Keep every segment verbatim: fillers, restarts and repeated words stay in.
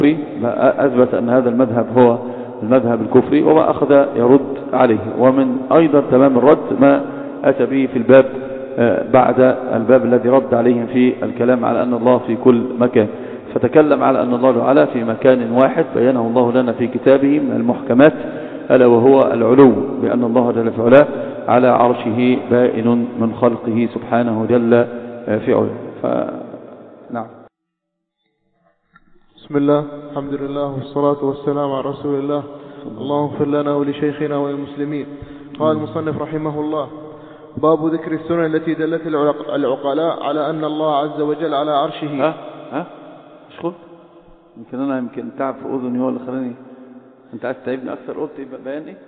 أثبت أن هذا المذهب هو المذهب الكفري وما أخذ يرد عليه. ومن أيضا تمام الرد ما أتى به في الباب بعد الباب الذي رد عليهم في الكلام على أن الله في كل مكان، فتكلم على أن الله تعالى في مكان واحد بينه الله لنا في كتابه من المحكمات، ألا وهو العلو، بأن الله جل في علاه على عرشه بائن من خلقه سبحانه جل في علاه. فنعم. بسم الله، الحمد لله والصلاة والسلام على رسول الله. اللهم اغفر لنا ولشيخنا وللمسلمين. قال المصنف رحمه الله: باب ذكر السنن التي دلت العقلاء على أن الله عز وجل على عرشه. ها ها مش قلت يمكن أنا يمكن تعب في أذني هو اللي خلاني أنت عايز تعبني أكثر. قلت بيان إيه؟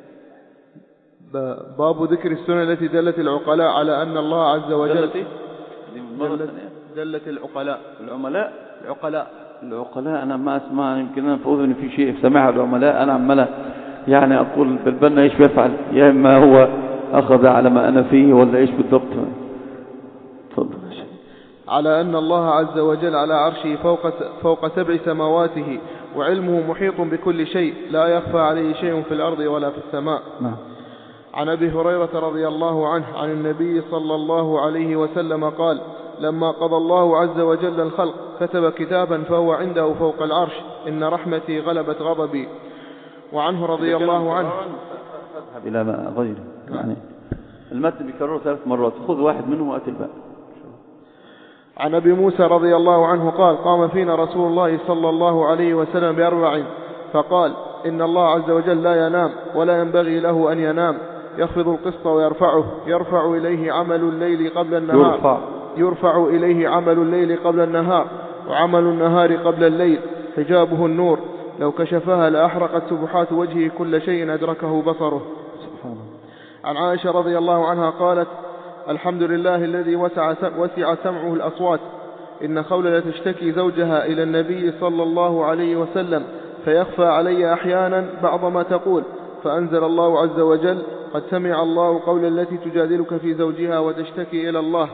باب ذكر السنن التي دلت العقلاء على أن الله عز وجل دلت إيه؟ دلت, دلت العقلاء العملاء العقلاء العقلاء أنا ما أسمع، يمكن أنا في أذني في شيء سمعها العملاء، أنا عمال يعني أقول بالبنا إيش بيفعل، يا إما هو أخذ على ما أنا فيه ولا إيش بالضبط. تفضل. على أن الله عز وجل على عرشه فوق فوق سبع سماواته، وعلمه محيط بكل شيء، لا يخفى عليه شيء في الأرض ولا في السماء. نعم. عن أبي هريرة رضي الله عنه عن النبي صلى الله عليه وسلم قال: لما قضى الله عز وجل الخلق كتب كتابا فهو عنده فوق العرش: إن رحمتي غلبت غضبي. وعنه رضي الله عنه اذهب إلى ما غيره، يعني المتن بيكرره ثلاث مرات، خذ واحد منهم وأتي الباقي. عن أبي موسى رضي الله عنه قال: قام فينا رسول الله صلى الله عليه وسلم بأربع فقال: إن الله عز وجل لا ينام ولا ينبغي له أن ينام، يخفض القسط ويرفعه، يرفع إليه عمل الليل قبل النهار يرفع, يرفع إليه عمل الليل قبل النهار، وعمل النهار قبل الليل، حجابه النور، لو كشفها لأحرقت سبحات وجهه كل شيء أدركه بصره. سبحانه. عن عائشة رضي الله عنها قالت: الحمد لله الذي وسع, وسع سمعه الأصوات، إن خولة تشتكي زوجها إلى النبي صلى الله عليه وسلم فيخفى علي أحيانا بعض ما تقول، فأنزل الله عز وجل: قد سمع الله قول التي تجادلك في زوجها وتشتكي إلى الله.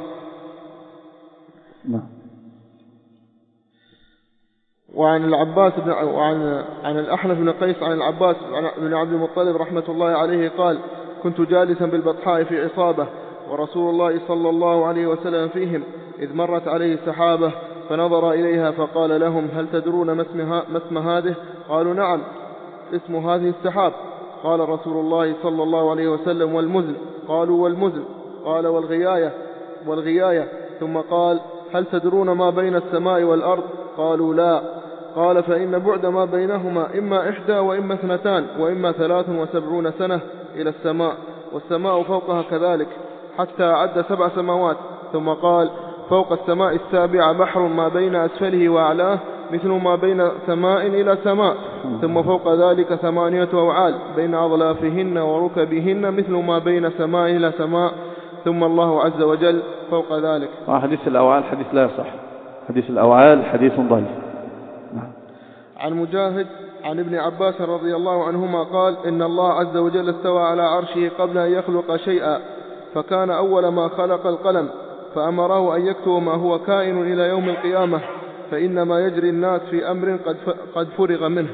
وعن العباس بن وعن عن الأحنف بن قيس عن العباس بن عبد المطلب رحمة الله عليه قال: كنت جالسا بالبطحاء في عصابة، ورسول الله صلى الله عليه وسلم فيهم، إذ مرت عليه سحابة فنظر إليها فقال لهم: هل تدرون ما اسم هذه؟ قالوا: نعم، اسم هذه السحاب. قال رسول الله صلى الله عليه وسلم: والمزن؟ قالوا: والمزن. قال: والغياية؟ والغياية. ثم قال: هل تدرون ما بين السماء والأرض؟ قالوا: لا. قال: فإن بعد ما بينهما إما إحدى وإما اثنتان وإما ثلاث وسبعون سنة إلى السماء، والسماء فوقها كذلك، حتى عد سبع سماوات. ثم قال: فوق السماء السابعة بحر ما بين أسفله وأعلاه مثل ما بين سماء إلى سماء، ثم فوق ذلك ثمانية أوعال بين أظلافهن وركبهن مثل ما بين سماء إلى سماء، ثم الله عز وجل فوق ذلك. حديث الأوعال حديث لا يصح، حديث الأوعال حديث ضعيف. عن مجاهد عن ابن عباس رضي الله عنهما قال: إن الله عز وجل استوى على عرشه قبل أن يخلق شيئا، فكان أول ما خلق القلم، فأمره أن يكتب ما هو كائن إلى يوم القيامة، فإنما يجري الناس في أمر قد فرغ منه.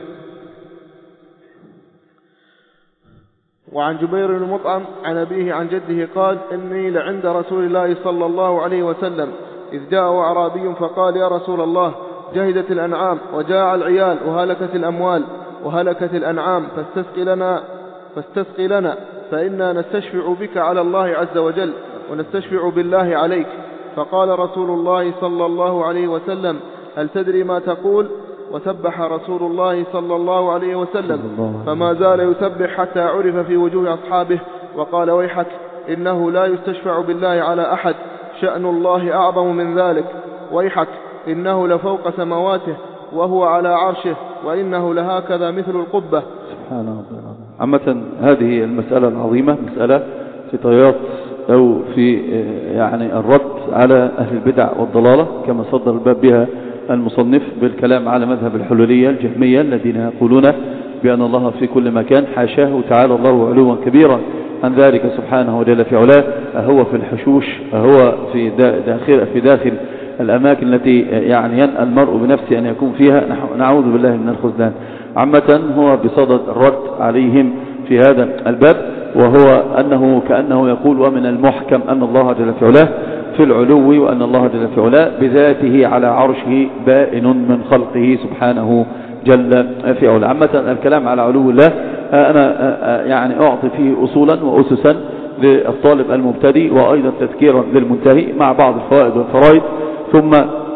وعن جبير بن مطعم عن أبيه عن جده قال: إني لعند رسول الله صلى الله عليه وسلم، إذ جاء أعرابي فقال: يا رسول الله، جهدت الأنعام وجاع العيال وهلكت الأموال وهلكت الأنعام، فاستسقي لنا, فاستسقي لنا فإنا نستشفع بك على الله عز وجل ونستشفع بالله عليك. فقال رسول الله صلى الله عليه وسلم: هل تدري ما تقول؟ وسبح رسول الله صلى الله عليه وسلم، فما زال يسبح حتى عرف في وجوه أصحابه، وقال: ويحك، إنه لا يستشفع بالله على أحد، شأن الله أعظم من ذلك. ويحك، إنه لفوق سماواته وهو على عرشه، وإنه لهكذا مثل القبة. سبحان الله. عامة هذه المسألة العظيمة مسألة في طيات أو في يعني الرد على أهل البدع والضلالة، كما صدر الباب بها المصنف بالكلام على مذهب الحلولية الجهمية الذين يقولون بأن الله في كل مكان، حاشاه تعالى الله علوا كبيرا عن ذلك سبحانه وجل في علاه. أهو في الحشوش، أهو في داخل, في داخل الأماكن التي يعني ينأى المرء بنفسه أن يكون فيها، نعوذ بالله من الخذلان. عامة هو بصدد الرد عليهم في هذا الباب، وهو أنه كأنه يقول ومن المحكم أن الله جل في علاه في العلو، وأن الله جل في علاه بذاته على عرشه بائن من خلقه سبحانه جل في علاه. عامة الكلام على علو الله أنا يعني أعطي فيه أصولا وأسسا للطالب المبتدئ، وأيضا تذكيرا للمنتهي مع بعض الفوائد والفرائض، ثم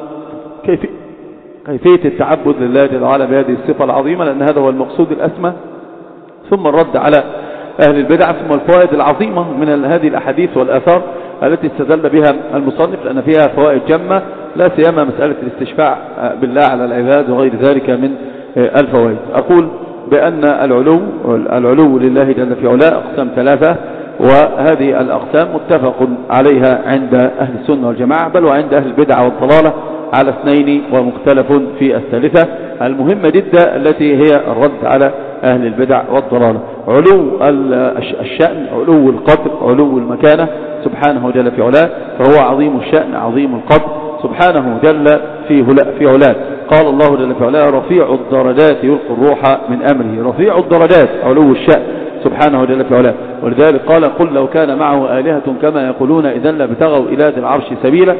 كيف كيفية التعبد لله جل وعلا بهذه الصفة العظيمة، لأن هذا هو المقصود الأسمى، ثم الرد على أهل البدع، ثم الفوائد العظيمة من هذه الأحاديث والآثار التي استدل بها المصنف، لأن فيها فوائد جمة، لا سيما مسألة الاستشفاع بالله على العباد وغير ذلك من الفوائد. أقول بأن العلو العلو لله جل في علاه أقسام ثلاثة، وهذه الأقسام متفق عليها عند أهل السنة والجماعة، بل وعند أهل البدع والضلالة على اثنين ومختلف في الثالثة المهمة جدا التي هي الرد على أهل البدع والضلالة. علو الشأن، علو القدر، علو المكانة سبحانه جل في علاه، فهو عظيم الشأن عظيم القدر سبحانه جل في علاه. قال الله جل في علاه رفيع الدرجات يلقي الروح من أمره، رفيع الدرجات علو الشأن سبحانه جل في علاه. ولذلك قال قل لو كان معه آلهة كما يقولون إذن لابتغوا إلى ذي العرش سبيلا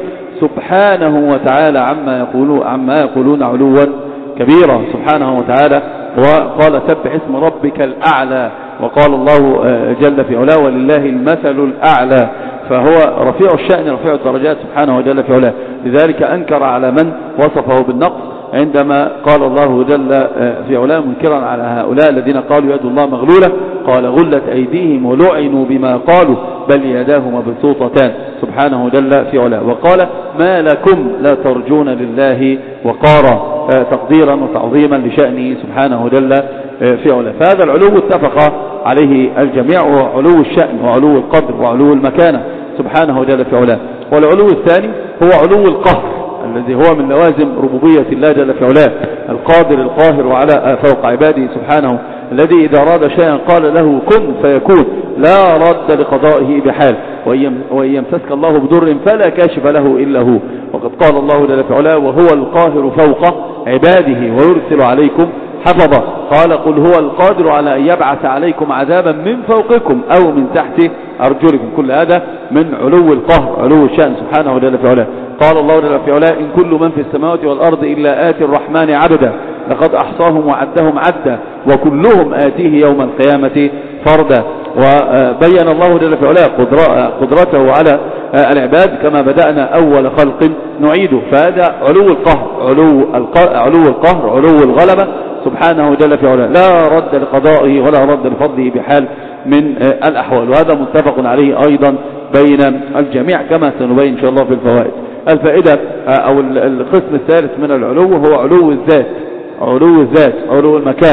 سبحانه وتعالى عما يقولون عما يقولون علوا كبيرا سبحانه وتعالى. وقال سبح اسم ربك الأعلى، وقال الله جل في علاه ولله المثل الأعلى، فهو رفيع الشأن رفيع الدرجات سبحانه جل في علاه. لذلك أنكر على من وصفه بالنقص عندما قال الله جل في علاه منكرا على هؤلاء الذين قالوا يد الله مغلولة، قال غلت أيديهم ولعنوا بما قالوا بل يداه مبسوطتان سبحانه جل في علاه. وقال ما لكم لا ترجون لله وقارا، تقديرا وتعظيما لشأنه سبحانه جل في علاه. فهذا العلو اتفق عليه الجميع، وعلو الشأن وعلو القدر وعلو المكانة سبحانه جل في علاه. والعلو الثاني هو علو القهر الذي هو من لوازم ربوبية الله جل في علاه، القادر القاهر وعلى فوق عباده سبحانه، الذي إذا أراد شيئا قال له كن فيكون، لا رد لقضائه بحال، وإن يمسسك الله بضر فلا كاشف له إلا هو. وقد قال الله جل في علاه وهو القاهر فوق عباده ويرسل عليكم حفظا، قال قل هو القادر على أن يبعث عليكم عذابا من فوقكم أو من تحت أرجلكم. كل هذا من علو القهر علو الشأن سبحانه جل في علاه. قال الله جل في علاه إن كل من في السماوات والأرض إلا آتي الرحمن عبدا لقد أحصاهم وعدهم عدا وكلهم آتيه يوم القيامة فردا. وبين الله جل في علاه قدرته على العباد كما بدأنا أول خلق نعيده. فهذا علو القهر علو علو القهر علو الغلبة سبحانه جل في علاه، لا رد لقضائه ولا رد لفضله بحال من الأحوال. وهذا متفق عليه أيضا بين الجميع كما سنبين إن شاء الله في الفوائد. الفائدة أو القسم الثالث من العلو هو علو الذات، علو الذات علو المكان،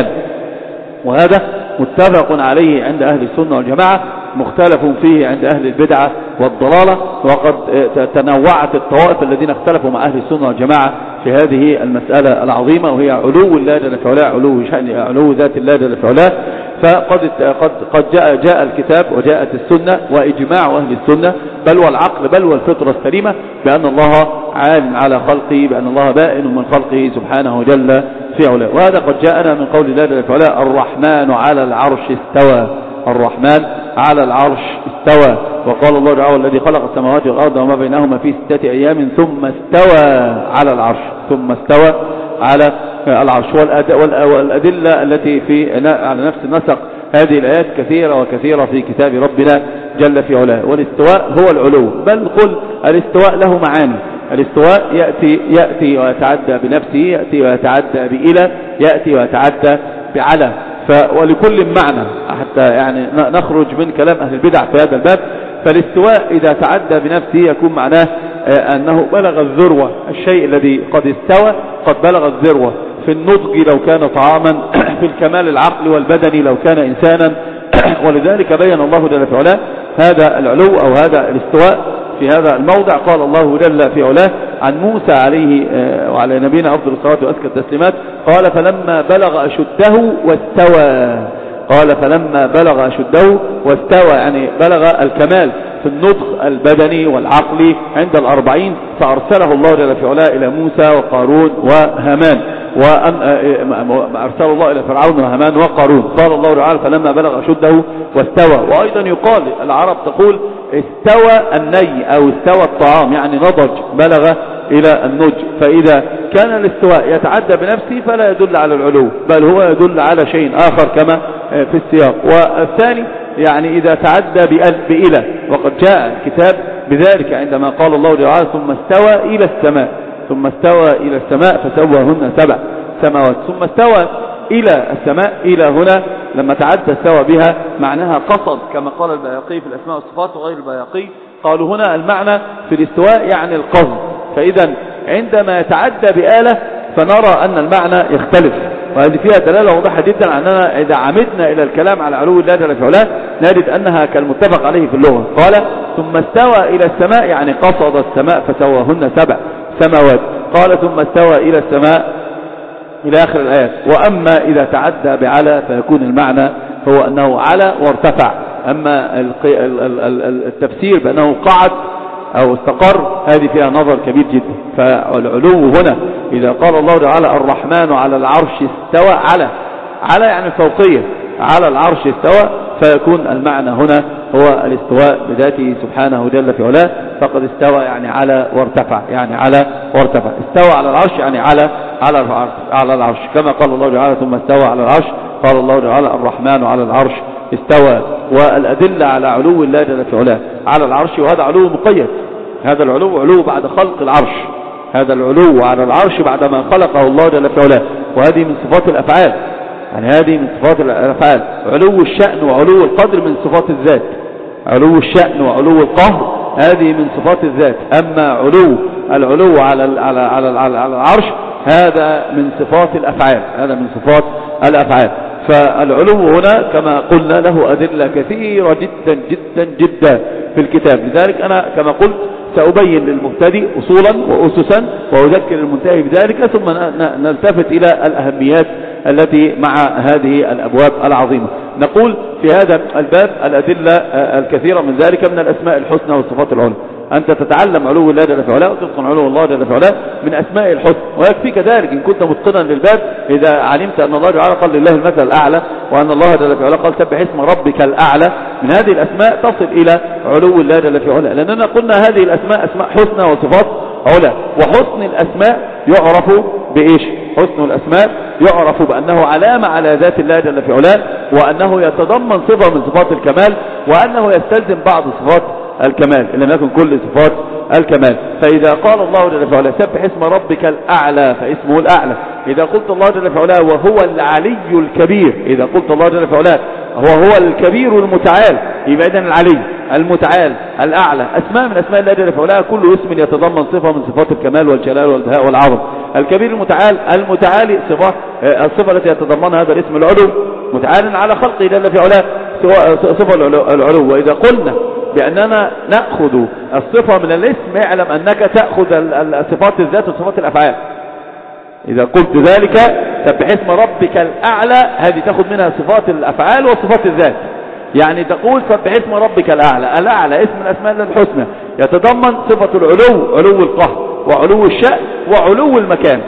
وهذا متفق عليه عند أهل السنة والجماعة، مختلف فيه عند أهل البدعة والضلالة. وقد تنوعت الطوائف الذين اختلفوا مع أهل السنة والجماعة في هذه المسألة العظيمة، وهي علو الله جل في علاه، علو شأن علو ذات الله جل في علاه. فقد قد قد جاء جاء الكتاب وجاءت السنة وإجماع أهل السنة بل والعقل بل والفطرة السليمة بأن الله عالم على خلقه، بأن الله بائن من خلقه سبحانه جل في علاه. وهذا قد جاءنا من قول الله جل في علاه الرحمن على العرش استوى، الرحمن على العرش استوى. وقال الله تعالى الذي خلق السماوات والأرض وما بينهما في ستة أيام ثم استوى على العرش، ثم استوى على العرش. والأدلة التي في على نفس النسق هذه الآيات كثيرة وكثيرة في كتاب ربنا جل في علاه. والاستواء هو العلو، بل قل الاستواء له معاني. الاستواء يأتي يأتي ويتعدى بنفسه، يأتي ويتعدى بإلى، يأتي ويتعدى بعلى، ولكل معنى حتى يعني نخرج من كلام أهل البدع في هذا الباب. فالاستواء إذا تعدى بنفسه يكون معناه أنه بلغ الذروة، الشيء الذي قد استوى قد بلغ الذروة في النضج لو كان طعاما، في الكمال العقل والبدني لو كان إنسانا. ولذلك بين الله جل في علاه هذا العلو أو هذا الاستواء في هذا الموضع. قال الله جل في علاه عن موسى عليه وعلى نبينا أفضل الصلاة وأزكى التسليمات قال فلما بلغ أشده واستوى، قال فلما بلغ أشده واستوى يعني بلغ الكمال في في النطق البدني والعقلي عند الأربعين، فأرسله الله جل في علاه إلى موسى وقارون وهامان، وأرسل الله إلى فرعون وهامان وقارون. قال الله تعالى فلما بلغ أشده واستوى. وأيضا يقال العرب تقول استوى الني أو استوى الطعام، يعني نضج، بلغ إلى النضج. فإذا كان الاستواء يتعدى بنفسه فلا يدل على العلو، بل هو يدل على شيء آخر كما في السياق. والثاني يعني إذا تعدى بإلى، وقد جاء الكتاب بذلك عندما قال الله تعالى ثم استوى إلى السماء، ثم استوى إلى السماء فسواهن سبع سماوات. ثم استوى إلى السماء، إلى هنا لما تعدى استوى بها معناها قصد، كما قال البياقي في الأسماء والصفات وغير البياقي، قالوا هنا المعنى في الاستواء يعني القصد. فإذا عندما يتعدى بآلة فنرى أن المعنى يختلف، وهذه فيها دلالة واضحة جدا أننا إذا عمدنا إلى الكلام على علو الله جل في علاه نجد أنها كالمتفق عليه في اللغة. قال ثم استوى إلى السماء يعني قصد السماء فسواهن سبع سماوات. قال ثم استوى إلى السماء إلى آخر الآيات. وأما إذا تعدى بعلى فيكون المعنى هو أنه على وارتفع. أما التفسير بأنه قعد أو استقر هذه فيها نظر كبير جدا. فالعلو هنا إذا قال الله تعالى الرحمن على العرش استوى، على على يعني فوقية، على العرش استوى، فيكون المعنى هنا هو الاستواء بذاته سبحانه جل في علاه. فقد استوى يعني على وارتفع، يعني على وارتفع. استوى على العرش يعني على على العرش, على العرش كما قال الله تعالى ثم استوى على العرش. قال الله تعالى الرحمن على العرش استوى. والأدلة على علو الله جل في علاه على العرش، وهذا علو مقيد. هذا العلو علو بعد خلق العرش، هذا العلو على العرش بعدما خلقه الله جل في علاه. وهذه من صفات الأفعال، يعني هذه من صفات الأفعال. علو الشأن وعلو القدر من صفات الذات، علو الشأن وعلو القهر هذه من صفات الذات. أما علو العلو على على على على العرش هذا من صفات الأفعال، هذا من صفات الأفعال. فالعلو هنا كما قلنا له أدلة كثيرة جدا جدا جدا في الكتاب. لذلك أنا كما قلت سأبين للمبتدئ أصولا وأسسا وأذكر المنتهي بذلك، ثم نلتفت إلى الأهميات التي مع هذه الأبواب العظيمة. نقول في هذا الباب الأدلة الكثيرة من ذلك من الأسماء الحسنى والصفات العلى. أنت تتعلم علو الله جل في علاه وتتقن علو الله جل في علاه من أسماء الحسنى، ويكفيك ذلك إن كنت متقنا للباب. إذا علمت أن الله تعالى قال لله المثل الأعلى، وأن الله جل في علاه قال سبح اسم ربك الأعلى، من هذه الأسماء تصل إلى علو الله جل في علاه. لأننا قلنا هذه الأسماء أسماء حسنى وصفات علا. وحسن الأسماء يعرف بإيش؟ حسن الأسماء يعرف بأنه علامة على ذات الله جل في علاه، وأنه يتضمن صفة من صفات الكمال، وأنه يستلزم بعض صفات الكمال إن لم يكن كل صفات الكمال. فإذا قال الله جل في علاه سبح اسم ربك الأعلى فاسمه الأعلى. إذا قلت الله جل في علاه وهو العلي الكبير، إذا قلت الله جل في علاه هو هو الكبير المتعال، يبقى إذن العلي المتعال الأعلى أسماء من أسماء الله جل في علاه، كل اسم يتضمن صفة من صفات الكمال والجلال والبهاء والعظم. الكبير المتعال، المتعالي صفة الصفة التي يتضمنها هذا الاسم العلو، متعال على خلقه جل في علاه صفة العلو. وإذا قلنا بأننا نأخذ الصفة من الاسم اعلم أنك تأخذ صفات الذات وصفات الأفعال. إذا قلت ذلك سبح اسم ربك الأعلى، هذه تأخذ منها صفات الأفعال وصفات الذات. يعني تقول سبح اسم ربك الأعلى، الأعلى اسم من أسماء الله الحسنى يتضمن صفة العلو، علو القهر وعلو الشأن وعلو المكان،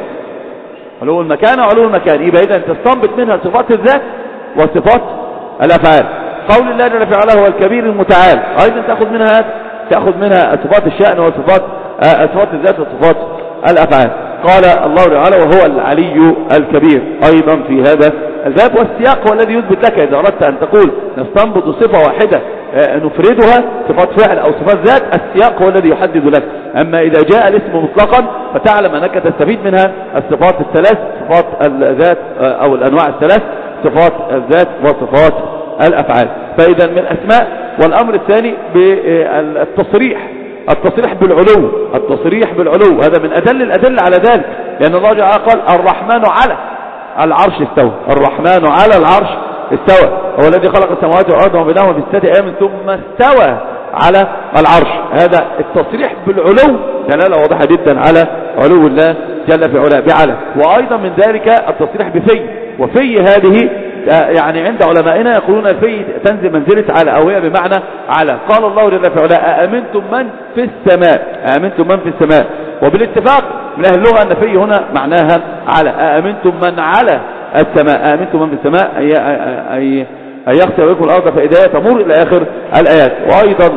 علو المكان وعلو المكان. يبقى إذا تستنبط منها صفات الذات وصفات الأفعال. قول الله جل في علاه هو الكبير المتعال، أيضا تأخذ منها تأخذ منها صفات الشأن وصفات صفات الذات وصفات الأفعال. قال الله تعالى وهو العلي الكبير أيضا في هذا الباب. والسياق هو الذي يثبت لك إذا أردت أن تقول نستنبط صفة واحدة نفردها صفات فعل أو صفات ذات، السياق هو الذي يحدد لك. أما إذا جاء الاسم مطلقا فتعلم أنك تستفيد منها الصفات الثلاث، صفات الذات أو الأنواع الثلاث، صفات الذات وصفات الأفعال. فإذا من الأسماء. والأمر الثاني بالتصريح، التصريح بالعلو، التصريح بالعلو هذا من أدل الأدلة على ذلك، لأن الله تعالى قال الرحمن على العرش استوى، الرحمن على العرش استوى، هو الذي خلق السماوات والأرض وما بينهما في ستة أيام ثم استوى على العرش. هذا التصريح بالعلو دلالة واضحة جدا على علو الله جل في علاه بعلى. وأيضا من ذلك التصريح بفي، وفي هذه يعني عند علمائنا يقولون الفي تنزل منزلة على، أو هي بمعنى على. قال الله جل في علاه أأمنتم من في السماء، أأمنتم من في السماء، وبالاتفاق من أهل اللغة أن في هنا معناها على. أأمنتم من على السماء، أأمنتم من في السماء أي, أي, أي يخسر بكم الأرض فإذا تمر إلى آخر الآيات. وأيضا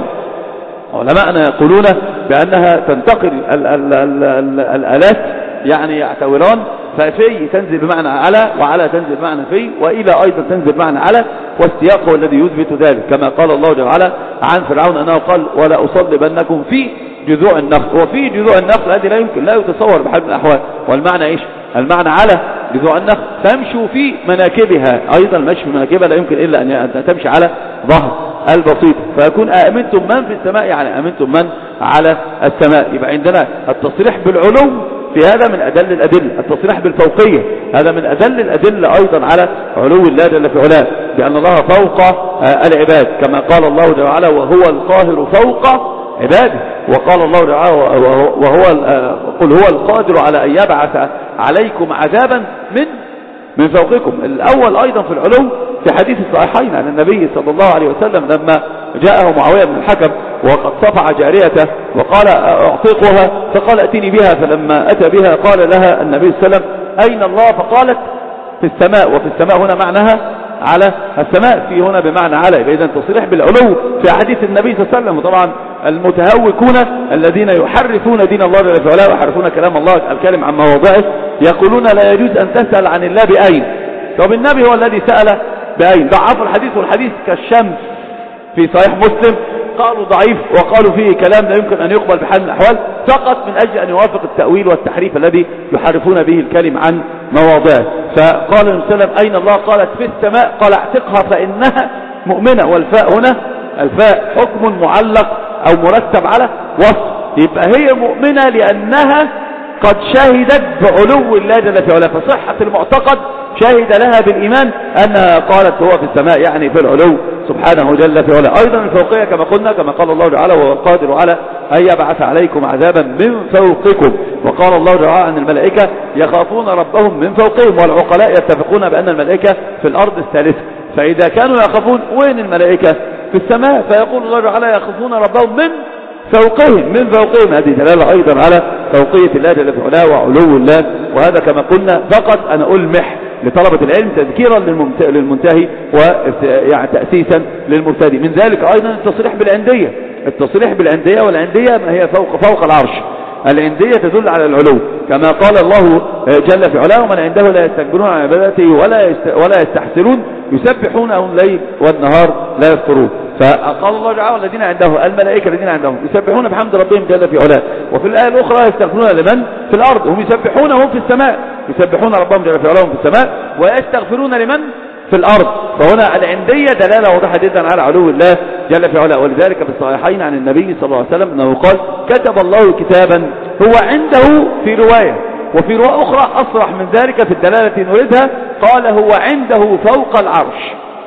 علماءنا يقولون بأنها تنتقل ال ال ال ال الآلات، يعني يعتبران ففي تنزل بمعنى على، وعلى تنزل بمعنى في، وإلى أيضا تنزل بمعنى على، والسياق هو الذي يثبت ذلك، كما قال الله جل وعلا عن فرعون أنه قال ولا أصلبنكم في جذوع النخل. وفي جذوع النخل هذه لا يمكن لا يتصور بحال من الأحوال، والمعنى إيش؟ المعنى على جذوع النخل فامشوا في مناكبها، أيضا المشي في مناكبها لا يمكن إلا أن تمشي على ظهر البسيط، فيكون أأمنتم من في السماء يعني أأمنتم من على السماء. يبقى عندنا التصريح بالعلو في هذا من أدل الأدلة، التصريح بالفوقية هذا من أدل الأدلة أيضا على علو الله جل في علاه، بأن الله فوق العباد، كما قال الله جل وعلا وهو القاهر فوق عباده. وقال الله جل وعلا وهو قل هو القادر على أن يبعث عليكم عذابا من من فوقكم. الأول أيضا في العلو في حديث الصحيحين عن النبي صلى الله عليه وسلم لما جاءه معاوية بن الحكم وقد صفع جاريته وقال أعطيقها، فقال أتني بها، فلما أتى بها قال لها النبي صلى الله عليه وسلم أين الله؟ فقالت في السماء، وفي السماء هنا معناها على السماء، في هنا بمعنى على. إذن تصريح بالعلو في حديث النبي صلى الله عليه وسلم. وطبعا المتهوكون الذين يحرفون دين الله جل وعلا ويحرفون كلام الله الكلم عن مواضعه يقولون لا يجوز أن تسأل عن الله بأين. طب النبي هو الذي سأل بأين. ضعفوا الحديث، والحديث كالشمس في صحيح مسلم، قالوا ضعيف وقالوا فيه كلام لا يمكن أن يقبل بحال من الأحوال، فقط من أجل أن يوافق التأويل والتحريف الذي يحرفون به الكلم عن مواضعه. فقال النبي صلى الله عليه وسلم أين الله؟ قالت في السماء. قال اعتقها فإنها مؤمنة. والفاء هنا الفاء حكم معلق أو مرتب على وصف، يبقى هي مؤمنة لأنها قد شهدت بعلو الله جل في علاه، فصحة المعتقد شهد لها بالإيمان أنها قالت هو في السماء، يعني في العلو سبحانه جل في علاه. أيضا الفوقية كما قلنا كما قال الله تعالى وهو القادر على أن يبعث عليكم عذابا من فوقكم. وقال الله تعالى عن الملائكة يخافون ربهم من فوقهم، والعقلاء يتفقون بأن الملائكة في الأرض الثالثة. فإذا كانوا يخافون وين الملائكة؟ في السماء. فيقول الله تعالى يخافون ربهم من فوقهم من فوقهم، هذه دلالة أيضا على فوقية الله جل في علاه وعلو الله. وهذا كما قلنا فقط أنا ألمح لطلبة العلم تذكيرا للمنتهي ويعني تأسيسا للمبتدئ. من ذلك أيضا التصريح بالعندية، التصريح بالعندية، والعندية ما هي فوق فوق العرش. العندية تدل على العلو كما قال الله جل في علاه ومن عنده لا يستكبرون عن عبادته ولا ولا يستحسرون يسبحونه الليل والنهار لا يفترون. فقال الله تعالى الذين عنده الملائكة الذين عندهم يسبحون بحمد ربهم جل في علاه. وفي الآية الأخرى يستغفرون لمن في الأرض، هم يسبحون وهم في السماء، يسبحون ربهم جل في علاه في السماء ويستغفرون لمن في الأرض. فهنا العندية دلالة واضحة جدا على علو الله جل في علاه. ولذلك في الصحيحين عن النبي صلى الله عليه وسلم أنه قال كتب الله كتابا هو عنده في رواية، وفي رواية أخرى أصرح من ذلك في الدلالة نريدها قال هو عنده فوق العرش.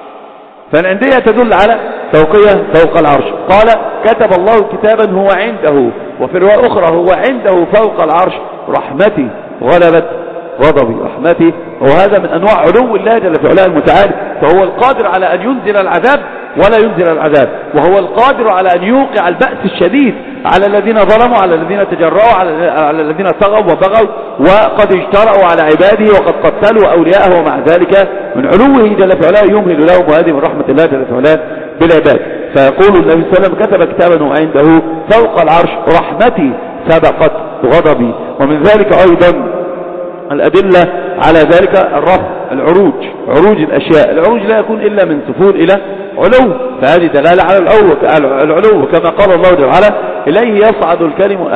فالعندية تدل على فوقية فوق العرش. قال كتب الله كتابا هو عنده، وفي رواية أخرى هو عنده فوق العرش رحمتي غلبت غضبي. رحمتي، وهذا من أنواع علو الله جل في علاه المتعال. فهو القادر على أن ينزل العذاب ولا ينزل العذاب، وهو القادر على أن يوقع البأس الشديد على الذين ظلموا، على الذين تجرؤوا، على الذين طغوا وبغوا وقد اجترأوا على عباده وقد قتلوا أولياءه. ومع ذلك من علوه جل في علاه يمهل لهم، وهذه من رحمة الله جل في علاه بالعباد. فيقول النبي صلى الله عليه وسلم كتب كتابا وعنده فوق العرش رحمتي سبقت غضبي. ومن ذلك أيضا الأدلة على ذلك الرفع، العروج، عروج الأشياء. العروج لا يكون إلا من سفول إلى علو، فهذه دلالة على العلو كما قال الله جل وعلا إليه يصعد الكلم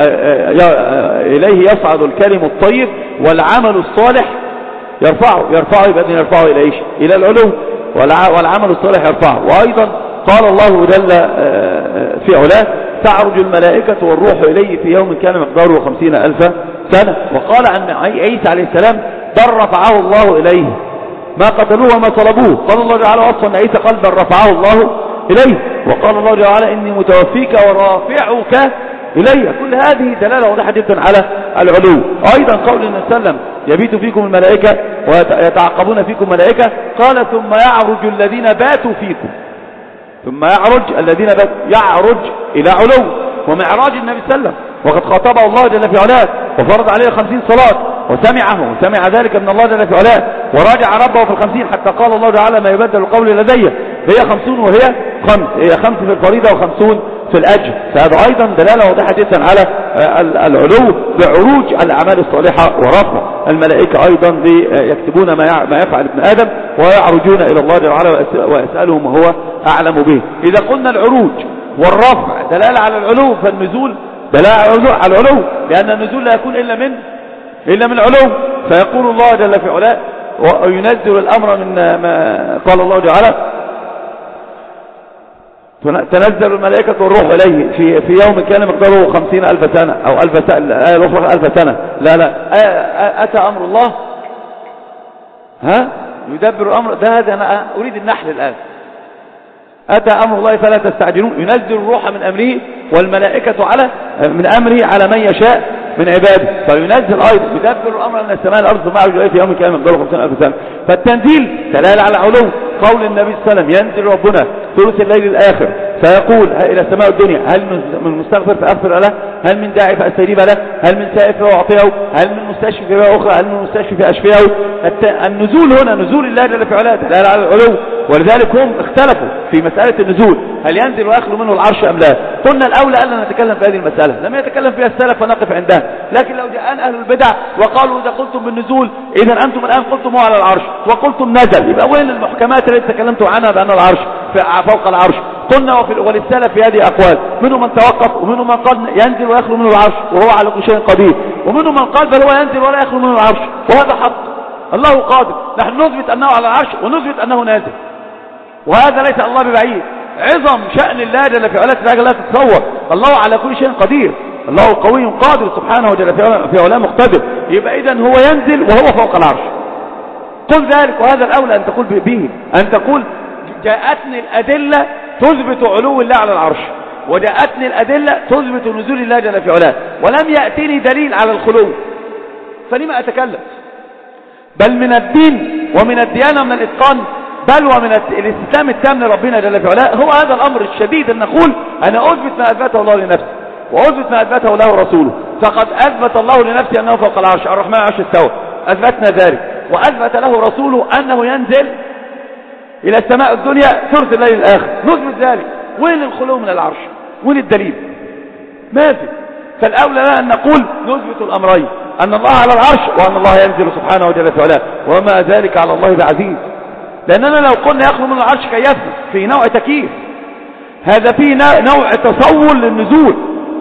إليه يصعد الكلم الطيب والعمل الصالح يرفعه يرفعه يبقى يرفعه إلى إيش؟ إلى العلو، والعمل الصالح يرفعه. وأيضا قال الله جل في علاه تعرج الملائكة والروح إليه في يوم كان مقداره خمسين ألف سنة. وقال عن عيسى عليه السلام بل رفعه الله إليه ما قتلوه وما طلبوه. قال الله تعالى وصف أن عيسى قال بل رفعه الله إليه. وقال الله تعالى إني متوفيك ورافعك إلي. كل هذه دلالة واضحة جدا على العلو. أيضا قول النبي صلى الله عليه وسلم يبيت فيكم الملائكة ويتعقبون فيكم ملائكة. قال ثم يعرج الذين باتوا فيكم، ثم يعرج الذين باتوا، يعرج إلى علو. ومعراج النبي صلى الله عليه وسلم وقد خاطبه الله جل في علاه وفرض عليه خمسين صلاة وسمعه وسمع ذلك من الله جل في علاه وراجع ربه في الخمسين حتى قال الله تعالى ما يبدل القول لدي هي خمسون وهي خمس، هي خمس في الفريضة وخمسون في الأجر. فهذا أيضا دلالة واضحة جدا على العلو بعروج الأعمال الصالحة ورفع الملائكة أيضا يكتبون ما يفعل ابن آدم ويعرجون إلى الله جل وعلا ويسألهم وهو أعلم به. إذا قلنا العروج والرفع دلالة على العلو فالنزول دلالة على العلو، لأن النزول لا يكون إلا من إلا من العلو. فيقول الله جل في علاه وينزل الأمر من ما قال الله تعالى تنزل الملائكة والروح إليه في في يوم كان مقداره خمسين ألف سنة أو ألف سنة الأخرى ألف سنة. لا لا أتى أمر الله ها يدبر الأمر ده. هذا أنا أريد النحل الآن. أتى أمر الله فلا تستعجلون. ينزل الروح من أمره والملائكة على من أمره على من يشاء من عباده. فينزل أيضا يدبر الأمر من السماء الأرض ثم يعرج إليه في يوم كان مقداره خمسين ألف سنة. فالتنزيل دلالة على علو. قول النبي صلى الله عليه وسلم ينزل ربنا ثلث الليل الآخر فيقول إلى سماء الدنيا هل من مستغفر فأغفر له، هل من داعي فأستجيب له، هل من سائل فأعطيه، هل من مستشفي فيها أخرى، هل من مستشفي فأشفيه. النزول هنا نزول الله جل في علاه دلالة على العلو. ولذلك هم اختلفوا في مسألة النزول هل ينزل ويخلو منه العرش أم لا. قلنا الأولى ألا نتكلم في هذه المسألة، لم يتكلم فيها السلف ونقف عندها. لكن لو جاء أهل البدع وقالوا إذا قلتم بالنزول إذا أنتم الآن قلتم هو على العرش وقلتم نزل، يبقى وين المحكمات التي تكلمتم عنها بأن العرش فوق العرش؟ قلنا وفي وللسلف في هذه أقوال، منهم من توقف ومنهم من قال ينزل ويخلو منه العرش وهو على كل شيء قدير، ومنهم من قال بل هو ينزل ولا يخلو منه العرش وهذا حق. الله قادر، نحن نثبت أنه على العرش ونثبت أنه نازل، وهذا ليس الله ببعيد. عظم شأن الله جل في علاه لا تتصور. الله على كل شيء قدير، الله قوي قادر سبحانه وجل في علاه مقتدر. يبقى إذن هو ينزل وهو فوق العرش. قل ذلك، وهذا الأولى أن تقول به، أن تقول جاءتني الأدلة تثبت علو الله على العرش، وجاءتني الأدلة تثبت نزول الله جل في علاه، ولم يأتني دليل على الخلو، فلما أتكلم؟ بل من الدين ومن الديانة ومن الإتقان بل ومن الاستسلام التام لربنا جل في علاه هو هذا الأمر الشديد، أن نقول أنا أثبت ما أثبته الله لنفسه وأثبت ما أثبته له رسوله. فقد أثبت الله لنفسه أنه فوق العرش، الرحمن على العرش استوى، أثبتنا ذلك، وأثبت له رسوله أنه ينزل إلى السماء الدنيا ثلث الليل الآخر، نثبت ذلك. وين الخلو من العرش؟ وين الدليل؟ ما في. فالأولى لنا أن نقول نثبت الأمرين، أن الله على العرش وأن الله ينزل سبحانه وجل في علاه، وما ذلك على الله بعزيز. لأننا لو قلنا يخلو من العرش كيفنا في نوع تكييف، هذا فيه نوع تصور للنزول،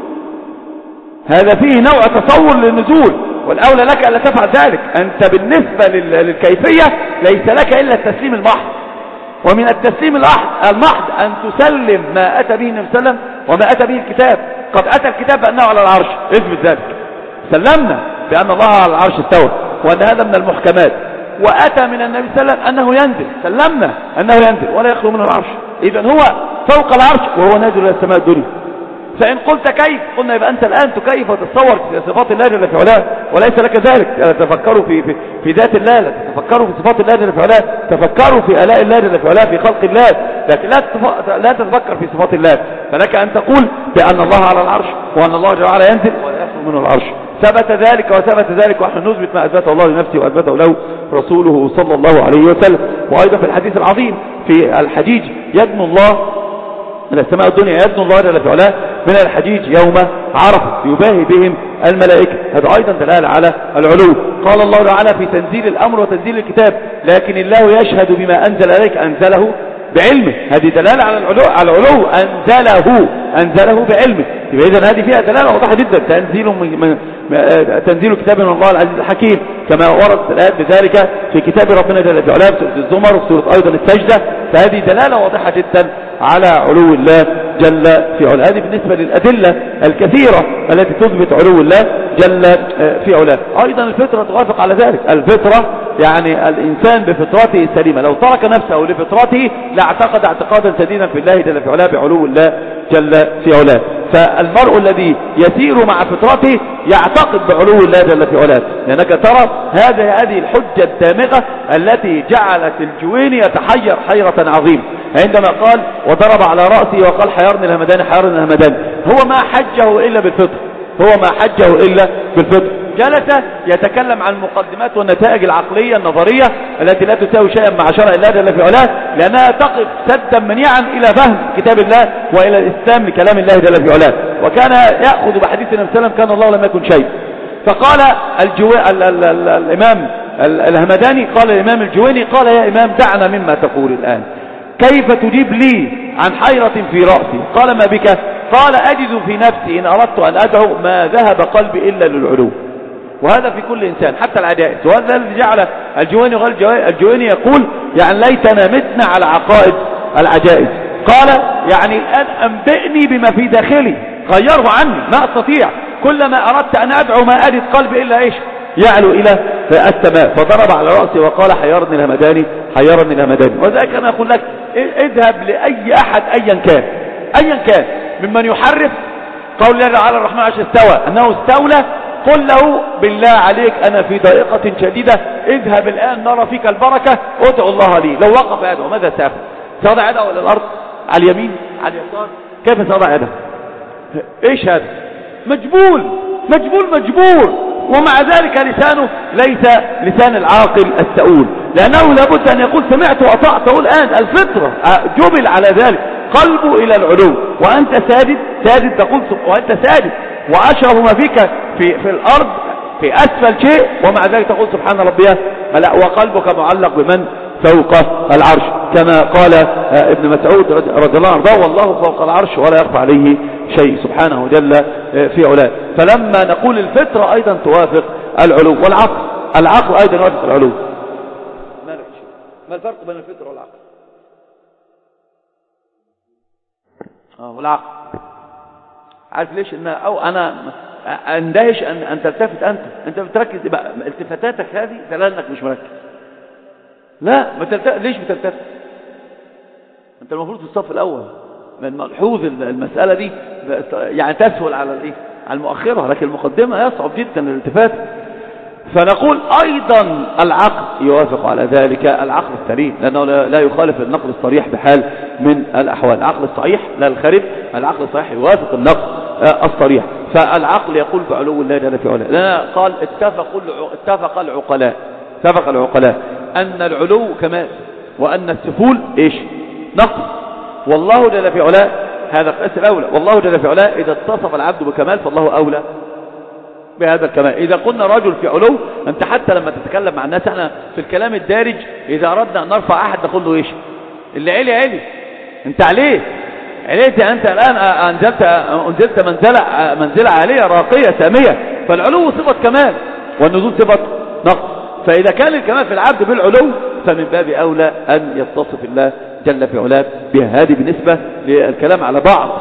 هذا فيه نوع تصور للنزول، والأولى لك ألا تفعل ذلك. أنت بالنسبة للكيفية ليس لك إلا التسليم المحض، ومن التسليم المحض أن تسلم ما أتى به النبي صلى الله عليه وسلم وما أتى به الكتاب. قد أتى الكتاب بأنه على العرش، اثبت ذلك، سلمنا بأن الله على العرش استوى وأن هذا من المحكمات. وأتى من النبي صلى الله عليه وسلم أنه ينزل، سلمنا أنه ينزل ولا يخلو منه العرش، إذن هو فوق العرش وهو نازل إلى السماء الدنيا. فإن قلت كيف، قلنا يبقى أنت الآن تكيف وتتصور صفات الله جل في علاه، وليس لك ذلك. لا تفكروا في, في, في ذات الله، لا تفكروا في صفات الله جل في علاه، تفكروا في آلاء الله جل في علاه، في خلق الله، لكن لا لا تتفكر في صفات الله. فلك أن تقول بأن الله على العرش وأن الله جل وعلا ينزل ولا يخلو منه العرش. ثبت ذلك وثبت ذلك، ونحن نثبت ما أثبته الله لنفسه وأثبته له رسوله صلى الله عليه وسلم. وأيضا في الحديث العظيم في الحجيج يدنو الله من السماء الدنيا، يدنو الله جل في علاه من الحجيج يوم عرفة يباهي بهم الملائكة، هذا أيضا دلالة على العلو. قال الله تعالى في تنزيل الأمر وتنزيل الكتاب لكن الله يشهد بما أنزل إليك أنزله بعلمه، هذه دلالة على العلو، على العلو أنزله أنزله بعلمه. يبقى إذن هذه فيها دلالة واضحة جدا، تنزيل من تنزيل كتاب من الله العزيز الحكيم، كما ورد الآيات بذلك في كتاب ربنا جل في علاه في سورة الزمر وسورة أيضا السجدة. فهذه دلالة واضحة جدا على علو الله جل في علاه. هذه بالنسبة للأدلة الكثيرة التي تثبت علو الله جل في علاه. أيضا الفطرة توافق على ذلك، الفطرة يعني الإنسان بفطرته السليمة لو ترك نفسه لفطرته لاعتقد اعتقادا سديدا في الله جل في علاه بعلو الله جل في علاه. فالمرء الذي يسير مع فطرته يعتقد بعلو الله جل في علاه، لأنك ترى هذه هذه الحجة الدامغة التي جعلت الجويني يتحير حيرة عظيمة عندما قال وضرب على رأسي وقال حيرني الهمداني حيرني الهمداني. هو ما حجه إلا بالفطر، هو ما حجه إلا بالفطر. جلس يتكلم عن المقدمات والنتائج العقلية النظرية التي لا تساوي شيئا مع شرع الله جل في علاه، لأنها تقف سدا منيعا إلى فهم كتاب الله وإلى الإسلام لكلام الله جل في علاه. وكان يأخذ بحديث النبي صلى الله عليه وسلم كان الله لم يكن شيء. فقال الجو... ال... ال... ال... الإمام الهمداني قال الإمام الجويني قال يا إمام دعنا مما تقول الآن، كيف تجيب لي عن حيرة في رأسي؟ قال ما بك؟ قال أجد في نفسي إن أردت أن أدعو ما ذهب قلبي إلا للعلو. وهذا في كل إنسان حتى العجائز، وهذا الذي جعل الجويني غير الجويني يقول يعني ليتنا متنا على عقائد العجائز. قال يعني أنبئني بما في داخلي، غيره عني، ما أستطيع، كلما أردت أن أدعو ما أجد قلبي إلا إيش؟ يعلو إلى السماء. فضرب على رأسي وقال حيرني الهمداني حيرني الهمداني. وذلك أنا أقول لك اذهب لأي أحد أيا كان أيا كان ممن يحرف قول الله تعالى الرحمن عرش استوى أنه استولى، قل له بالله عليك أنا في ضائقة شديدة، اذهب الآن نرى فيك البركة، ادعو الله لي. لو وقف يدعو ماذا سيفعل؟ سيضع يده على الأرض، على اليمين، على اليسار؟ كيف سيضع يده؟ ايش هذا؟ مجبول مجبول مجبور. ومع ذلك لسانه ليس لسان العاقل السؤول، لأنه لابد أن يقول سمعت وأطعت. الآن الفطرة جبل على ذلك، قلبه إلى العلو. وأنت ساجد ساجد تقول وأنت ساجد وأشرف ما فيك في, في الأرض في أسفل شيء، ومع ذلك تقول سبحان ربي ملأ، وقلبك معلق بمن فوق العرش، كما قال ابن مسعود رضي الله عنه والله فوق العرش ولا يخفى عليه شيء سبحانه جل في علاه. فلما نقول الفطرة أيضا توافق العلو، والعقل العقل أيضا يوافق العلو. ما الفرق بين الفطرة والعقل؟ اه والعقل عارف ليش؟ إن أو أنا اندهش أن, أن تلتفت أنت أنت بتركز بقى التفاتاتك هذه لأنك مش مركز. لا ما تلتفت. ليش بتلتفت؟ أنت المفروض في الصف الأول. من ملحوظ المسألة دي يعني تسهل على الايه على المؤخرة، لكن المقدمة يصعب جدا الالتفات. فنقول أيضا العقل يوافق على ذلك، العقل السليم، لأنه لا يخالف النقل الصريح بحال من الأحوال. العقل الصحيح لا الخرب، العقل الصحيح يوافق النقل الصريح. فالعقل يقول بعلو الله جل في علاه، لأن قال اتفق اتفق العقلاء اتفق العقلاء أن العلو كمال، وأن السفول إيش؟ نقص. والله جل في علاه هذا قياس الأولى، والله جل في علاه إذا اتصف العبد بكمال فالله أولى بهذا الكمال. إذا قلنا رجل في علو، أنت حتى لما تتكلم مع الناس احنا في الكلام الدارج إذا أردنا أن نرفع أحد نقول له إيش؟ اللي علي علي، أنت عليه عليت، أنت الآن أنزلت أنزلت منزلة منزلة عالية راقية سامية. فالعلو صفة كمال والنزول صفة نقص. فإذا كان الكمال في العبد بالعلو فمن باب أولى أن يتصف الله جل في علاه بها. هذه بالنسبة للكلام على بعض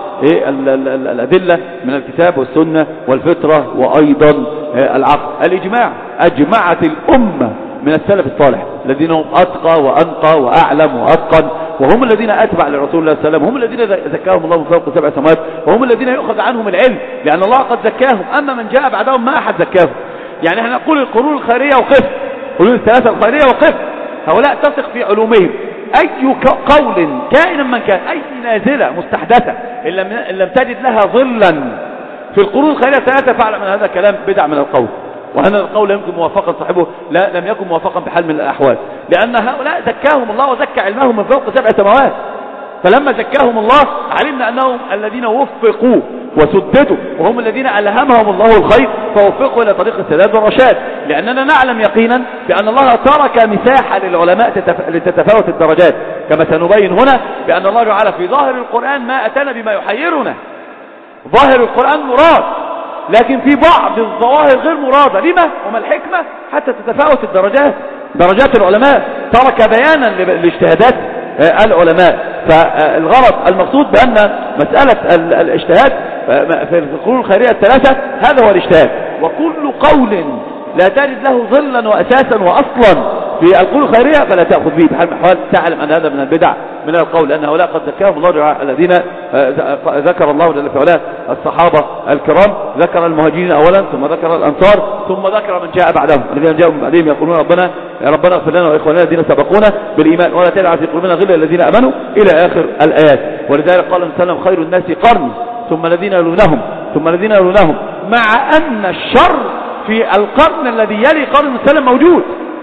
الأدلة من الكتاب والسنة والفطرة وأيضا العقل. الإجماع، أجمعت الأمة من السلف الصالح الذين هم أتقى وأنقى وأعلم وأتقن، وهم الذين أتبع لرسول الله صلى الله عليه وسلم، هم الذين زكاهم الله من فوق سبع سماوات، وهم الذين يؤخذ عنهم العلم لأن الله قد زكاهم. أما من جاء بعدهم ما أحد زكاهم. يعني احنا نقول القرون الخيرية وقف، قرون الثلاثة الخيرية وقف، هؤلاء تثق في علومهم. أي قول كائنا من كان، أي نازلة مستحدثة إن لم تجد لها ظلا في القرون الخيرية الثلاثة فاعلم من هذا الكلام بدع من القول، وأن القول يمكن موافقا صاحبه لا لم يكن موافقا بحال من الأحوال، لأن هؤلاء زكاهم الله وزكى علمهم من فوق سبع سماوات. فلما زكاهم الله علمنا أنهم الذين وفقوا وسددوا، وهم الذين ألهمهم الله الخير فوفقوا إلى طريق السداد والرشاد. لأننا نعلم يقينا بأن الله ترك مساحة للعلماء لتتفاوت الدرجات، كما سنبين هنا بأن الله جعل في ظاهر القرآن ما أتانا بما يحيرنا. ظاهر القرآن مراد، لكن في بعض الظواهر غير مرادة. لما؟ وما الحكمة؟ حتى تتفاوت الدرجات، درجات العلماء. ترك بيانا لاجتهادات العلماء. فالغرض المقصود بأن مسألة الاجتهاد في القرون الخيرية الثلاثة هذا هو الاجتهاد. وكل قول لا تجد له ظلا وأساسا وأصلا في القرون الخيرية فلا تأخذ به بحال من الأحوال، تعلم أن هذا من البدع من القول، لأن هؤلاء قد ذكرهم الله الذين ذكر الله جل في علاه الصحابة الكرام، ذكر المهاجرين أولا ثم ذكر الأنصار ثم ذكر من جاء بعدهم الذين جاءوا من بعدهم يقولون ربنا يا ربنا اغفر لنا وإخواننا الذين سبقونا بالإيمان ولا تجعل في قلوبنا غلا للذين آمنوا إلى آخر الآيات. ولذلك قال النبي صلى الله عليه وسلم خير الناس قرني ثم الذين يلونهم ثم الذين يلونهم، مع أن الشر في القرن الذي يلي قرن النبي صلى الله عليه وسلم موجود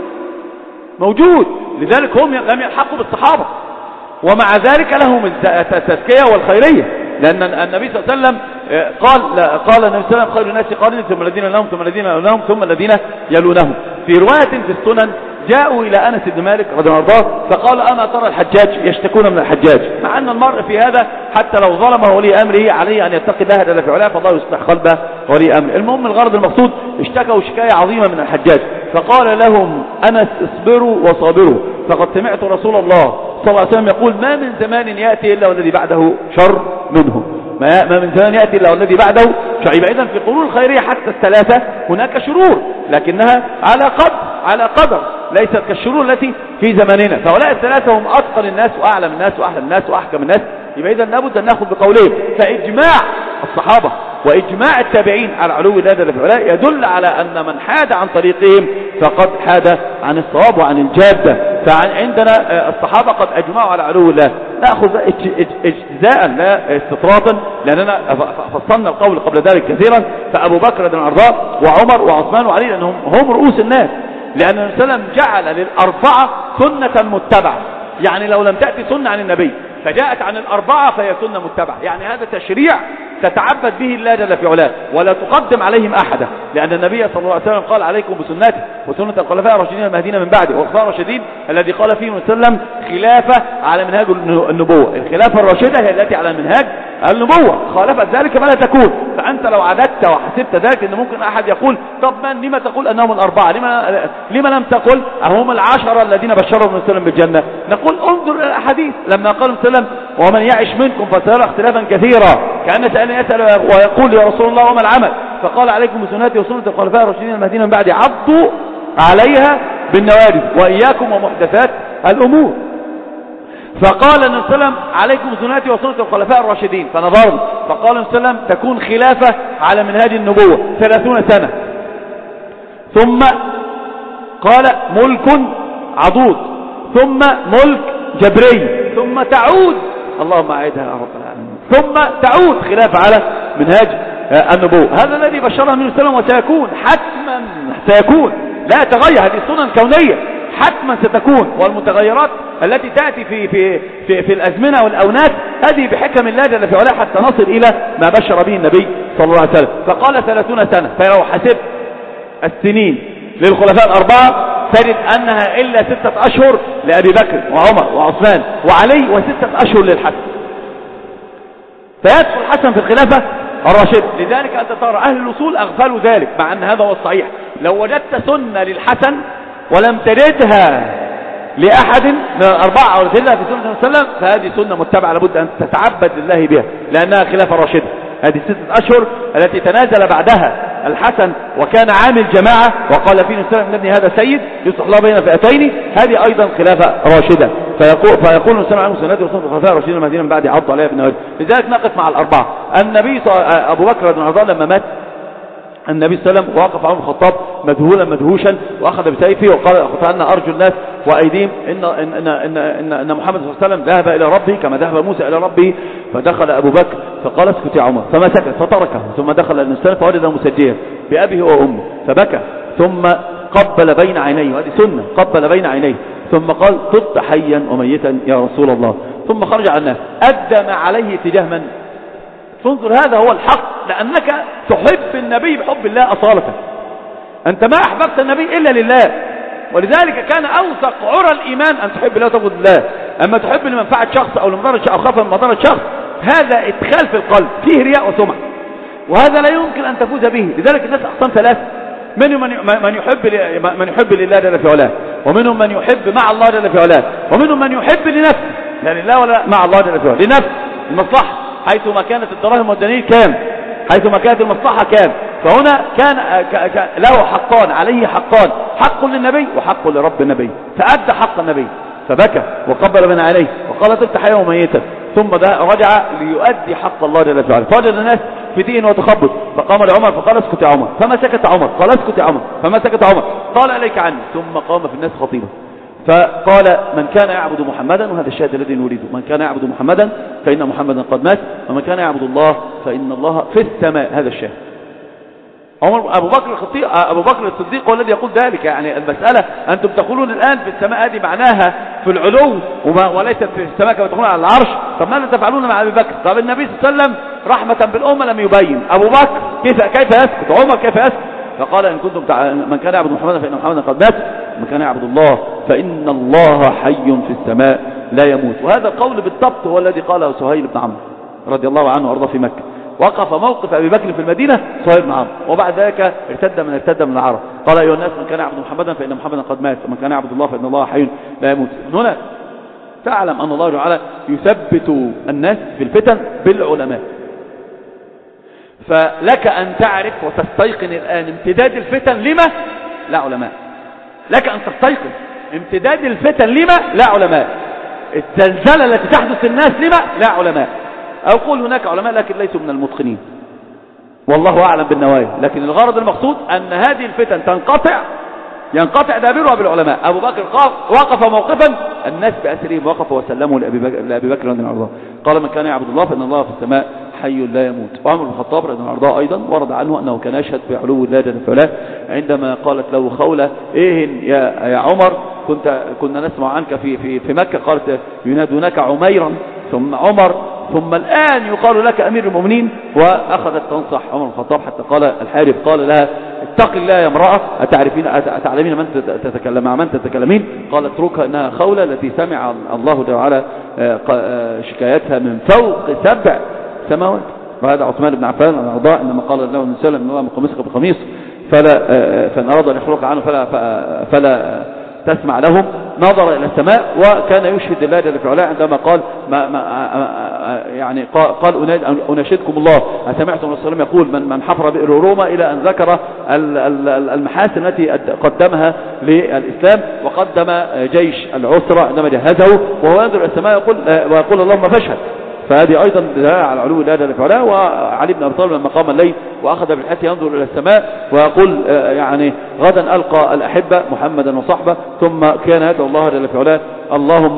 موجود لذلك هم لم يلحقوا بالصحابة، ومع ذلك لهم التزكية والخيرية، لأن النبي صلى الله عليه وسلم قال قال النبي صلى الله عليه وسلم خير الناس قرني ثم الذين يلونهم ثم الذين يلونهم ثم الذين يلونهم. في رواية في السنن جاءوا إلى أنس بن مالك رضي الله عنه فقال أنا ترى الحجاج يشتكون من الحجاج، مع أن المرء في هذا حتى لو ظلمه ولي أمره عليه أن يتقي الله جل في علاه فالله يصلح قلبه ولي أمره. المهم الغرض المقصود اشتكوا شكاية عظيمة من الحجاج، فقال لهم أنس اصبروا وصابروا فقد سمعت رسول الله صلى الله عليه وسلم يقول ما من زمان يأتي إلا والذي بعده شر منه، ما من زمان يأتي إلا والذي بعده شر. إذن في قرون الخيرية حتى الثلاثة هناك شرور لكنها على قدر على قدر ليست كالشرور التي في زماننا، فهؤلاء الثلاثة هم أتقن الناس وأعلم الناس وأحلم الناس وأحكم الناس. يبقى إذن لابد أن نأخذ بقولهم، فإجماع الصحابة وإجماع التابعين على علو الله جل في علاه يدل على أن من حاد عن طريقهم فقد حاد عن الصواب وعن الجادة. فعندنا الصحابة قد أجمعوا على علو الله، نأخذ اجزاء لا استطراطا، لأننا فصلنا القول قبل ذلك كثيرا. فأبو بكر رضي الله عنه وعمر وعثمان وعلي لأنهم هم رؤوس الناس، لأن النبي صلى الله عليه وسلم جعل للأربعة سنة متبعة، يعني لو لم تأتي سنة عن النبي فجاءت عن الأربعة فهي سنة متبعة، يعني هذا تشريع تتعبد به الله جل في علاه ولا تقدم عليهم أحدا، لأن النبي صلى الله عليه وسلم قال عليكم بسنتي وسنة الخلفاء الراشدين المهديين من بعدي. والخلفاء الراشدين الذي قال فيه النبي صلى الله عليه وسلم خلافة على منهاج النبوة، الخلافة الراشدة هي التي على منهاج النبوة، خالفت ذلك فلا تكون. فأنت لو عددت وحسبت ذلك أن ممكن أحد يقول طب من لما تقول أنهم الأربعة، لما, لما لم تقل هم العشرة الذين بشرهم النبي صلى الله عليه وسلم بالجنة؟ نقول انظر إلى الأحاديث لما قال النبي صلى الله عليه وسلم ومن يعش منكم فسيرى اختلافا كثيرا، كأن سأل يسأل ويقول يا رسول الله وما العمل؟ فقال عليكم بسنتي وسنة الخلفاء الراشدين المهديين من بعدي عضوا عليها بالنواجذ وإياكم ومحدثات الأمور. فقال النبي صلى الله عليه وسلم عليكم بسنتي وسنة الخلفاء الراشدين، فنظرنا فقال النبي صلى الله عليه وسلم تكون خلافة على منهاج النبوة ثلاثون سنة، ثم قال ملك عضوض، ثم ملك جبري، ثم تعود اللهم أعدها يا رب العالمين، ثم تعود خلافة على منهاج النبوة. هذا الذي بشره النبي صلى الله عليه وسلم وسيكون حتما، سيكون لا يتغير، هذه سنن كونية حتما ستكون. والمتغيرات التي تأتي في في في, في الأزمنة والأونات هذه بحكم الله جل في علاه حتى نصل إلى ما بشر به النبي صلى الله عليه وسلم. فقال ثلاثون سنة، فلو حسبت السنين للخلفاء الأربعة تجد أنها إلا ستة أشهر لأبي بكر وعمر وعثمان وعلي، وستة أشهر للحسن، فيدخل الحسن في الخلافة الراشد. لذلك أنت ترى أهل الوصول أغفلوا ذلك، مع أن هذا هو الصحيح. لو وجدت سنة للحسن ولم تجدها لأحد من الأربعة أو الثلاثة في سنة النبي صلى الله عليه وسلم فهذه سنة متبعة لابد أن تتعبد لله بها، لأنها خلافة راشدة. هذه ستة أشهر التي تنازل بعدها الحسن وكان عامل جماعة وقال فيه النبي صلى الله عليه وسلم ابني هذا سيد يصلح الله بين فئتين، هذه أيضا خلافة راشدة. فيقول فيقول النبي صلى الله عليه وسلم وسنة الخلفاء الراشدين المهديين من بعد عضوا عليها بالنواجذ. لذلك نقف مع الأربعة. النبي أبو بكر رضي الله عنه لما مات النبي صلى الله عليه وسلم وقف عمر الخطاب مذهولا مدهوشا وأخذ بسيفه وقال قطعنا أرجو الناس وأيديهم إن, إن, إن, إن, إن, إن محمد صلى الله عليه وسلم ذهب إلى ربه كما ذهب موسى إلى ربه. فدخل أبو بكر فقال اسكت يا عمر، فما سكت فتركه، ثم دخل النبي صلى الله عليه وسلم فوجده مسجيا بأبيه وأمه فبكى، ثم قبل بين عينيه، وهذه سنة، قبل بين عينيه، ثم قال طبت حيا وميتا يا رسول الله، ثم خرج عن الناس أدى ما عليه تجاه من؟ تنظر هذا هو الحق، لأنك تحب النبي بحب الله أصالة، أنت ما أحببت النبي إلا لله، ولذلك كان أوثق عرى الإيمان أن تحب الله وتبغض الله. أما تحب لمنفعة شخص أو لمضرة شخص أو خوفا من مضرة شخص هذا إدخال في القلب فيه رياء وسمعة، وهذا لا يمكن أن تفوز به. لذلك الناس أقسام ثلاثة، منهم من يحب من يحب لله جل في علاه، ومنهم من يحب مع الله جل في علاه، ومنهم من يحب لنفسه لا لله ولا مع الله جل في علاه، لنفسه المصلحة حيثما كانت الدراهم والدنانير كام، حيثما كانت المصلحة كام. فهنا كان له حقان، عليه حقان، حق للنبي وحق لرب النبي، فأدى حق النبي فبكى وقبل من عليه وقال طبت حيا وميتا، ثم ده رجع ليؤدي حق الله جل وعلا. فوجد الناس في دين وتخبط، فقام لعمر فقال اسكت يا عمر، فما سكت عمر، قال اسكت يا عمر، فما سكت عمر، قال اليك عني، ثم قام في الناس خطيبا فقال من كان يعبد محمدا، وهذا الشاهد الذي نريده، من كان يعبد محمدا فإن محمدا قد مات، ومن كان يعبد الله فإن الله في السماء. هذا الشاهد. عمر أبو بكر الخطيب أبو بكر الصديق هو الذي يقول ذلك. يعني المسألة أنتم تقولون الآن في السماء، هذه معناها في العلو وليست في السماء كما تقولون على العرش. طب ماذا تفعلون مع أبي بكر؟ طب النبي صلى الله عليه وسلم رحمة بالأمة لم يبين، أبو بكر كيف كيف يسكت، عمر كيف يسكت؟ فقال إن كنتم تع... من كان يعبد محمدا فإن محمدا قد مات، ومن كان يعبد الله فإن الله حي في السماء لا يموت. وهذا القول بالضبط هو الذي قاله سهيل بن عمرو رضي الله عنه وارضاه في مكة. وقف موقف أبي بكر في المدينة سهيل بن عمرو، وبعد ذلك ارتد من ارتد من العرب، قال أيها الناس من كان يعبد محمدا فإن محمدا قد مات، ومن كان يعبد الله فإن الله حي لا يموت. هنا تعلم أن الله تعالى يثبت الناس في الفتن بالعلماء. فلك أن تعرف وتستيقن الآن امتداد الفتن لما لا علماء، لك أن تستيقن امتداد الفتن لما لا علماء، الزلزلة التي تحدث الناس لما لا علماء. أقول هناك علماء لكن ليسوا من المتقنين والله أعلم بالنوايا، لكن الغرض المقصود أن هذه الفتن تنقطع ينقطع دابرها بالعلماء. أبو بكر وقف موقفا الناس بأسرهم، وقفوا وسلموا لأبي بكر, لأبي بكر رضي الله عنه، قال من كان يعبد الله فإن الله في السماء حي لا يموت. وعمر بن الخطاب رضي الله عنه أيضا ورد عنه أنه كان يشهد بعلو الله جل وعلا عندما قالت له خولة إيه يا, يا عمر كنت كنا نسمع عنك في, في, في مكة، قالت ينادونك عميرا ثم عمر ثم الآن يقال لك أمير المؤمنين. وأخذت تنصح عمر بن الخطاب حتى قال الحارب قال لها اتق الله يا امرأة، أتعرفين أتعلمين من تتكلم مع من تتكلمين؟ قالت اتركها إنها خولة التي سمع الله تعالى شكايتها من فوق سبع سماوات. وهذا عثمان بن عفان الأرضاء إنما قال له النبي صلى الله عليه وسلم من قميصك بقميص فلا فإن أراد أن يخلق عنه فلا فلا تسمع لهم، نظر إلى السماء وكان يشهد الله جل وعلا عندما قال ما ما يعني قال أناشدكم الله، أسمعتم رسول الله يقول من من حفر بئر روما إلى أن ذكر المحاسن التي قدمها للإسلام، وقدم جيش العسرة عندما جهزه وهو ينظر إلى السماء يقول ويقول اللهم فاشهد. فهذه أيضا دلالة على علو الله جل وعلا. وعلي بن أبي طالب لما قام الليل وأخذ بالحث ينظر إلى السماء ويقول يعني غدا ألقى الأحبة محمدا وصحبه، ثم كان يدعو الله جل وعلا اللهم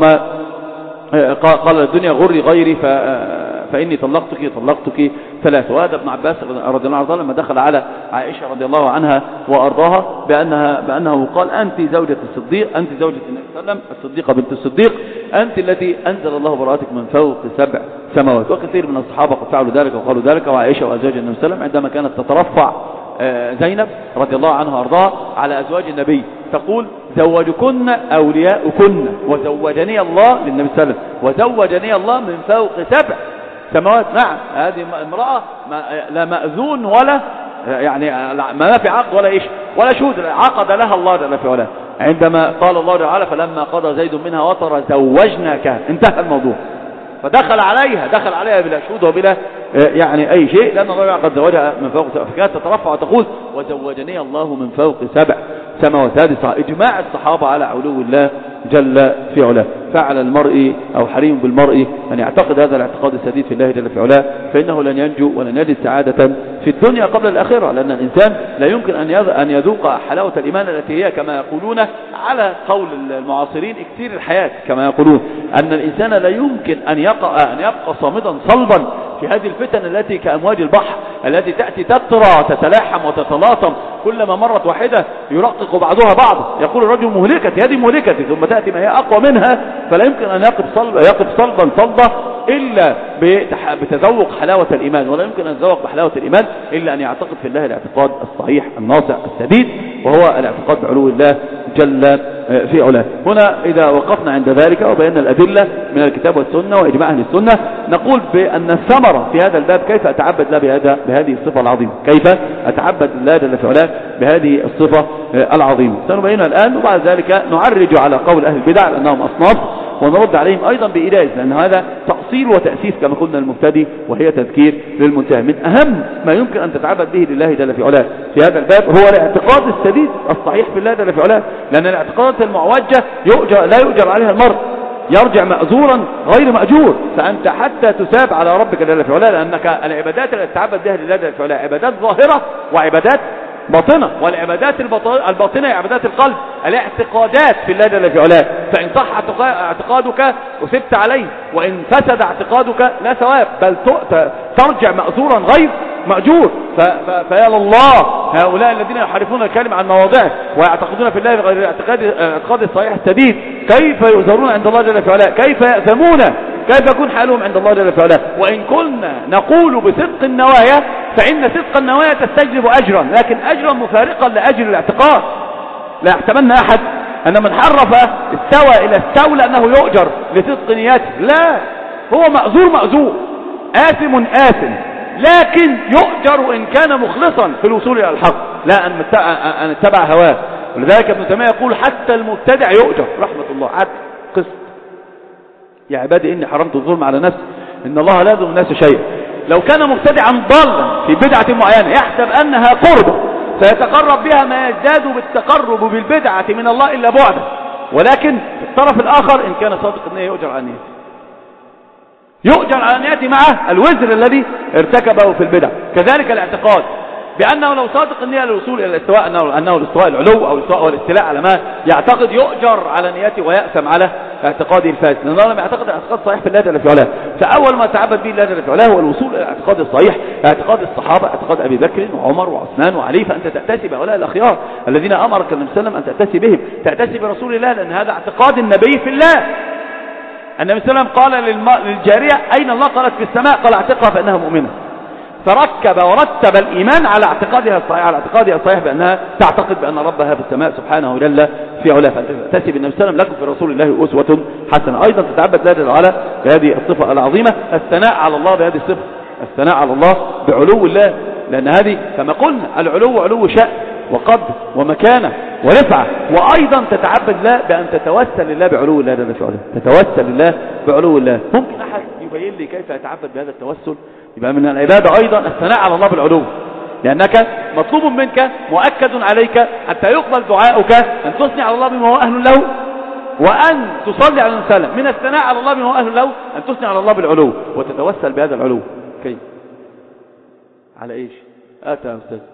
قال الدنيا غري غيري فإني طلقتك طلقتك ثلاثة. وهذا ابن عباس رضي الله عنه لما دخل على عائشة رضي الله عنها وأرضاها بأنها بأنه قال أنت زوجة الصديق، أنت زوجة النبي صلى الله عليه وسلم الصديقة بنت الصديق، أنت التي أنزل الله براءتك من فوق سبع سماوات. وكثير من الصحابة قد فعلوا ذلك وقالوا ذلك. وعائشة وأزواج النبي صلى الله عليه وسلم عندما كانت تترفع زينب رضي الله عنها وأرضاها على أزواج النبي تقول زوجكن أولياؤكن وزوجني الله للنبي صلى الله عليه وسلم وزوجني الله من فوق سبع سماوات. نعم هذه امرأة ما لا مأذون ولا يعني ما في عقد ولا إيش ولا شهود، عقد لها الله جل وعلا عندما قال الله تعالى فلما قضى زيد منها وطرا زوجناك، انتهى الموضوع. فدخل عليها دخل عليها بلا شهود وبلا يعني أي شيء، لأن الله قد زوجها من فوق سبع. فكانت تترفع وتقول وزوجني الله من فوق سبع سماوات. هذه إجماع الصحابة على علو الله جل في علاه. فعل المرء أو حريم بالمرء أن يعتقد هذا الاعتقاد السديد في الله جل في علاه، فإنه لن ينجو ولن يجد سعادة في الدنيا قبل الآخرة، لأن الإنسان لا يمكن أن يذوق حلاوة الإيمان التي هي كما يقولون على قول المعاصرين اكثير الحياة، كما يقولون أن الإنسان لا يمكن أن يقع أن يبقى صامدا صلبا في هذه الفتن التي كأمواج البحر التي تأتي تترى تتلاحم وتتلاطم، كلما مرت واحدة يرقق بعضها بعض، يقول الرجل مهلكتي هذه مهلكتي، ثم تأتي ما هي أقوى منها، فلا يمكن أن يقف صلب يقف صلبا صلبا إلا بتذوق حلاوة الإيمان، ولا يمكن أن يتذوق بحلاوة الإيمان إلا أن يعتقد في الله الاعتقاد الصحيح الناصع السديد، وهو الاعتقاد بعلو الله جل في علاه. هنا إذا وقفنا عند ذلك وبينا الأدلة من الكتاب والسنة وإجماع أهل السنة، نقول بأن الثمرة في هذا الباب كيف أتعبد الله بهذا بهذه الصفة العظيمة، كيف أتعبد الله جل في علاه بهذه الصفة العظيمة، سنبينها الآن. وبعد ذلك نعرج على قول أهل البدع لأنهم أصناف، ونرد عليهم أيضا بإيجاز، لأن هذا تأصيل وتأسيس كما قلنا المبتدئ، وهي تذكير للمنتهي. من أهم ما يمكن أن تتعبد به لله جل في علاه في هذا الباب هو الاعتقاد السديد الصحيح في الله جل في علاه، لأن الاعتقادات المعوجة يؤجر لا يؤجر عليها المرء، يرجع مأزورا غير مأجور. فأنت حتى تساب على ربك جل في علاه، لأنك العبادات التي تتعبد بها لله جل في علاه عبادات ظاهرة وعبادات باطنة، والعبادات الباطنة عبادات القلب، الاعتقادات في الله جل في علاه. فإن صح اعتقادك أثبت عليه، وإن فسد اعتقادك لا ثواب، بل ترجع مأزورا غير مأجور. فيا لله هؤلاء الذين يحرفون الكلمة عن مواضعه ويعتقدون في الله غير الاعتقاد الاعتقاد الصحيح السديد، كيف يؤذرون عند الله جل في علاه؟ كيف يأثمون؟ كيف يكون حالهم عند الله جل في علاه؟ وإن كنا نقول بصدق النوايا فإن صدق النوايا تستجلب أجرا، لكن أجرا مفارقا لأجر الاعتقاد. لا يحتملنا أحد أن من حرف استوى إلى استولى أنه يؤجر لصدق نياته، لا، هو مأزور مأزور، آثم آثم، لكن يؤجر إن كان مخلصا في الوصول إلى الحق، لا أن اتبع هواه. ولذلك ابن تيمية يقول حتى المبتدع يؤجر رحمة الله. عد قسط يا عبادي إني حرمت الظلم على نفسي إن الله لا يظلم الناس شيئا. لو كان مبتدعا ضالا في بدعة معينة يحسب أنها قربة سيتقرب بها ما يزداد بالتقرب بالبدعة من الله إلا بعدا، ولكن في الطرف الآخر إن كان صادق النية يؤجر على نيته، يؤجر على نيته مع الوزر الذي ارتكبه في البدع. كذلك الاعتقاد بأنه لو صادق النية للوصول إلى الاستواء أنه, أنه الاستواء العلو أو الاستواء والاستيلاء على ما يعتقد، يؤجر على نيته ويأثم على اعتقاده الفاسد، لأنه لم يعتقد اعتقاد صحيح في الله جل في علاه. فأول ما تعبد به الله جل في علاه هو الوصول إلى الاعتقاد الصحيح، اعتقاد الصحابة، اعتقاد أبي بكر وعمر وعثمان وعلي. فأنت تأتسي بهؤلاء الأخيار الذين أمرك النبي صلى الله عليه وسلم أن تأتسي بهم، تأتسي برسول الله، لأن هذا اعتقاد النبي في الله. النبي صلى الله عليه وسلم قال للجارية أين الله؟ قالت في السماء. قال اعتقها فإنها مؤمنة. فركب ورتب الإيمان على اعتقادها الصحيح، على اعتقادها الصحيح بأنها تعتقد بأن ربها في السماء سبحانه جل في علاه. فتأتي بالنبي صلى الله عليه وسلم لكم في رسول الله أسوة حسنة. أيضا تتعبد الله على بهذه الصفة العظيمة، الثناء على الله بهذه الصفة، الثناء على الله بعلو الله، لأن هذه كما قلنا العلو علو شأن وقدر ومكانة ورفعة. وأيضا تتعبد الله بأن تتوسل لله بعلو الله جل في علاه، تتوسل لله بعلو الله. ممكن أحد يبين لي كيف يتعبد بهذا التوسل؟ يبقى من العبادة أيضا الثناء على الله بالعلو، لأنك مطلوب منك مؤكد عليك حتى يقبل دعاؤك أن تثني على الله بما هو أهل له، وأن تصلي على النبي. من الثناء على الله بما هو أهل له أن تثني على الله بالعلو وتتوسل بهذا العلو. كيف؟ على إيش؟ آتى يا أستاذ.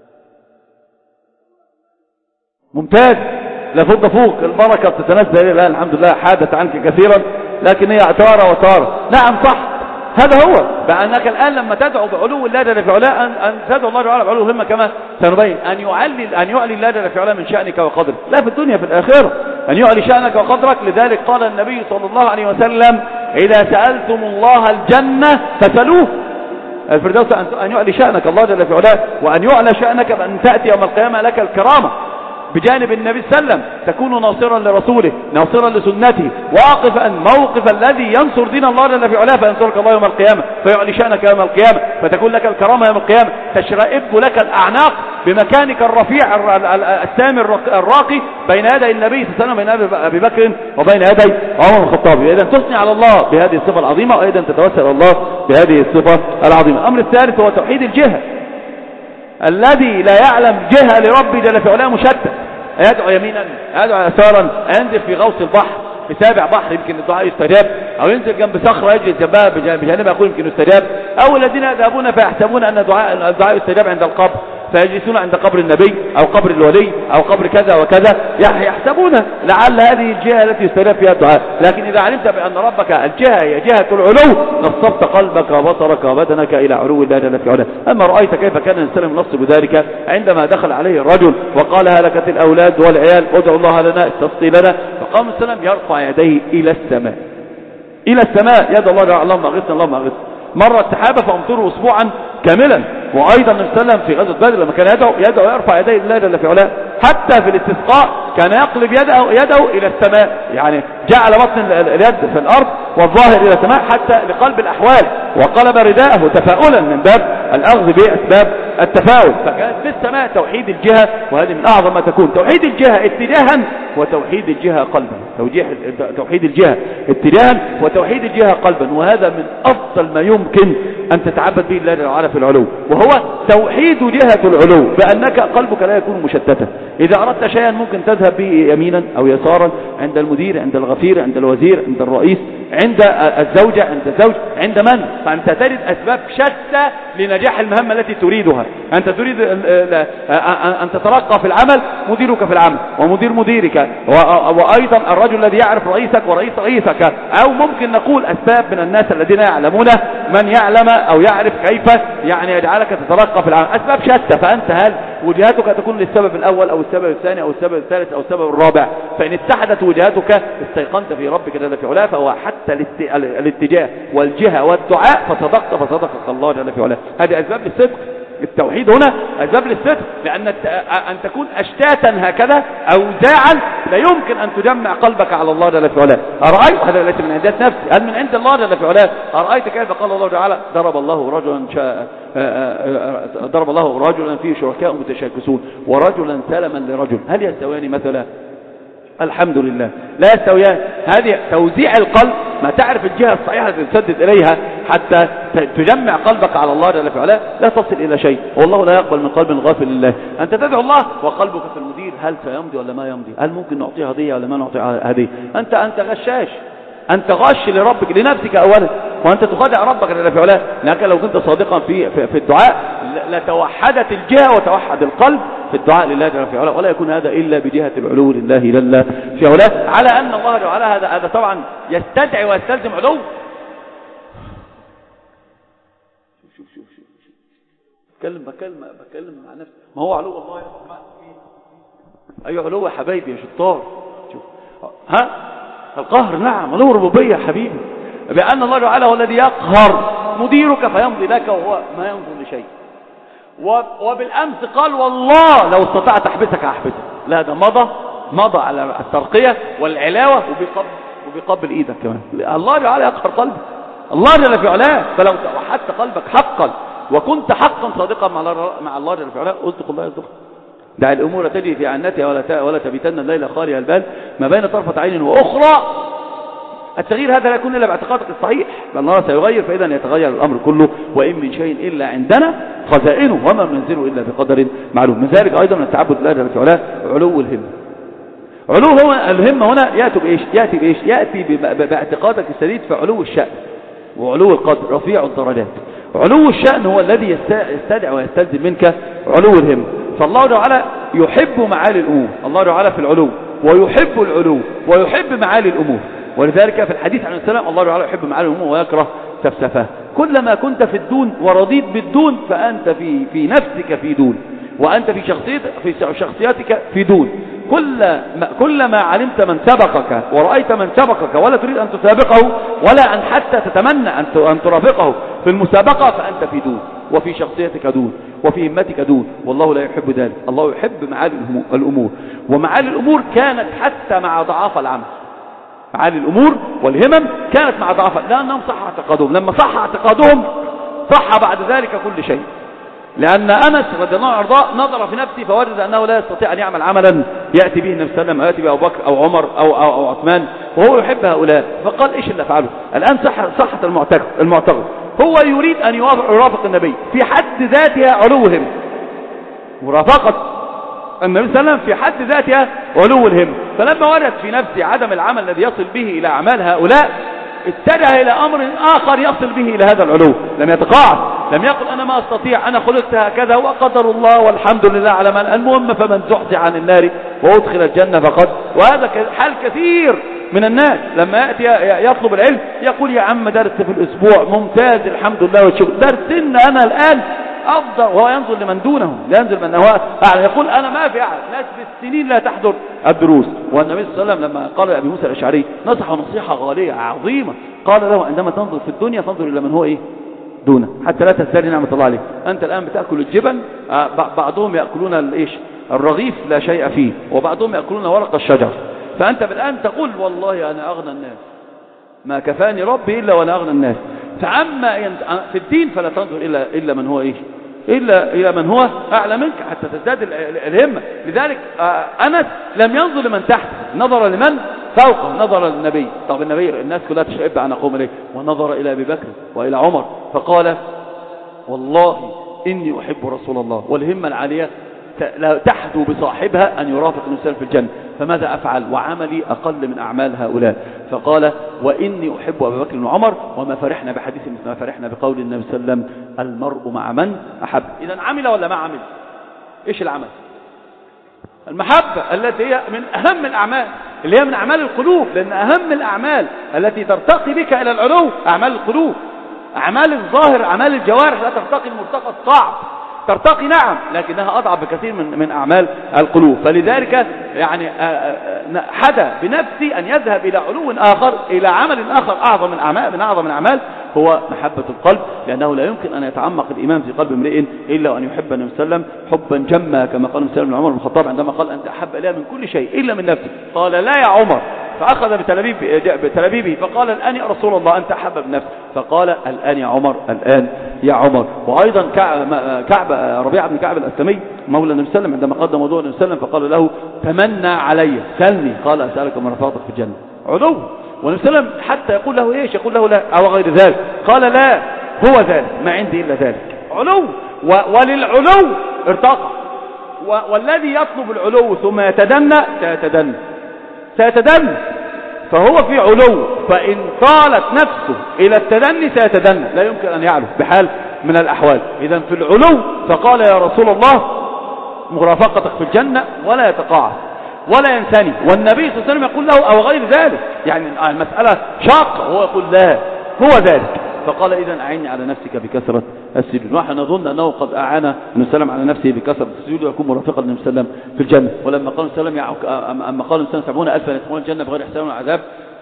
ممتاز، لفض فوق البركة بتتنزل الآن الحمد لله، حادت عنك كثيرا لكن هي تارة وتارة. نعم صح، هذا هو بأنك الآن لما تدعو بعلو الله جل في علاه أن, أن تدعو الله تعالى بعلو همة كما سنبين، أن يعلي أن يعلي الله جل في علاه من شأنك وقدرك، لا في الدنيا في الآخرة، أن يعلي شأنك وقدرك. لذلك قال النبي صلى الله عليه وسلم إذا سألتم الله الجنة فسألوه الفردوس، أن يعلي شأنك الله جل في علاه، وأن يعلى شأنك بأن تأتي يوم القيامة لك الكرامة بجانب النبي صلى الله عليه وسلم، تكون ناصرا لرسوله ناصرا لسنته، واقفا موقف الذي ينصر دين الله جل في علاه، فينصرك الله يوم القيامة، فيعلي شأنك يوم القيامة، فتكون لك الكرامة يوم القيامة، تشرئب لك الأعناق بمكانك الرفيع السامي الراقي بين يدي النبي صلى الله عليه وسلم، بين يدي أبي بكر وبين يدي عمر الخطاب. إذا تثني على الله بهذه الصفة العظيمة، وأيضا تتوسل إلى الله بهذه الصفة العظيمة. الأمر الثالث هو توحيد الجهة. الذي لا يعلم جهة لربي جل في علاه مشتت، يدعو يمينا يدعو يسارا، ينزل في غوص البحر في سابع بحر يمكن الدعاء يستجاب، او ينزل جنب صخرة يجلس جنبها بجانبها يقول يمكن يستجاب، او الذين يذهبون فيحسبون ان الدعاء الدعاء يستجاب عند القبر، فيجلسون عند قبر النبي او قبر الولي او قبر كذا وكذا، يحسبون لعل هذه الجهة التي يستجاب فيها الدعاء. لكن اذا علمت بان ربك الجهة هي جهة العلو نصبت قلبك وبصرك وبدنك الى علو الله جل في علاه. اما رأيت كيف كان الانسان ينصب ذلك عندما دخل عليه الرجل وقال هلكت الاولاد والعيال ادعوا الله لنا استسقي لنا، فقام السلام يرفع يديه الى السماء، الى السماء، يد الله اللهم اغثنا اللهم اغثنا. مرة السحابة فامطروا اسبوعا كاملا. وايضا النبي صلى الله عليه وسلم في غزوة بدر لما كان يدعو يدعو يرفع يديه لله جل في علاه، حتى في الاستسقاء كان يقلب يده يده الى السماء، يعني جعل بطن اليد في الارض والظاهر الى السماء حتى لقلب الاحوال، وقلب رداءه تفاؤلا من باب الاخذ باسباب التفاوت. فكانت في السماء توحيد الجهة، وهذه من أعظم ما تكون، توحيد الجهة اتجاها وتوحيد الجهة قلبا، توحيد الجهة اتجاها وتوحيد الجهة قلبا، وهذا من أفضل ما يمكن أن تتعبد به الله تعالى في العلو، وهو توحيد جهة العلو، بأنك قلبك لا يكون مشتتا. إذا أردت شيئا ممكن تذهب به يمينا أو يسارا، عند المدير، عند الغفير، عند الوزير، عند الرئيس، عند الزوجة، عند الزوج، عند من؟ فأنت تجد أسباب شتى لنجاح المهمة التي تريدها. أنت تريد أن تترقى في العمل، مديرك في العمل ومدير مديرك، وأيضا الرجل الذي يعرف رئيسك ورئيس رئيسك. أو ممكن نقول أسباب من الناس الذين يعلمون، من يعلم أو يعرف كيف يعني يجعلك تترقى في العمل، أسباب شتى. فأنت هل وجهتك تكون للسبب الأول أو السبب الثاني أو السبب الثالث أو السبب الرابع؟ فإن اتحدت وجهتك استيقنت في ربك جل في علاه، فهو حتى الاتجاه والجهة والدعاء فصدقت فصدقك الله جل في علاه. هذه أسباب للصدق. التوحيد هنا أسباب للصدق، لأن أن تكون أشتاتا هكذا أوزاعا لا يمكن أن تجمع قلبك على الله جل في علاه. أرأيت هذا ليس من عند نفسي، هل من عند الله جل في علاه. أرأيت كيف قال الله تعالى ضرب الله رجلا شاء ضرب الله رجلا فيه شركاء متشاكسون ورجلا سلما لرجل، هل يستويان مثلا؟ الحمد لله لا يستويان. هذه توزيع القلب، ما تعرف الجهة الصحيحة التي تسدد إليها حتى تجمع قلبك على الله جل في علاه، لا تصل إلى شيء. والله لا يقبل من قلب غافل لله. أنت تدعو الله وقلبك في المدير، هل سيمضي ولا ما يمضي؟ هل ممكن نعطيه هدية ولا ما نعطيه هدية؟ أنت أنت غشاش، أنت غش لربك، لنفسك أولا، وأنت تخدع ربك جل في علاه. لكن لو كنت صادقا في في, في الدعاء لتوحدت الجهة وتوحد القلب في الدعاء لله جل في علاه، ولا يكون هذا إلا بجهة العلو لله جل في علاه، على أن الله جل هذا هذا طبعا يستدعي ويستلزم علو. شوف شوف شوف شوف بتكلم بتكلم بتكلم مع نفسي، ما هو علو الله يا جماعه. أي علو يا حبايبي يا شطار. شوف ها القهر، نعم علو ربوبية يا حبيبي، بأن الله تعالى هو الذي يقهر مديرك فيمضي لك وهو ما ينظر لشيء. وبالأمس قال والله لو استطعت أحبسك أحبسك، لا ده مضى مضى على الترقية والعلاوة وبيقبل وبيقبل إيدك كمان. الله تعالى يقهر قلبك، الله جل في علاه. فلو وحدت قلبك حقا وكنت حقا صادقا مع الله جل في علاه، قلت الله يصدق. دع الأمور تجري في عنتها ولا ولا تبيتن الليل خالي البال ما بين طرفة عين وأخرى. التغيير هذا لا يكون إلا باعتقادك الصحيح بأن الله سيغير، فإذا يتغير الأمر كله. وإن من شيء إلا عندنا خزائنه وما ننزله إلا بقدر معلوم. من ذلك أيضا التعبد لله جل وعلا علو الهمة. علو هو الهمة هنا يأتي بإيش؟ يأتي بإيش؟ يأتي باعتقادك السديد في علو الشأن وعلو القدر رفيع الدرجات. علو الشأن هو الذي يستدعي ويستلزم منك علو الهمة. فالله تعالى يحب معالي الأمور، الله تعالى في العلو ويحب العلو ويحب معالي الأمور. ولذلك في الحديث عن السلام الله تعالى يحب معالي الأمور ويكره سفسفاه. كلما كنت في الدون ورضيت بالدون فأنت في في نفسك في دون، وأنت في شخصيتك في شخصيتك في دون. كل كلما علمت من سبقك ورأيت من سبقك ولا تريد أن تسابقه ولا أن حتى تتمنى أن ترافقه في المسابقة فأنت في دون، وفي شخصيتك دون، وفي همتك دون، والله لا يحب ذلك. الله يحب معالي الأمور، ومعالي الأمور كانت حتى مع ضعاف العمل. معالي الأمور والهمم كانت مع ضعاف، لأنهم صح اعتقادهم. لما صح اعتقادهم صح بعد ذلك كل شيء. لأن أنس رضي الله عنه وارضاه نظر في نفسه فوجد أنه لا يستطيع أن يعمل عملا يأتي به النبي صلى الله عليه وسلم، يأتي به أبو بكر أو عمر أو, أو, أو عثمان، وهو يحب هؤلاء. فقال إيش اللي أفعله الآن؟ صح صحة المعتقد المعتقد هو يريد أن يرافق النبي، في حد ذاتها علوهم. مرافقة النبي صلى الله عليه وسلم في حد ذاتها علو الهم. فلما وجد في نفسه عدم العمل الذي يصل به إلى أعمال هؤلاء اتجه إلى أمر آخر يصل به إلى هذا العلو. لم يتقاعد، لم يقل أنا ما أستطيع، أنا خلقت هكذا وقدر الله والحمد لله على من. المهم فمن زحزح عن النار وأدخل الجنة فقد. وهذا حال كثير من الناس لما يأتي يطلب العلم يقول يا عم درس في الأسبوع ممتاز الحمد لله والشكر، درسنا أنا الآن أفضل، وهو ينظر لمن دونه، لا ينظر من هو أعلى. يقول أنا ما في أحد، ناس بالسنين لا تحضر الدروس. والنبي صلى الله عليه وسلم لما قال لأبي موسى الأشعري نصحه نصيحة غالية عظيمة، قال له عندما تنظر في الدنيا فانظر إلى من هو إيه دونه، حتى لا تزدري نعمة الله عليك. أنت الآن بتأكل الجبن، بعضهم يأكلون الإيش الرغيف لا شيء فيه، وبعضهم يأكلون ورق الشجر. فأنت بالآن تقول والله أنا أغنى الناس، ما كفاني ربي إلا وأنا أغنى الناس. فأما في الدين فلا تنظر إلا, إلا من هو إيه إلا إلى من هو أعلى منك حتى تزداد الهمة. لذلك أنس لم ينظر لمن تحت، نظر لمن فوقه، نظر للنبي. طب النبي الناس كلها تشعب عن أقوم إليه، ونظر إلى أبي بكر وإلى عمر فقال والله إني أحب رسول الله. والهمة العالية تحدو بصاحبها أن يرافق الإنسان في الجنة، فماذا أفعل وعملي أقل من أعمال هؤلاء؟ فقال وإني أحب أبا بكر وعمر، وما فرحنا بحديث مثل ما فرحنا بقول النبي صلى الله عليه وسلم المرء مع من أحب. إذا عمل ولا ما عمل؟ إيش العمل؟ المحبة التي هي من أهم الأعمال، اللي هي من أعمال القلوب، لأن أهم الأعمال التي ترتقي بك إلى العلو أعمال القلوب. أعمال الظاهر أعمال الجوارح لا ترتقي المرتقى الصعب، ترتقي نعم لكنها أضعف بكثير من من أعمال القلوب. فلذلك يعني حدا بنفسي أن يذهب إلى علو آخر، إلى عمل آخر أعظم من أعمال من أعظم الأعمال، هو محبة القلب، لأنه لا يمكن أن يتعمق الإيمان في قلب امرئ إلا وأن يحب النبي صلى الله عليه وسلم حبا جما، كما قال النبي عمر بن الخطاب عندما قال أنت أحب إلي من كل شيء إلا من نفسي. قال لا يا عمر، فأخذ بتلابيب بتلابيبه فقال الآن يا رسول الله أنت أحب بنفسي، فقال الآن يا عمر، الآن يا عمر. وأيضا كعب ربيعة بن كعب الأسلمي مولى النبي صلى الله عليه وسلم عندما قدم موضوع النبي صلى الله عليه وسلم فقال له تمنى علي سلني، قال أسألك من رفاقتك في الجنة. علو. والنبي صلى الله عليه وسلم حتى يقول له ايش؟ يقول له لا أو غير ذلك، قال لا هو ذلك ما عندي إلا ذلك. علو. وللعلو ارتقى، والذي يطلب العلو ثم يتدنى سيتدنى سيتدنى فهو في علو، فإن طالت نفسه إلى التدني سيتدنى، لا يمكن أن يعلو بحال من الأحوال. إذن في العلو فقال يا رسول الله مرافقتك في الجنة ولا يتقاعد ولا ينساني، والنبي صلى الله عليه وسلم يقول له أو غير ذلك، يعني المسألة شاقة وهو يقول لا هو ذلك. فقال إذن أعني على نفسك بكثرة السجود. ونحن نظن أنه قد أعان النبي صلى الله عليه وسلم على نفسه بكثرة السجود ويكون مرافقا للنبي صلى الله عليه وسلم في الجنة. ولما قال النبي صلى الله عليه وسلم أما قال النبي سبعون ألفا يدخلون الجنة بغير حساب ولا عذاب،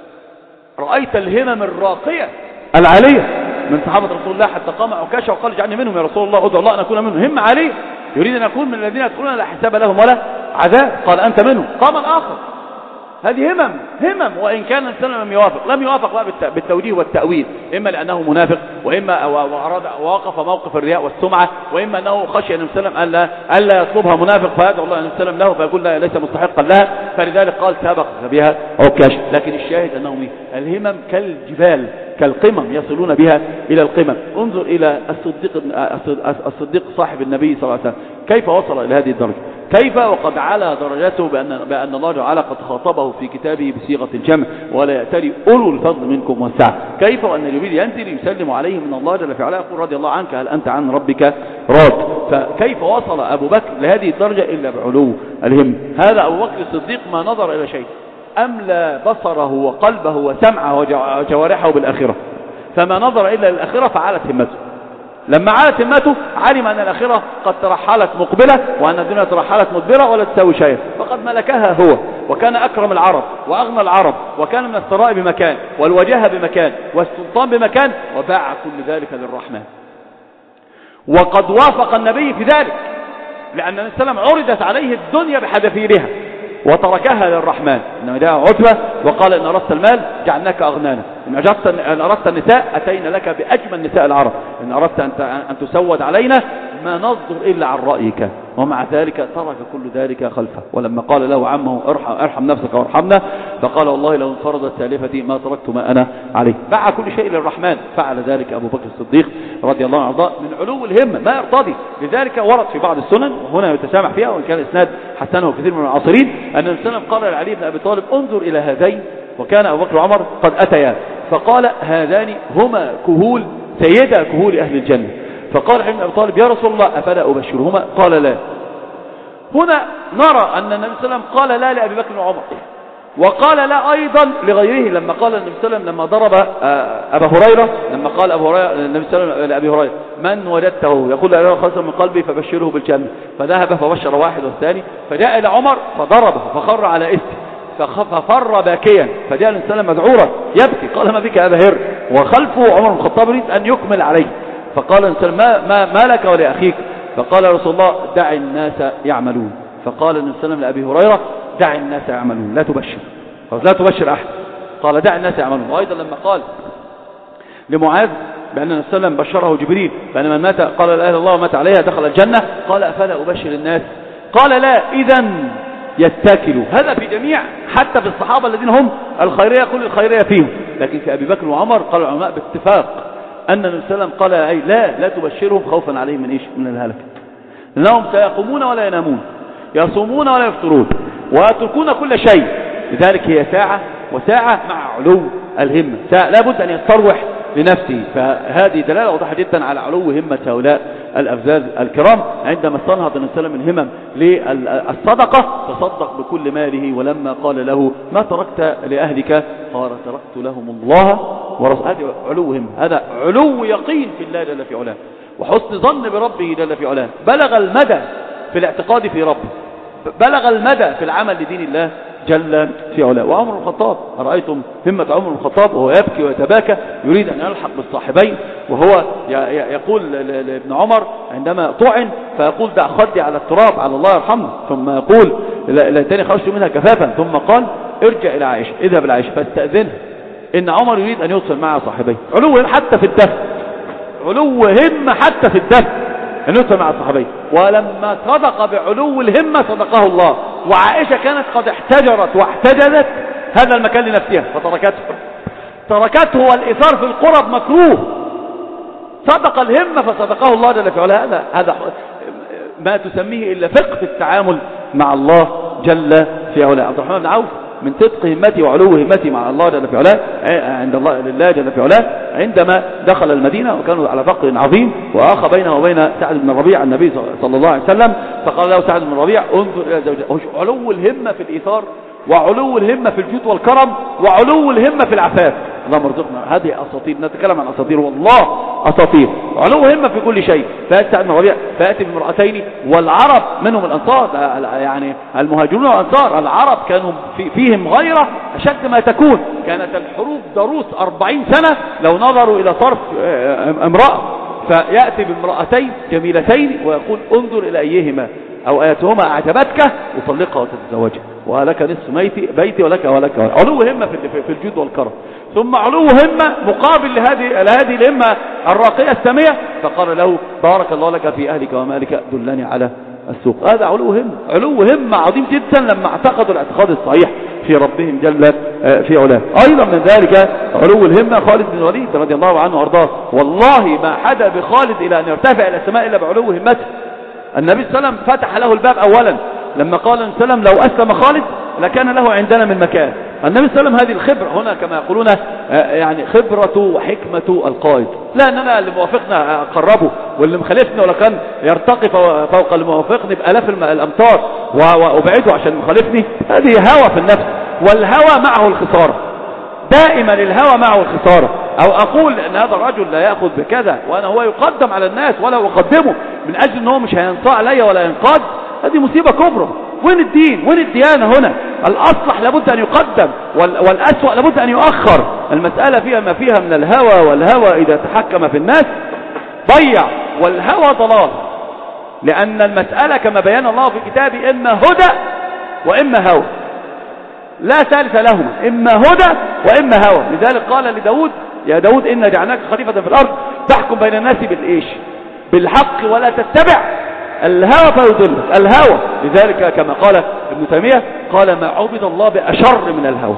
رأيت الهمم الراقية العالية من صحابة رسول الله حتى قام عكاشة وقال اجعلني منهم يا رسول الله، ادعو الله أن أكون منهم. همة عالية يريد أن أكون من الذين يدخلون لا حساب لهم ولا عذاب، قال أنت منهم. قام الآخر. هذه همم همم وإن كان الإنسان لم يوافق لم يوافق بالتوجيه والتأويل، إما لأنه منافق، وإما وأراد ووقف موقف الرياء والسمعة، وإما أنه خشي النبي صلى الله عليه وسلم ألا يطلبها منافق فيدعو الله النبي صلى الله عليه وسلم له فيقول لا ليس مستحقا لها، فلذلك قال سابق بها عكاش. لكن الشاهد أنهم الهمم كالجبال كالقمم يصلون بها إلى القمم. انظر إلى الصديق الصديق صاحب النبي صلى الله عليه وسلم كيف وصل إلى هذه الدرجة، كيف وقد على درجته بأن, بأن الله تعالى قد خاطبه في كتابه بصيغة الجمع ولا يأتري أولو الفضل منكم والسعة، كيف وأن الجبريل ينزل يسلم عليه من الله جل في علاه يقول رضي الله عنك هل أنت عن ربك راض. فكيف وصل أبو بكر لهذه الدرجة إلا بعلو الهم. هذا أبو بكر الصديق ما نظر إلى شيء، أملى بصره وقلبه وسمعه وجوارحه بالآخرة، فما نظر إلا للآخرة فعلت همته. لما علت همته علم أن الآخرة قد ترحلت مقبلة وأن الدنيا ترحلت مدبرة ولا تساوي شيئا، فقد ملكها هو، وكان أكرم العرب وأغنى العرب، وكان من الثراء بمكان والوجاهة بمكان والسلطان بمكان، وباع كل ذلك للرحمن. وقد وافق النبي في ذلك، لأن النبي صلى الله عليه وسلم عرضت عليه الدنيا بحذافيرها وتركها للرحمن. إنما جاء عتبة وقال إن أردت المال جعلناك أغنانا، إن أردت, إن أردت النساء أتينا لك بأجمل نساء العرب، إن أردت أن, أن تسود علينا ما نصدر إلا عن رأيك. ومع ذلك ترك كل ذلك خلفه. ولما قال له عمه ارحم, ارحم نفسك وارحمنا، فقال والله لو انفرضت سالفتي ما تركت ما أنا عليه. باع كل شيء للرحمن. فعل ذلك أبو بكر الصديق رضي الله عنه من علو الهمة ما يرتضي. لذلك ورد في بعض السنن وهنا يتسامح فيها وإن كان الإسناد حسنه كثير من العاصرين أن النبي صلى الله عليه وسلم قال لعلي بن أبي طالب انظر إلى هذين، وكان أبو بكر وعمر قد أتيا، فقال هذان هما كهول سيدا كهول أهل الجنة. فقال علي بن أبي طالب يا رسول الله أفلا أبشرهما؟ قال لا. هنا نرى أن النبي صلى الله عليه وسلم قال لا لأبي بكر وعمر، وقال لا أيضا لغيره. لما قال النبي صلى الله عليه وسلم لما ضرب أبا هريرة، لما قال أبو هريرة النبي صلى الله عليه وسلم لأبي هريرة من وجدته يقول لا خلصا من قلبي فبشره بالجنة، فذهب فبشر واحد والثاني، فجاء إلى عمر فضربه فخر على إسته ففر باكيا، فجاء النبي صلى الله عليه وسلم مذعورا يبكي، قال ما بك أبا هر؟ وخلفه عمر بن الخطاب يريد أن يكمل عليه، فقال النبي صلى الله عليه وسلم ما, ما لك ولأخيك؟ فقال يا رسول الله دع الناس يعملون. فقال النبي صلى الله عليه وسلم لأبي هريرة دع الناس يعملون لا تبشر، لا تبشر أحد، قال دع الناس يعملون. وأيضا لما قال لمعاذ بأن النبي صلى الله عليه وسلم بشره جبريل بأن من مات قال لا إله إلا الله ومات عليها دخل الجنة، قال أفلا أبشر الناس؟ قال لا، إذن يتكلوا. هذا في جميع، حتى في الصحابة الذين هم الخيرية كل الخيرية فيهم. لكن في أبي بكر وعمر قال العلماء باتفاق أن النبي صلى الله عليه وسلم قال أي لا لا تبشرهم خوفا عليهم من إيش؟ من الهلكة، لأنهم سيقومون ولا ينامون، يصومون ولا يفطرون، ويتركون كل شيء. لذلك هي ساعة وساعة مع علو الهمة، لا بد أن يستروح لنفسه. فهذه دلالة واضحة جدا على علو همة هؤلاء الأفذاذ الكرام. عندما استنهض النبي صلى الله عليه وسلم من همم للصدقة تصدق بكل ماله، ولما قال له ما تركت لأهلك قال تركت لهم الله ورسوله. هذا علو همة، هذا علو يقين في الله جل في علاه، وحسن ظن بربه جل في علاه. بلغ المدى في الاعتقاد في ربه، بلغ المدى في العمل لدين الله جل في علاه. وعمر بن الخطاب، أرأيتم همة عمر بن الخطاب وهو يبكي ويتباكى يريد أن يلحق بالصاحبين، وهو يقول لابن عمر عندما طعن فيقول دع خدي على التراب على الله يرحمه، ثم يقول ليتني خرجت منها كفافا، ثم قال ارجع إلى عائشة، اذهب إلى عائشة فاستأذنها إن عمر يريد أن يوصل مع صاحبين. علو حتى في الدفع، علو همة حتى في الدفع أن يوصل مع الصحابين. ولما صدق بعلو الهمة صدقه الله. وعائشة كانت قد احتجرت واحتجزت هذا المكان لنفسها فتركته، تركته. والإثار في القرب مكروه، صدق الهمة فصدقه الله جل في علاه. هذا هذا ما تسميه إلا فقه في التعامل مع الله جل في علاه. عبد الرحمن بن عوف من صدق همتي وعلو همتي مع الله جل في علاه عند الله لله جل في علاه عندما دخل المدينة وكانوا على فقر عظيم، وآخى بينه وبين سعد بن الربيع النبي صلى الله عليه وسلم، فقال له سعد بن الربيع انظر إلى زوجته. علو الهمة في الإيثار، وعلو الهمة في الجود والكرم، وعلو الهمة في العفاف. اللهم ارزقنا هذه أساطير، نتكلم عن أساطير والله أساطير. علو همة في كل شيء. فأتى سعد بن الربيع فأتي بامرأتين، والعرب منهم الأنصار، يعني المهاجرون والأنصار العرب كانوا في فيهم غيرة أشد ما تكون. كانت الحروب دروس أربعين سنة لو نظروا إلى طرف امرأة، فيأتي بامرأتين جميلتين ويقول انظر إلى أيهما أو آياتهما أعجبتك وطلقها وتتزوجها، ولك نصف بيتي ولك ولك. علو همة في الجود والكرم. ثم علو همة مقابل لهذه لهذه الهمة الراقية السامية، فقال له بارك الله لك في أهلك ومالك دلني على السوق. هذا علو همة، علو همة عظيم جدا لما اعتقدوا الاعتقاد الصحيح في ربهم جل في علاه. أيضا من ذلك علو الهمة خالد بن الوليد رضي الله عنه وارضاه. والله ما حدا بخالد إلى أن يرتفع إلى السماء إلا بعلو همته. النبي صلى الله عليه وسلم فتح له الباب أولا لما قال النبي صلى الله عليه وسلم لو أسلم خالد لكان له عندنا من مكان. النبي صلى الله عليه وسلم هذه الخبرة هنا كما يقولون يعني خبرة وحكمة القائد، لا أننا اللي موافقنا أقربه واللي مخالفنا ولا كان يرتقي فوق اللي موافقني بألاف الأمتار وأبعده عشان مخالفني. هذه هوى في النفس، والهوى معه الخسارة، دائما الهوى معه الخسارة. أو أقول أن هذا الرجل لا يأخذ بكذا وأنا هو يقدم على الناس ولا أقدمه من أجل أنه مش هينصاع علي ولا ينقاد، هذه مصيبة كبرى. وين الدين؟ وين الديانة هنا؟ الأصلح لابد أن يقدم والأسوأ لابد أن يؤخر. المسألة فيها ما فيها من الهوى، والهوى إذا تحكم في الناس ضيع، والهوى ضلال. لأن المسألة كما بيان الله في كتابه إما هدى وإما هوى، لا ثالث لهما، إما هدى وإما هوى. لذلك قال لداود يا داود إنا جعلناك خليفة في الأرض تحكم بين الناس بالإيش؟ بالحق ولا تتبع الهوى فيضلك. الهوى لذلك كما قال ابن تيمية قال ما عبد الله بأشر من الهوى،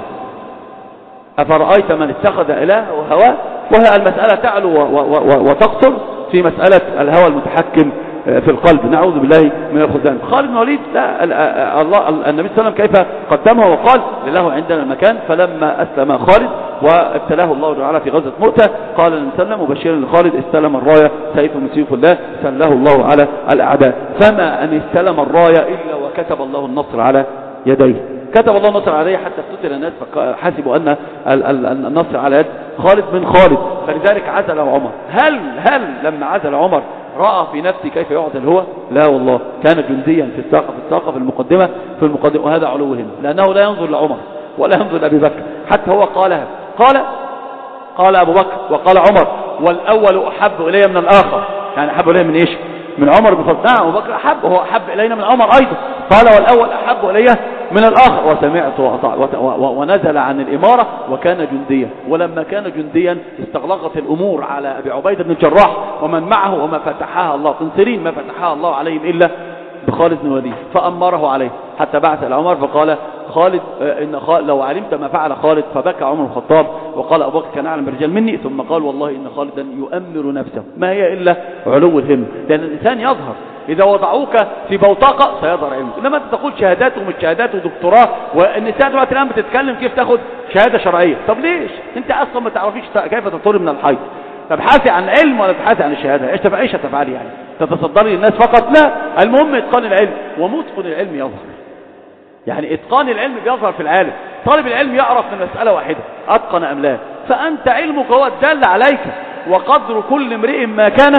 أفرأيت من اتخذ إله وهواه. وهي المسألة تعلو وتقصر في مسألة الهوى المتحكم في القلب، نعوذ بالله من الخذلان. خالد بن الوليد لا الله النبي صلى الله عليه وسلم كيف قدمه وقال له عندنا المكان. فلما أسلم خالد وابتلاه الله تعالى في غزوة مؤتة قال النبي صلى الله عليه وسلم مبشرا لخالد استلم الراية سيف من سيوف الله سله الله على الأعداء. فما أن استلم الراية إلا وكتب الله النصر على يديه، كتب الله النصر عليه حتى افتتن الناس فحسبوا أن النصر على يد خالد من خالد. فلذلك عزل عمر. هل هل لما عزل عمر رأى في نفسه كيف يعزل هو؟ لا والله، كان جنديا في الساقة في الساقة في المقدمة في المقدمة وهذا علوهم، لأنه لا ينظر لعمر ولا ينظر لأبي بكر. حتى هو قالها، قال قال أبو بكر وقال عمر والأول أحب إلي من الآخر، يعني أحب إلي من إيش؟ من عمر بن الخطاب. نعم أبو بكر أحب، وهو أحب إلينا من عمر أيضا. قال والأول أحب إلي من الآخر وسمعت وأطعت ونزل عن الإمارة وكان جنديا. ولما كان جنديا استغلقت الأمور على أبي عبيدة بن الجراح ومن معه وما فتحها الله تنصرين ما فتحها الله عليهم إلا بخالد بن الوليد فأمره عليه حتى بعث إلى عمر فقال خالد إن خالد لو علمت ما فعل خالد فبكى عمر الخطاب وقال أبو بكر كان أعلم الرجال مني ثم قال والله إن خالدا يؤمر نفسه ما هي إلا علو الهم لأن الإنسان يظهر إذا وضعوك في بوتقة سيظهر علمك إنما أنت تقول شهادات ومش شهادات ودكتوراه والنساء دلوقتي الآن بتتكلم كيف تاخد شهادة شرعية طب ليش أنت أصلا ما تعرفيش كيف تطهري من الحيض تبحثي عن علم ولا تبحثي عن الشهادة ايش تفعلي ايش تفعلي يعني تتصدري للناس فقط لا المهم اتقان العلم ومتقن العلم يظهر يعني اتقان العلم بيظهر في العالم طالب العلم يعرف من مسألة واحدة اتقن ام لا فانت علمك هو الدل عليك وقدر كل امرئ ما كان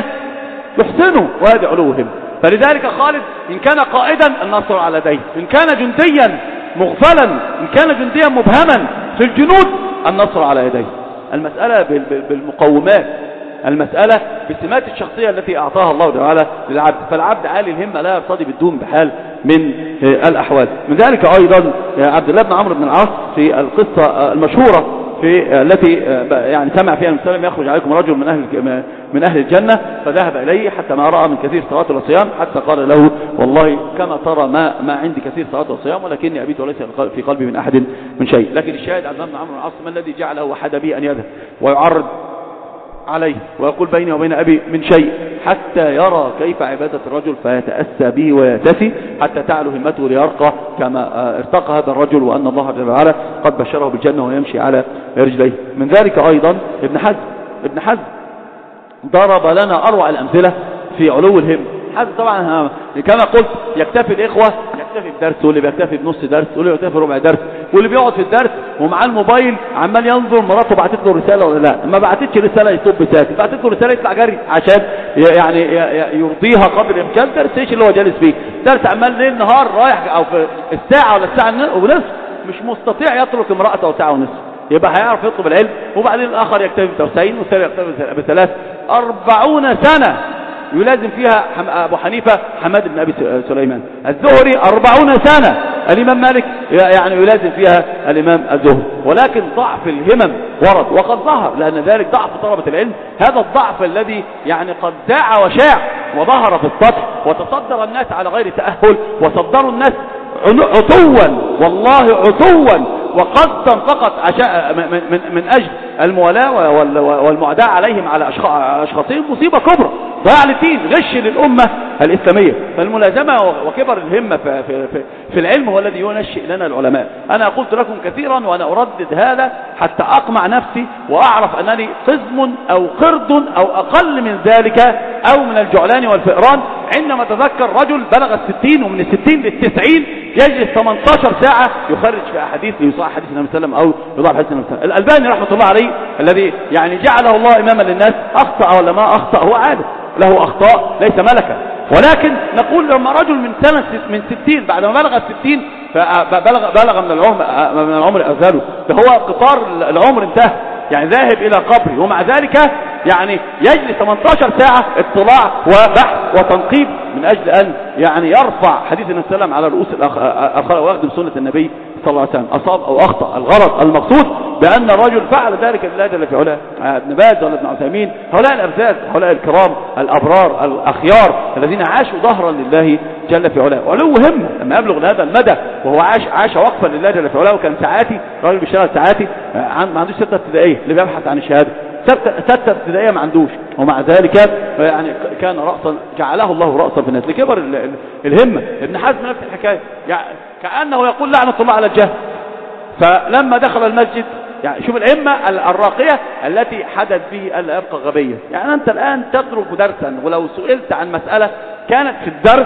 يحسنه وهذه علوهم فلذلك خالد ان كان قائدا النصر على يديه ان كان جنديا مغفلا ان كان جنديا مبهما في الجنود النصر على يديه المسألة بالمقومات المسألة بالسمات الشخصية التي أعطاها الله تعالى للعبد فالعبد عالي الهمة لا يرتضي بالدون بحال من الأحوال من ذلك أيضا عبد الله بن عمرو بن العاص في القصة المشهورة في التي يعني سمع فيها النبي صلى الله عليه وسلم يخرج عليكم رجل من أهل من أهل الجنة فذهب إليه حتى ما رأى من كثير صلاة والصيام حتى قال له والله كما ترى ما ما عندي كثير صلاة والصيام ولكني أبيت وليس في قلبي من أحد من شيء لكن الشاهد عبد الله بن عمرو بن العاص ما الذي جعله وحد بي أن يذهب ويعرض عليه ويقول بيني وبين أبي من شيء حتى يرى كيف عبادة الرجل فيتأسى به ويأتسي حتى تعلو همته ليرقى كما ارتقى هذا الرجل وأن الله جل وعلا قد بشره بالجنة ويمشي على رجليه من ذلك أيضا ابن حزم ابن حزم ضرب لنا أروع الأمثلة في علو الهم حزم طبعا كما قلت يكتفي الإخوة يكتفي بدرس واللي بيكتفي بنص درس واللي بيكتفي ربع درس واللي بيقعد في الدرس ومعاه الموبايل عمال ينظر مراته بعتت له رسالة ولا لا ما بعتتش رسالة يصب ساكت بعتت له رسالة يطلع جري عشان يعني يرضيها قدر الإمكان درس ايش اللي هو جالس فيه درس عمال ليل نهار رايح او في الساعة ولا الساعة ونصف مش مستطيع يترك امرأته ساعة ونصف يبقى هيعرف يطلب العلم وبعدين الآخر يكتفي بتوسعين والثاني يكتفي بثلاث أربعون سنة يلازم فيها أبو حنيفة حماد بن أبي سليمان الزهري أربعون سنة الإمام مالك يعني يلازم فيها الإمام الزهري ولكن ضعف الهمم ورد وقد ظهر لأن ذلك ضعف طلبة العلم هذا الضعف الذي يعني قد ذاع وشاع وظهر في السطح وتصدر الناس على غير تأهل وصدروا الناس عتوا والله عتوا وقصدا فقط عشاء من, من, من أجل المولاة والمعداء عليهم على أشخاصهم مصيبة كبرى ضياع للدين غش للأمة الإسلامية فالملازمة وكبر الهمة في, في, في, في العلم هو الذي ينشئ لنا العلماء أنا قلت لكم كثيرا وأنا أردد هذا حتى أقمع نفسي وأعرف أنني قزم أو قرد أو أقل من ذلك أو من الجعلان والفئران عندما تذكر رجل بلغ الستين ومن الستين للتسعين يجلس ثمانية عشر ساعة يخرج في أحاديث ليصحح حديث النبي صلى الله عليه وسلم أو يضاعف حديث النبي صلى الله عليه وسلم الألباني رحمة الله عليه الذي يعني جعله الله إماما للناس أخطأ ولا ما أخطأ هو عادة له أخطاء ليس ملكا ولكن نقول لما رجل من سنة من ستين بعد ما بلغ الستين فبلغ بلغ من العمر من العمر أزاله فهو قطار العمر انتهى يعني ذاهب إلى قبره ومع ذلك يعني يجلس ثمانية عشر ساعة اطلاع وبحث وتنقيب من أجل أن يعني يرفع حديث النبي صلى الله عليه وسلم على رؤوس الأخلاق ويخدم سنة النبي صلى الله عليه وسلم أصاب أو أخطأ الغرض المقصود بأن الرجل فعل ذلك لله جل في علاه ابن باز ولا ابن عثيمين هؤلاء الأبزاز هؤلاء الكرام الأبرار الأخيار الذين عاشوا ظهرا لله جل في علاه وعلو همه لما أبلغ لهذا المدى وهو عاش عاش وقفا لله جل في علاه وكان ساعاتي راجل بيشتغل ساعاتي ما عندوش ستة ابتدائية اللي بيبحث عن الشهادة ستة ابتدائية ما عندوش ومع ذلك يعني كان رأسا جعله الله رأسا في الناس لكبر الهمة ابن حزم نفس الحكاية يعني كأنه يقول لعنة الله على الجهل فلما دخل المسجد يعني شوف الهمة الراقية التي حدث به ألا يبقى غبية يعني أنت الآن تترك درسا ولو سئلت عن مسألة كانت في الدرس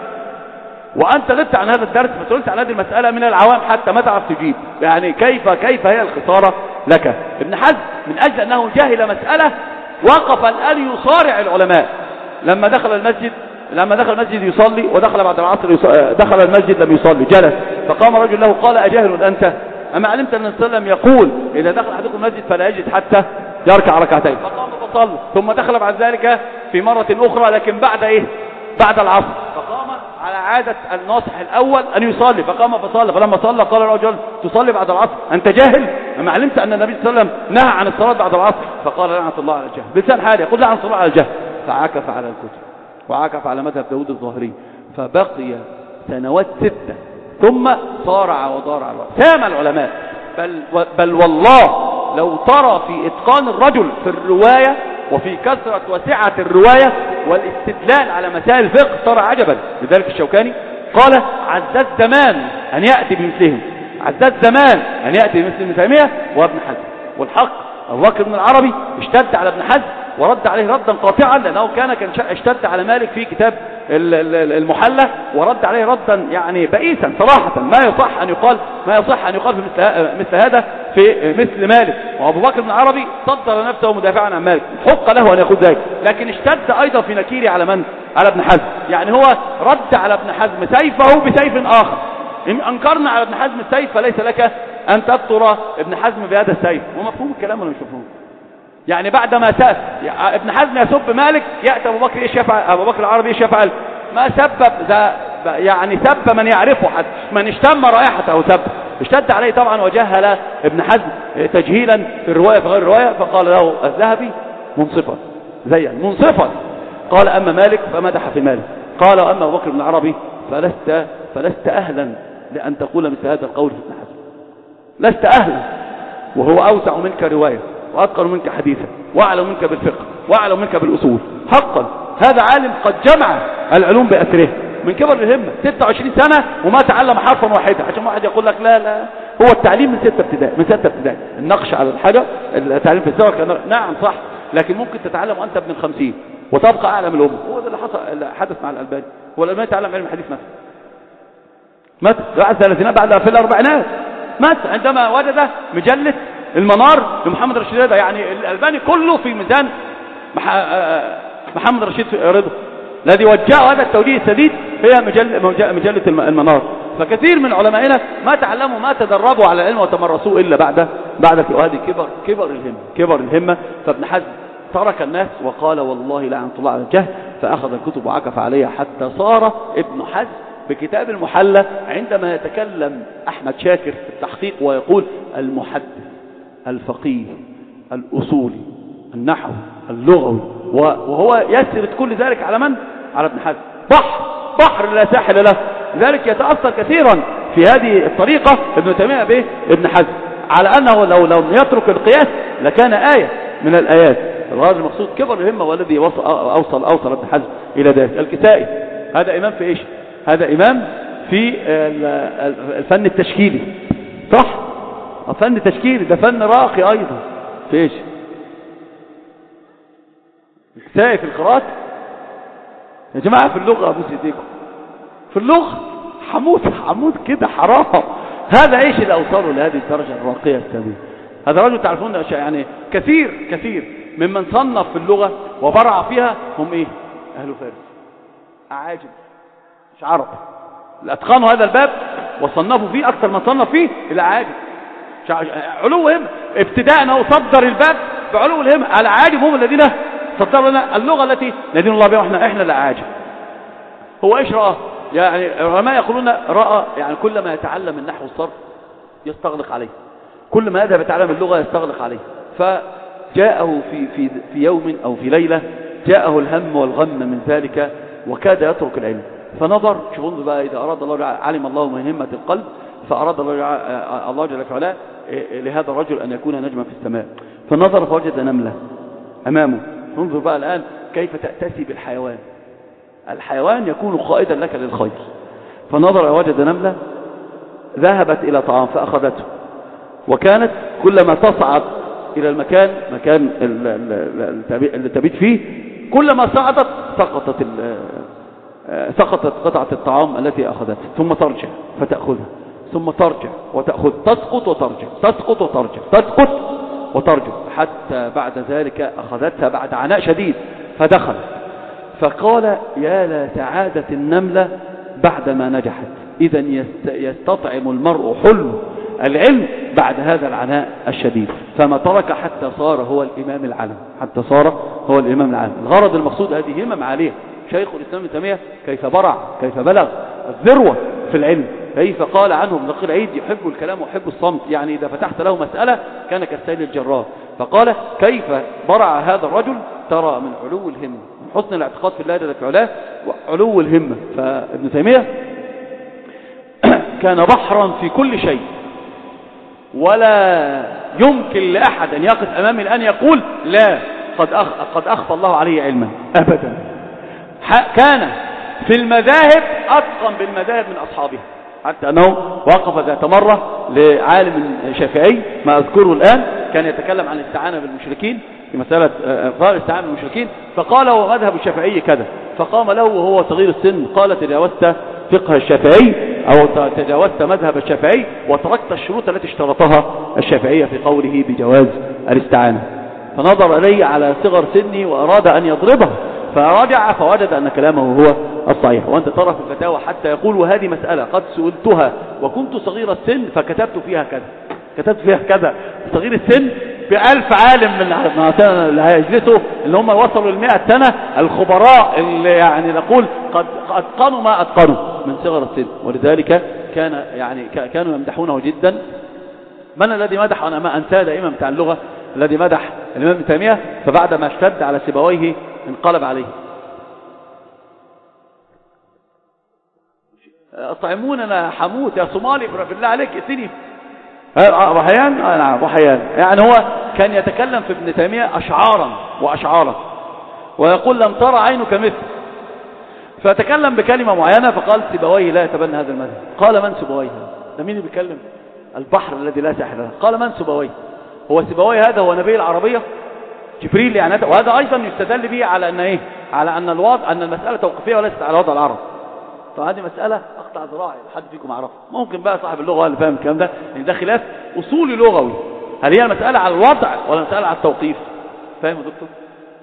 وأنت غبت عن هذا الدرس فسئلت عن هذه المسألة من العوام حتى ما تعرف تجيب يعني كيف كيف هي الخسارة لك ابن حزم من أجل أنه جاهل مسألة وقف الآن يصارع العلماء لما دخل المسجد لما دخل المسجد يصلي ودخل بعد العصر يصلي دخل المسجد لم يصلي جلس فقام رجل له قال أجاهل أنت أما علمت أن النبي صلى الله عليه وسلم يقول إذا دخل أحدكم المسجد فلا يجلس حتى يركع ركعتين فقام فصلى ثم دخل بعد ذلك في مرة أخرى لكن بعد إيه بعد العصر فقام على عادة الناصح الأول أن يصلي، فقام فصلى، فلما صلى قال الرجل تصلي بعد العصر أنت جاهل؟ أما علمت أن النبي صلى الله عليه وسلم نهى عن الصلاة بعد العصر؟ فقال لعنة الله على الجهل، بلسان حاله يقول لعنة الله على الجهل، فعكف على الكتب وعكف على مذهب داود الظاهري، فبقي سنوات ستة ثم صارع وضارع سام العلماء. بل, بل والله لو ترى في إتقان الرجل في الرواية وفي كثرة وسعة الرواية والاستدلال على مسائل الفقه ترى عجبا. لذلك الشوكاني قال عزت زمان أن يأتي بمثلهم، عزت زمان أن يأتي بمثل ابن تيمية وابن حزم. والحق أبو بكر بن العربي اشتد على ابن حزم ورد عليه ردا قاطعا، لأنه كان كان اشتد على مالك في كتاب المحلى ورد عليه ردا يعني بئيسا صراحة، ما يصح أن يقال ما يصح أن يقال في مثل, مثل هذا في مثل مالك. وأبو بكر بن العربي صدر نفسه مدافعا عن مالك، حق له أن يأخذ ذلك، لكن اشتد أيضا في نكيره على من؟ على ابن حزم. يعني هو رد على ابن حزم سيفه بسيف آخر. إن أنكرنا على ابن حزم السيف فليس لك أن تبطر ابن حزم بهذا السيف. ومفهوم الكلام ولا مش مفهوم؟ يعني بعدما سأل ابن حزم يسب مالك، يأتي أبو بكر إيش يفعل؟ أبو بكر العربي إيش يفعل؟ ما سبب ذا يعني سب من يعرفه، حتى من اشتم رائحته سب. اشتد عليه طبعا وجهل ابن حزم تجهيلا في الرواية في غير الرواية، فقال له الذهبي منصفا زيا منصفا. قال أما مالك فمدح في مالك. قال أما أبو بكر بن العربي فلست فلست أهلا لأن تقول مثل هذا القول في ابن حزم، لست أهلا، وهو أوسع منك رواية وأتقن منك حديثا وأعلم منك بالفقه وأعلم منك بالأصول. حقا هذا عالم قد جمع العلوم بأسره من كبر الهمة، ستة وعشرين سنة وما تعلم حرفا واحدا. عشان واحد يقول لك لا لا هو التعليم من ستة ابتدائي، من ستة ابتدائي النقش على الحاجة، التعليم في السوق. نعم صح، لكن ممكن تتعلم وأنت ابن الخمسين وتبقى أعلم الأمة. هو ده اللي حصل اللي حدث مع الألباني. هو الألباني تعلم علم الحديث مثلا مات بعد ثلاثينات، بعد في الأربعينات مات عندما وجد مجلة المنار لمحمد رشيد رضا. يعني الألباني كله في ميزان محمد رشيد رضا الذي وجهه هذا التوجيه السديد هي مجلة, مجلة المنار. فكثير من علمائنا ما تعلموا ما تدربوا على العلم وتمرسوا إلا بعد بعد وهذه كبر كبر الهمة كبر الهمة. فابن حزم ترك الناس وقال والله لعنة الله على الجهل، فأخذ الكتب وعكف عليها حتى صار ابن حزم بكتاب المحلى عندما يتكلم أحمد شاكر في التحقيق ويقول المحدث الفقيه الأصولي النحو اللغوي، وهو يسرد كل ذلك على من؟ على ابن حزم. بحر بحر لا ساحل له. لذلك يتأثر كثيرا في هذه الطريقة ابن تيمية به ابن حزم، على أنه لو لم يترك القياس لكان آية من الآيات. الغرض المقصود كبر الهمة والذي وصل أوصل أوصل ابن حزم إلى ذلك. الكسائي هذا إمام في إيش؟ هذا إمام في الفن التشكيلي، صح؟ فن تشكيلي ده فن راقي أيضا في إيش؟ الكسائي في القراءات يا جماعة، في اللغة أبوس إيديكم، في اللغة حمود حمود كده حرام. هذا إيش اللي أوصله لهذه الدرجة الراقية السامية؟ هذا رجل تعرفون يعني كثير كثير ممن صنف في اللغة وبرع فيها هم إيه؟ أهل فارس، أعاجم مش عرب. الأتقان هذا الباب وصنفوا فيه أكثر من صنف فيه الأعاجم. علو هم ابتداء أنه صدر الباب بعلو الهم. الأعاجم هم الذين صدروا لنا اللغة التي ندين الله بها، وإحنا إحنا الأعاجم. هو إيش رأى؟ يعني العلماء يقولون رأى يعني كل ما يتعلم النحو والصرف يستغلق عليه، كل ما يذهب يتعلم اللغة يستغلق عليه. فجاءه في في في يوم أو في ليلة جاءه الهم والغم من ذلك وكاد يترك العلم. فنظر، شوفوا بقى، إذا أراد الله علم الله من همة القلب، فأراد الله جل وعلا لهذا الرجل أن يكون نجما في السماء. فنظر فوجد نملة أمامه. انظر بقى الآن كيف تأتسي بالحيوان. الحيوان يكون قائدا لك للخير. فنظر وجد نملة ذهبت إلى طعام فأخذته، وكانت كلما تصعد إلى المكان مكان اللي تبيت فيه كلما صعدت سقطت سقطت قطعة الطعام التي أخذتها، ثم ترجع فتأخذها، ثم ترجع وتأخذ، تسقط وترجع، تسقط وترجع، تسقط وترجع، حتى بعد ذلك أخذتها بعد عناء شديد فدخل. فقال يا لا سعادة النملة بعدما نجحت. إذا يستطعم المرء حلم العلم بعد هذا العناء الشديد. فما ترك حتى صار هو الإمام العلم، حتى صار هو الإمام العام. الغرض المقصود هذه همم عالية. شيخ الإسلام ابن تيمية كيف برع، كيف بلغ الذروة في العلم، كيف قال عنه ابن دقيق العيد يحب الكلام ويحب الصمت، يعني إذا فتحت له مسألة كان كالسيل الجرار. فقال كيف برع هذا الرجل، ترى من علو الهمة، من حسن الاعتقاد في الله جل في علاه وعلو الهمة. فابن تيمية كان بحرا في كل شيء، ولا يمكن لأحد أن يقف أمامي الآن يقول لا قد أخ... قد أخفى الله عليه علما أبدا. كان في المذاهب أتقن بالمذاهب من أصحابها، حتى أنه وقف ذات مرة لعالم شافعي ما أذكره الآن كان يتكلم عن الاستعانة بالمشركين في مسألة إقرار الاستعانة بالمشركين، فقال هو مذهب الشافعي كذا، فقام له وهو صغير السن قال تجاوزت فقه الشافعي أو تجاوزت مذهب الشافعي وتركت الشروط التي اشترطها الشافعية في قوله بجواز الاستعانة. فنظر إليه على صغر سني وأراد أن يضربه، فرجع فوجد أن كلامه هو الصحيح. وأنت ترى في الفتاوى حتى يقول وهذه مسألة قد سئلتها وكنت صغير السن فكتبت فيها كذا، كتبت فيها كذا. صغير السن بألف عالم من اللي هيجلسوا اللي هم وصلوا المئة سنة، الخبراء اللي يعني نقول قد أتقنوا ما أتقنوا من صغر السن. ولذلك كان يعني كانوا يمدحونه جدا. من الذي مدح، أنا ما أنساه دائما بتاع اللغة، الذي مدح الإمام ابن تيمية فبعد ما اشتد على سيبويه انقلب عليه. أطعموننا حموت يا صومالي بالله عليك ائتني رحيان. نعم رحيان. يعني هو كان يتكلم في ابن تيمية أشعارا وأشعارا ويقول لم ترى عينك مثل، فتكلم بكلمة معينة فقال سيبويه لا يتبنى هذا المذهب. قال من سيبويه؟ ده مين اللي بيتكلم؟ البحر الذي لا ساحل له. قال من سيبويه؟ هو سيبويه هذا هو نبي العربية جبريل يعني. وهذا أيضا يستدل به على أن إيه؟ على أن الوضع أن المسألة توقيفية وليست على وضع العرب. طب هذه مسألة أقطع ذراعي حد فيكم عرفها، ممكن بقى صاحب اللغة اللي فاهم الكلام ده، يعني ده خلاف أصولي لغوي. هل هي المسألة على الوضع ولا مسألة على التوقيف؟ فاهم يا دكتور؟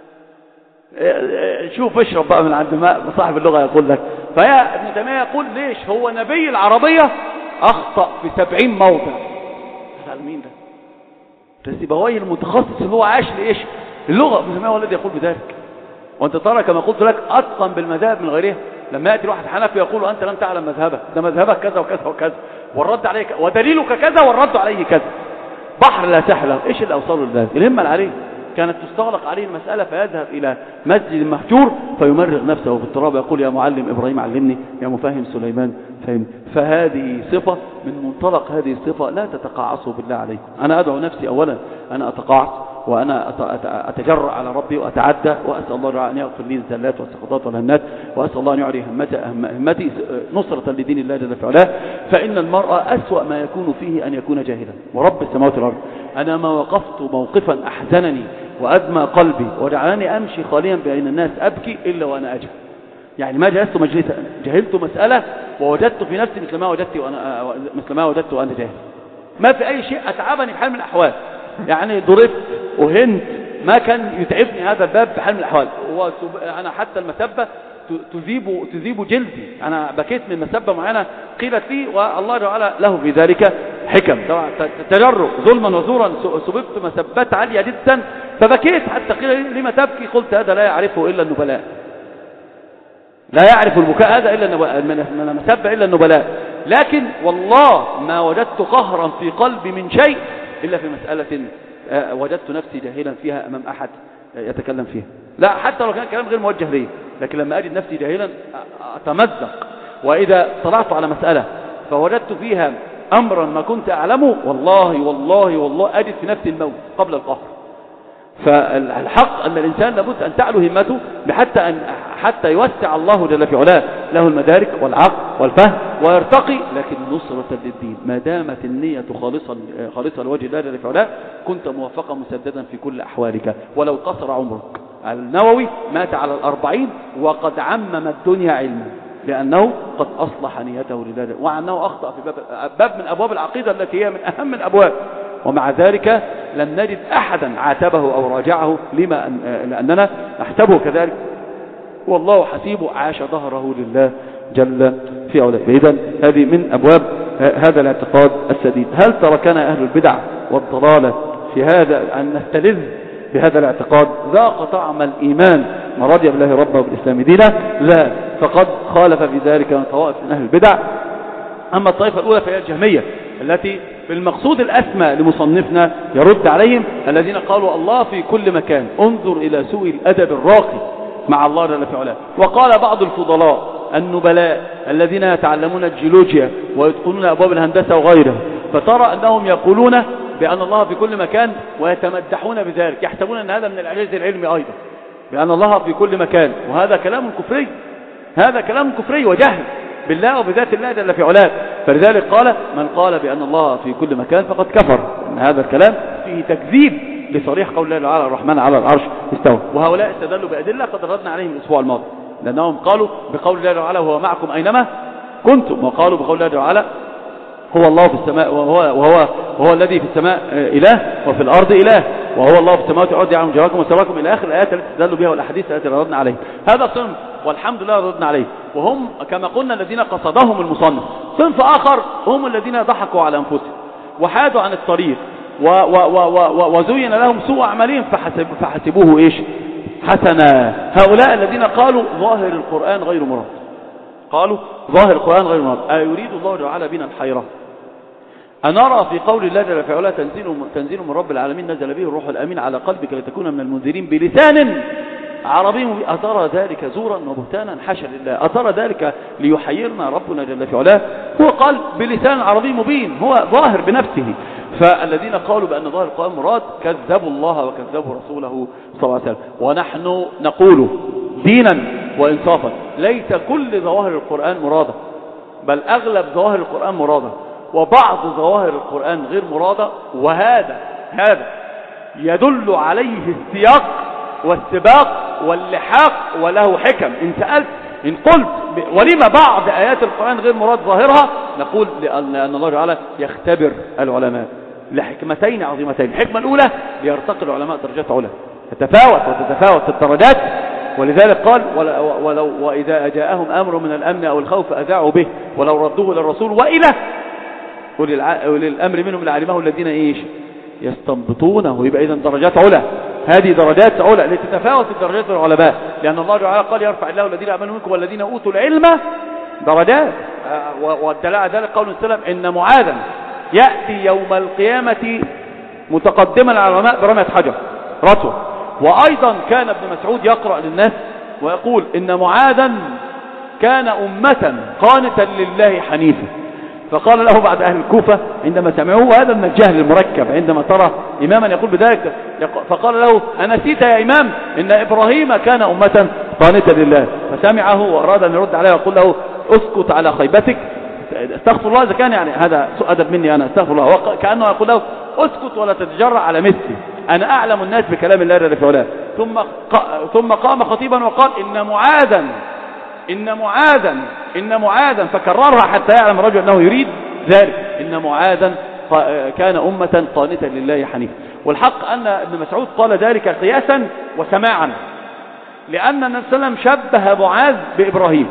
شوف اشرب بقى من عند ما صاحب اللغة يقول لك. فهي ابن تيمية يقول ليش هو نبي العربية أخطأ في سبعين موضع. هل مين ده؟ ده سيبويه المتخصص اللي هو عاش لإيش اللغة. ابن تيمية هو الذي يقول بذلك. وانت ترى كما قلت لك أتقن بالمذاهب من غيرها. لما يأتي واحد حنفي يقول أنت لم تعلم مذهبك، ده مذهبك كذا وكذا وكذا والرد عليك ودليلك كذا والرد عليه كذا. بحر لا ساحل له. ايش اللي اوصله لذلك؟ الهمة العالية. كانت تستغلق عليه المسألة فيذهب إلى مسجد مهجور فيمرغ نفسه في التراب يقول يا معلم إبراهيم علمني، يا مفهم سليمان فهم. فهذه صفة من منطلق هذه الصفة لا تتقاعصوا بالله عليكم. أنا أدعو نفسي أولا أنا أتقاعص وأنا أتجرأ على ربي وأتعدى وأسأل الله أن يغفر لي الزلات والسقطات والهمات، وأسأل الله أن يعلي همتي نصرة لدين الله جل في علاه. فإن المرأة أسوأ ما يكون فيه أن يكون جاهلا. ورب السماوات والأرض أنا ما وقفت موقفا أحزنني وأدمى قلبي وجعلني أمشي خاليا بين الناس أبكي إلا وأنا أجهل. يعني ما جلست مجلسا جهلت مسألة ووجدت في نفسي مثل ما وجدت وأنا مثل ما وجدت وأنا جاهل. ما في أي شيء أتعبني بحال من الأحوال. يعني ضربت وهنت ما كان يتعبني هذا الباب بحال من الأحوال. أنا حتى المسبة تذيب تذيب جلدي. أنا بكيت من مسبة معينة قيلت لي والله تعالى له في ذلك حكم. تجرؤ ظلما وزورا سببت مسبات عالية جدا فبكيت حتى قيل لما تبكي؟ قلت هذا لا يعرفه إلا النبلاء. لا يعرف البكاء هذا إلا من المسبة إلا النبلاء. لكن والله ما وجدت قهرا في قلبي من شيء إلا في مسألة وجدت نفسي جاهلا فيها أمام أحد يتكلم فيها. لا حتى لو كان كلام غير موجه لي، لكن لما أجد نفسي جاهلا أتمزق. وإذا طلعت على مسألة فوجدت فيها أمرا ما كنت أعلمه والله والله والله أجد في نفسي الموت قبل القهر. فالحق أن الإنسان لابد أن تعلو همته بحتى أن حتى يوسع الله جل في علاه له المدارك والعقل والفهم ويرتقي، لكن نصرة للدين. ما دامت النية خالصة خالصة لوجه الله جل في علاه كنت موفقا مسددا في كل أحوالك ولو قصر عمرك. النووي مات على الأربعين وقد عمم الدنيا علما لأنه قد أصلح نيته لله، وعنه أخطأ في باب, باب من أبواب العقيدة التي هي من أهم الأبواب، ومع ذلك لم نجد أحدا عاتبه أو راجعه لما أن لأننا نحسبه كذلك والله حسيبه عاش ظهره لله جل في علاه. إذن هذه من أبواب هذا الاعتقاد السديد. هل تركنا أهل البدع والضلالة في هذا أن نستلذ بهذا الاعتقاد ذاق طعم الإيمان من رضي بالله ربا وبالإسلام دينا؟ لا، فقد خالف في ذلك من طوائف من أهل البدع. أما الطائفة الأولى فهي الجهمية التي بالمقصود الأسمى لمصنفنا يرد عليهم الذين قالوا الله في كل مكان. انظر إلى سوء الأدب الراقي مع الله جل في علاه. وقال بعض الفضلاء النبلاء الذين يتعلمون الجيولوجيا ويتقنون أبواب الهندسة وغيرها، فترى أنهم يقولون بأن الله في كل مكان ويتمدحون بذلك، يحسبون أن هذا من الإعجاز العلمي أيضا، بأن الله في كل مكان، وهذا كلام كفري، هذا كلام كفري وجهل بالله وبذات الله جل في علاه. فلذلك قال من قال بأن الله في كل مكان فقد كفر. إن هذا الكلام فيه تكذيب لصريح قول الله تعالى الرحمن على العرش استوى. وهؤلاء استدلوا بأدلة قد ردنا عليهم الأسبوع الماضي، لأنهم قالوا بقول الله تعالى وهو معكم أينما كنتم، وقالوا بقول الله تعالى هو الله في السماء وهو, وهو, وهو الذي في السماء إله وفي الأرض إله، وهو الله في السماوات والأرض يعلم جراكم وسراكم إلى آخر الآيات التي استدلوا بها والأحاديث التي ردنا عليها. هذا صنف والحمد لله ردنا عليه، وهم كما قلنا الذين قصدهم المصنف. صنف آخر هم الذين ضحكوا على أنفسهم وحادوا عن الطريق و و و و وزين لهم سوء أعمالهم فحسب فحسبوه إيش حسنا. هؤلاء الذين قالوا ظاهر القرآن غير مراد، قالوا ظاهر القرآن غير مراد. أيريد الله تعالى بنا الحيرة أنرى في قول الله جل في علاه تنزيل تنزيل من رب العالمين نزل به الروح الأمين على قلبك لتكون من المنذرين بلسان عربي مبين. أترى ذلك زورا وبهتانا؟ حاشا لله. أترى ذلك ليحيرنا ربنا جل في علاه؟ هو قال بلسان عربي مبين، هو ظاهر بنفسه. فالذين قالوا بأن ظاهر القرآن مراد كذبوا الله وكذبوا رسوله صلى الله عليه وسلم. ونحن نقول دينا وإنصافا ليس كل ظواهر القرآن مرادة، بل أغلب ظواهر القرآن مرادة، وبعض ظواهر القرآن غير مرادة. وهذا هذا يدل عليه السياق والسباق واللحاق وله حكم. إن سألت إن قلت ولما بعض آيات القرآن غير مراد ظاهرها، نقول لأن الله تعالى يختبر العلماء لحكمتين عظيمتين. الحكمة الأولى ليرتقي العلماء درجات علا، تتفاوت وتتفاوت الدرجات. ولذلك قال ولو وإذا جاءهم أمر من الأمن أو الخوف أذاعوا به ولو ردوه للرسول وإلى أولي الأمر منهم لعلمه الذين إيش يستنبطونه. يبقى إذن درجات علا، هذه درجات علا لتتفاوت الدرجات العلماء، لأن الله تعالى قال يرفع الله الذين آمنوا منكم والذين أوتوا العلم درجات. والدليل على ذلك قول السلام إن معاذا يأتي يوم القيامة متقدما على العلماء برمية حجر رتوة. وأيضا كان ابن مسعود يقرأ للناس ويقول إن معاذا كان أمة قانتا لله حنيفا. فقال له بعد أهل الكوفة عندما سمعوه، وهذا من الجهل المركب عندما ترى إماما يقول بذلك، فقال له أنسيت يا إمام إن إبراهيم كان أمة قانتا لله. فسمعه وأراد أن يرد عليه ويقول له اسكت على خيبتك، استغفر الله إذا كان يعني هذا سوء أدب مني أنا، استغفر الله. كأنه يقول له اسكت ولا تتجرأ على مثلي، أنا أعلم الناس بكلام الله جل في علاه. ثم ثم قام خطيبا وقال إن معاذا إن معاذا إن معاذا فكررها حتى يعلم الرجل أنه يريد ذلك. إن معاذا كان أمة قانتا لله حنيفا. والحق أن ابن مسعود قال ذلك قياسا وسماعا، لأن النبي صلى الله عليه وسلم شبه معاذ بإبراهيم.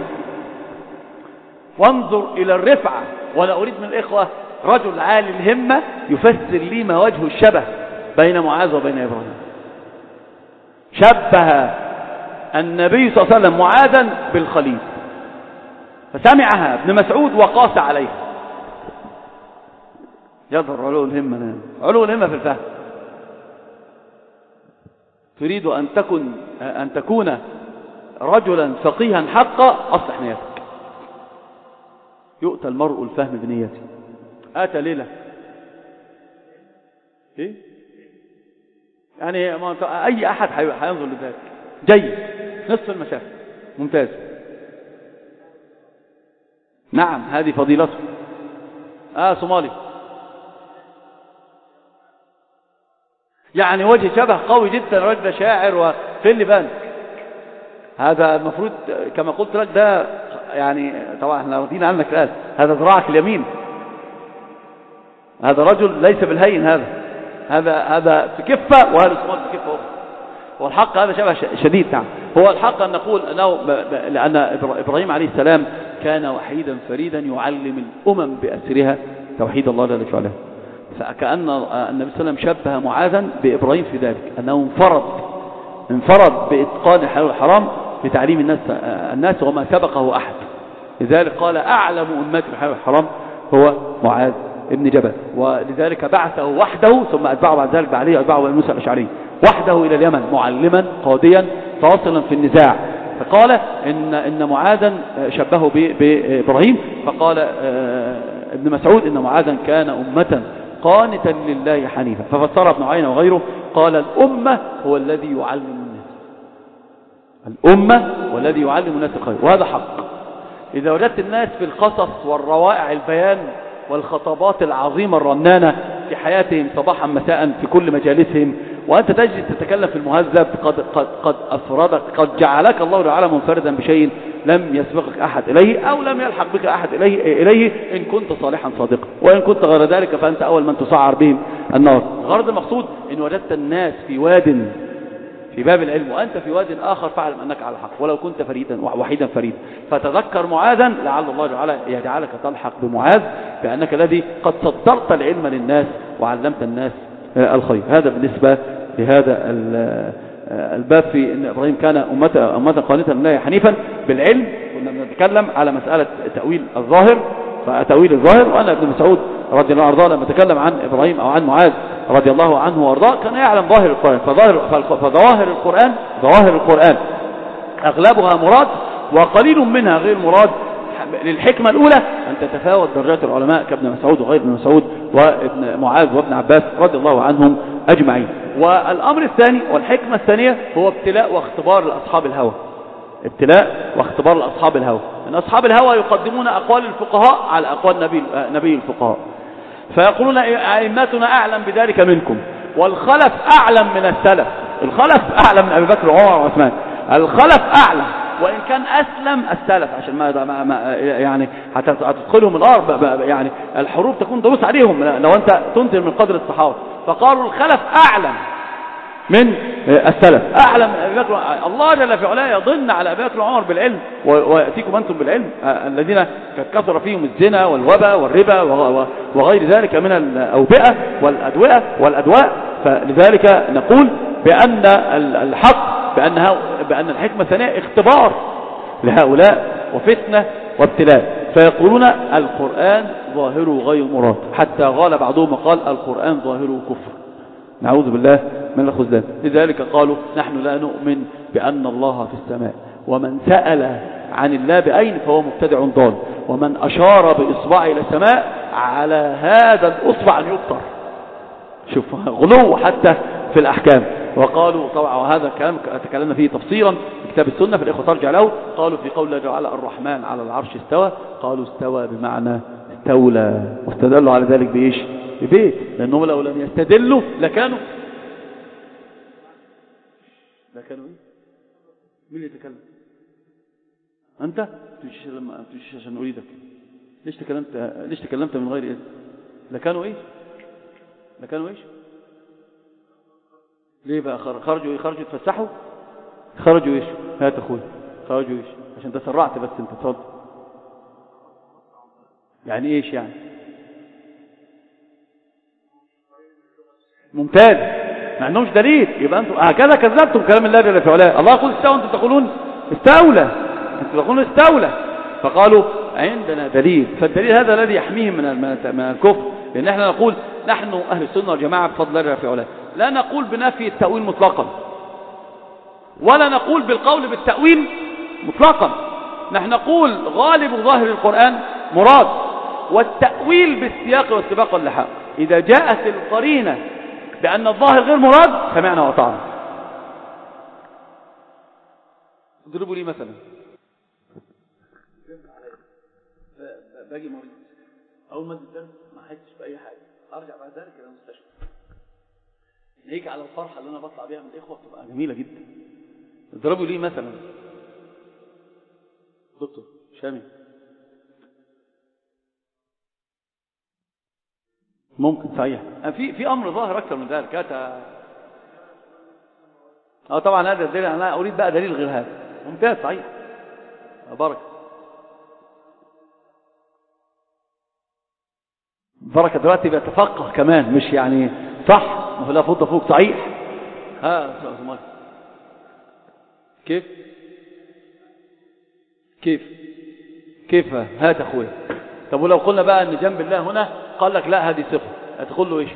وانظر إلى الرفعة. ولا أريد من الإخوة رجل عالي الهمة يفسر لي ما وجه الشبه بين معاذ وبين إبراهيم. شبه النبي صلى الله عليه وسلم معاذا بالخليل، فسمعها ابن مسعود وقاس عليه. يظهر علو الهمة، علو الهمة في الفهم. تريد أن تكون أن تكون رجلا فقيها حقا، أصلح نيتك. يؤتى المرء الفهم بنيته. أتى ليلة إيه؟ يعني أي أحد حينظر لذلك. جيد، نصف المسافة، ممتاز. نعم هذه فضيلته. آه صومالي، يعني وجه شبه قوي جدا، رجل شاعر وفي اللي بان. هذا المفروض كما قلت لك ده يعني طبعا احنا راضين عنك الآن، هذا ذراعك اليمين، هذا رجل ليس بالهين، هذا هذا هذا في كفة وهذا صومال في كفة أخرى. والحق هذا شبه شديد. نعم هو الحق أن نقول أنه لأن إبراهيم عليه السلام كان وحيدا فريدا يعلم الأمم بأسرها توحيد الله جل وعلا. فكأن النبي صلى الله عليه وسلم شبه معاذا بإبراهيم في ذلك، أنه انفرد انفرد بإتقان الحلال والحرام في تعليم الناس الناس وما سبقه أحد. لذلك قال أعلم أمتي بالحلال والحرام هو معاذ ابن جبل، ولذلك بعثه وحده ثم أتبعه بعد ذلك بعليه أتبعه موسى الأشعري وحده إلى اليمن معلما قاضيا فاصلا في النزاع. فقال إن, إن معاذا شبهه بإبراهيم. فقال ابن مسعود إن معاذا كان أمة قانتا لله حنيفا. ففسر ابن عيينة وغيره قال الأمة هو الذي يعلم الناس، الأمة هو الذي يعلم الناس الخير، وهذا حق. إذا وجدت الناس في القصص والروائع البيان والخطابات العظيمة الرنانة في حياتهم صباحا مساء في كل مجالسهم، وأنت تجد تتكلم في المهذب، قد, قد, قد أفردك، قد جعلك الله تعالى منفردا بشيء لم يسبقك أحد إليه أو لم يلحق بك أحد إليه, إليه إن كنت صالحا صادقا، وإن كنت غير ذلك فأنت أول من تسعر بهم النار. غرض المقصود إن وجدت الناس في واد في باب العلم وأنت في واد آخر فاعلم أنك على الحق ولو كنت فريدا وحيدا فريدا. فتذكر معاذا لعل الله تعالى يجعلك تلحق بمعاذ بأنك الذي قد صدرت العلم للناس وعلمت الناس الخير. هذا بالنسبة لهذا الباب في أن إبراهيم كان أمة, أمة قانتا لله حنيفا بالعلم. كنا بنتكلم على مسألة تأويل الظاهر فتأويل الظاهر، وأنا ابن مسعود رضي الله عنه لما تكلم عن إبراهيم أو عن معاذ رضي الله عنه وارضاه كان يعلم ظاهر القرآن. فظاهر فظواهر القرآن ظواهر القرآن أغلبها مراد وقليل منها غير مراد، للحكمة الأولى أن تتفاوت درجات العلماء كابن مسعود وغير ابن مسعود وابن معاذ وابن عباس رضي الله عنهم أجمعين. والأمر الثاني والحكمة الثانية هو ابتلاء واختبار لأصحاب الهوى، ابتلاء واختبار لأصحاب الهوى. أن أصحاب الهوى يقدمون أقوال الفقهاء على أقوال نبي, نبي الفقهاء، فيقولون أئمتنا أعلم بذلك منكم، والخلف أعلم من السلف، الخلف أعلم من أبي بكر وعمر وعثمان، الخلف أعلم وإن كان أسلم السلف عشان ما, ما يعني حتى تدخلهم الأرض يعني الحروب تكون دروس عليهم لو أنت تنزل من قدر الصحابة. فقالوا الخلف أعلم من السلف، أعلم من أبي بكر. الله جل في علاه يضن على أبي بكر وعمر بالعلم ويأتيكم أنتم بالعلم الذين كثر فيهم الزنا والوباء والربا وغير ذلك من الأوبئة والأدوية والأدواء. فلذلك نقول بأن الحق بأن, بأن الحكمة الثانية اختبار لهؤلاء وفتنة وابتلاء. فيقولون القرآن ظاهره غير مراد، حتى قال بعضهم قال القرآن ظاهره كفر، نعوذ بالله من الخذلان. لذلك قالوا نحن لا نؤمن بأن الله في السماء، ومن سأل عن الله بأين فهو مبتدع ضال، ومن أشار بإصبعه إلى السماء على هذا الأصبع أن يبطر. شوف غلو حتى في الأحكام. وقالوا طبعا وهذا الكلام تكلمنا فيه تفصيلا في كتاب السنة، في الإخوة ترجع له. قالوا في قول الله تعالى الرحمن على العرش استوى، قالوا استوى بمعنى استولى، واستدلوا على ذلك بإيش؟ ببيت، لأنهم لو لم يستدلوا لكانوا لكانوا إيه؟ مين اللي يتكلم؟ أنت؟ تمشيش لما تمشيش عشان أريدك. ليش تكلمت ليش تكلمت من غير إذن؟ لكانوا إيه؟ لكانوا إيش؟ ليه بقى خرجوا ايه؟ خرجوا يتفسحوا؟ خرجوا ايش؟ هات اخوي خرجوا ايش؟ عشان تسرعت بس انت اتفضل. يعني ايش يعني؟ ممتاز، ما عندهمش دليل، يبقى انتم هكذا كذبتم كلام الله جل في علاه. الله يقول استوى انتم تقولون استولى، انتم تقولون استولى. فقالوا عندنا دليل، فالدليل هذا الذي يحميهم من من الكفر. لان احنا نقول نحن اهل السنه والجماعه بفضل الله جل في علاه لا نقول بنفي التأويل مطلقا، ولا نقول بالقول بالتأويل مطلقا. نحن نقول غالب ظاهر القرآن مراد، والتأويل بالسياق والسباق واللحاق. إذا جاءت القرينة بأن الظاهر غير مراد سمعنا وطعنا. اضربوا لي مثلا باجي مريض أول ما الدرس ما حسش بأي حاجة، أرجع بعد ذلك إلى المستشفى، نيجي على الفرحة اللي أنا بطلع بيها من الإخوة بتبقى جميلة جدا. اضربوا لي مثلا دكتور شامي ممكن صحيح في في امر ظاهر اكثر من ذلك. هذا اه طبعا هذا الدليل، انا اريد بقى دليل غير هذا. ممتاز صحيح بارك بركة دلوقتي بيتفقه كمان، مش يعني صح، ما هو لا فوق فوق صحيح. ها كيف كيف كيف هات اخويا. طب ولو قلنا بقى ان جنب الله هنا قال لك لا هذه صفة، هتقول له ايش؟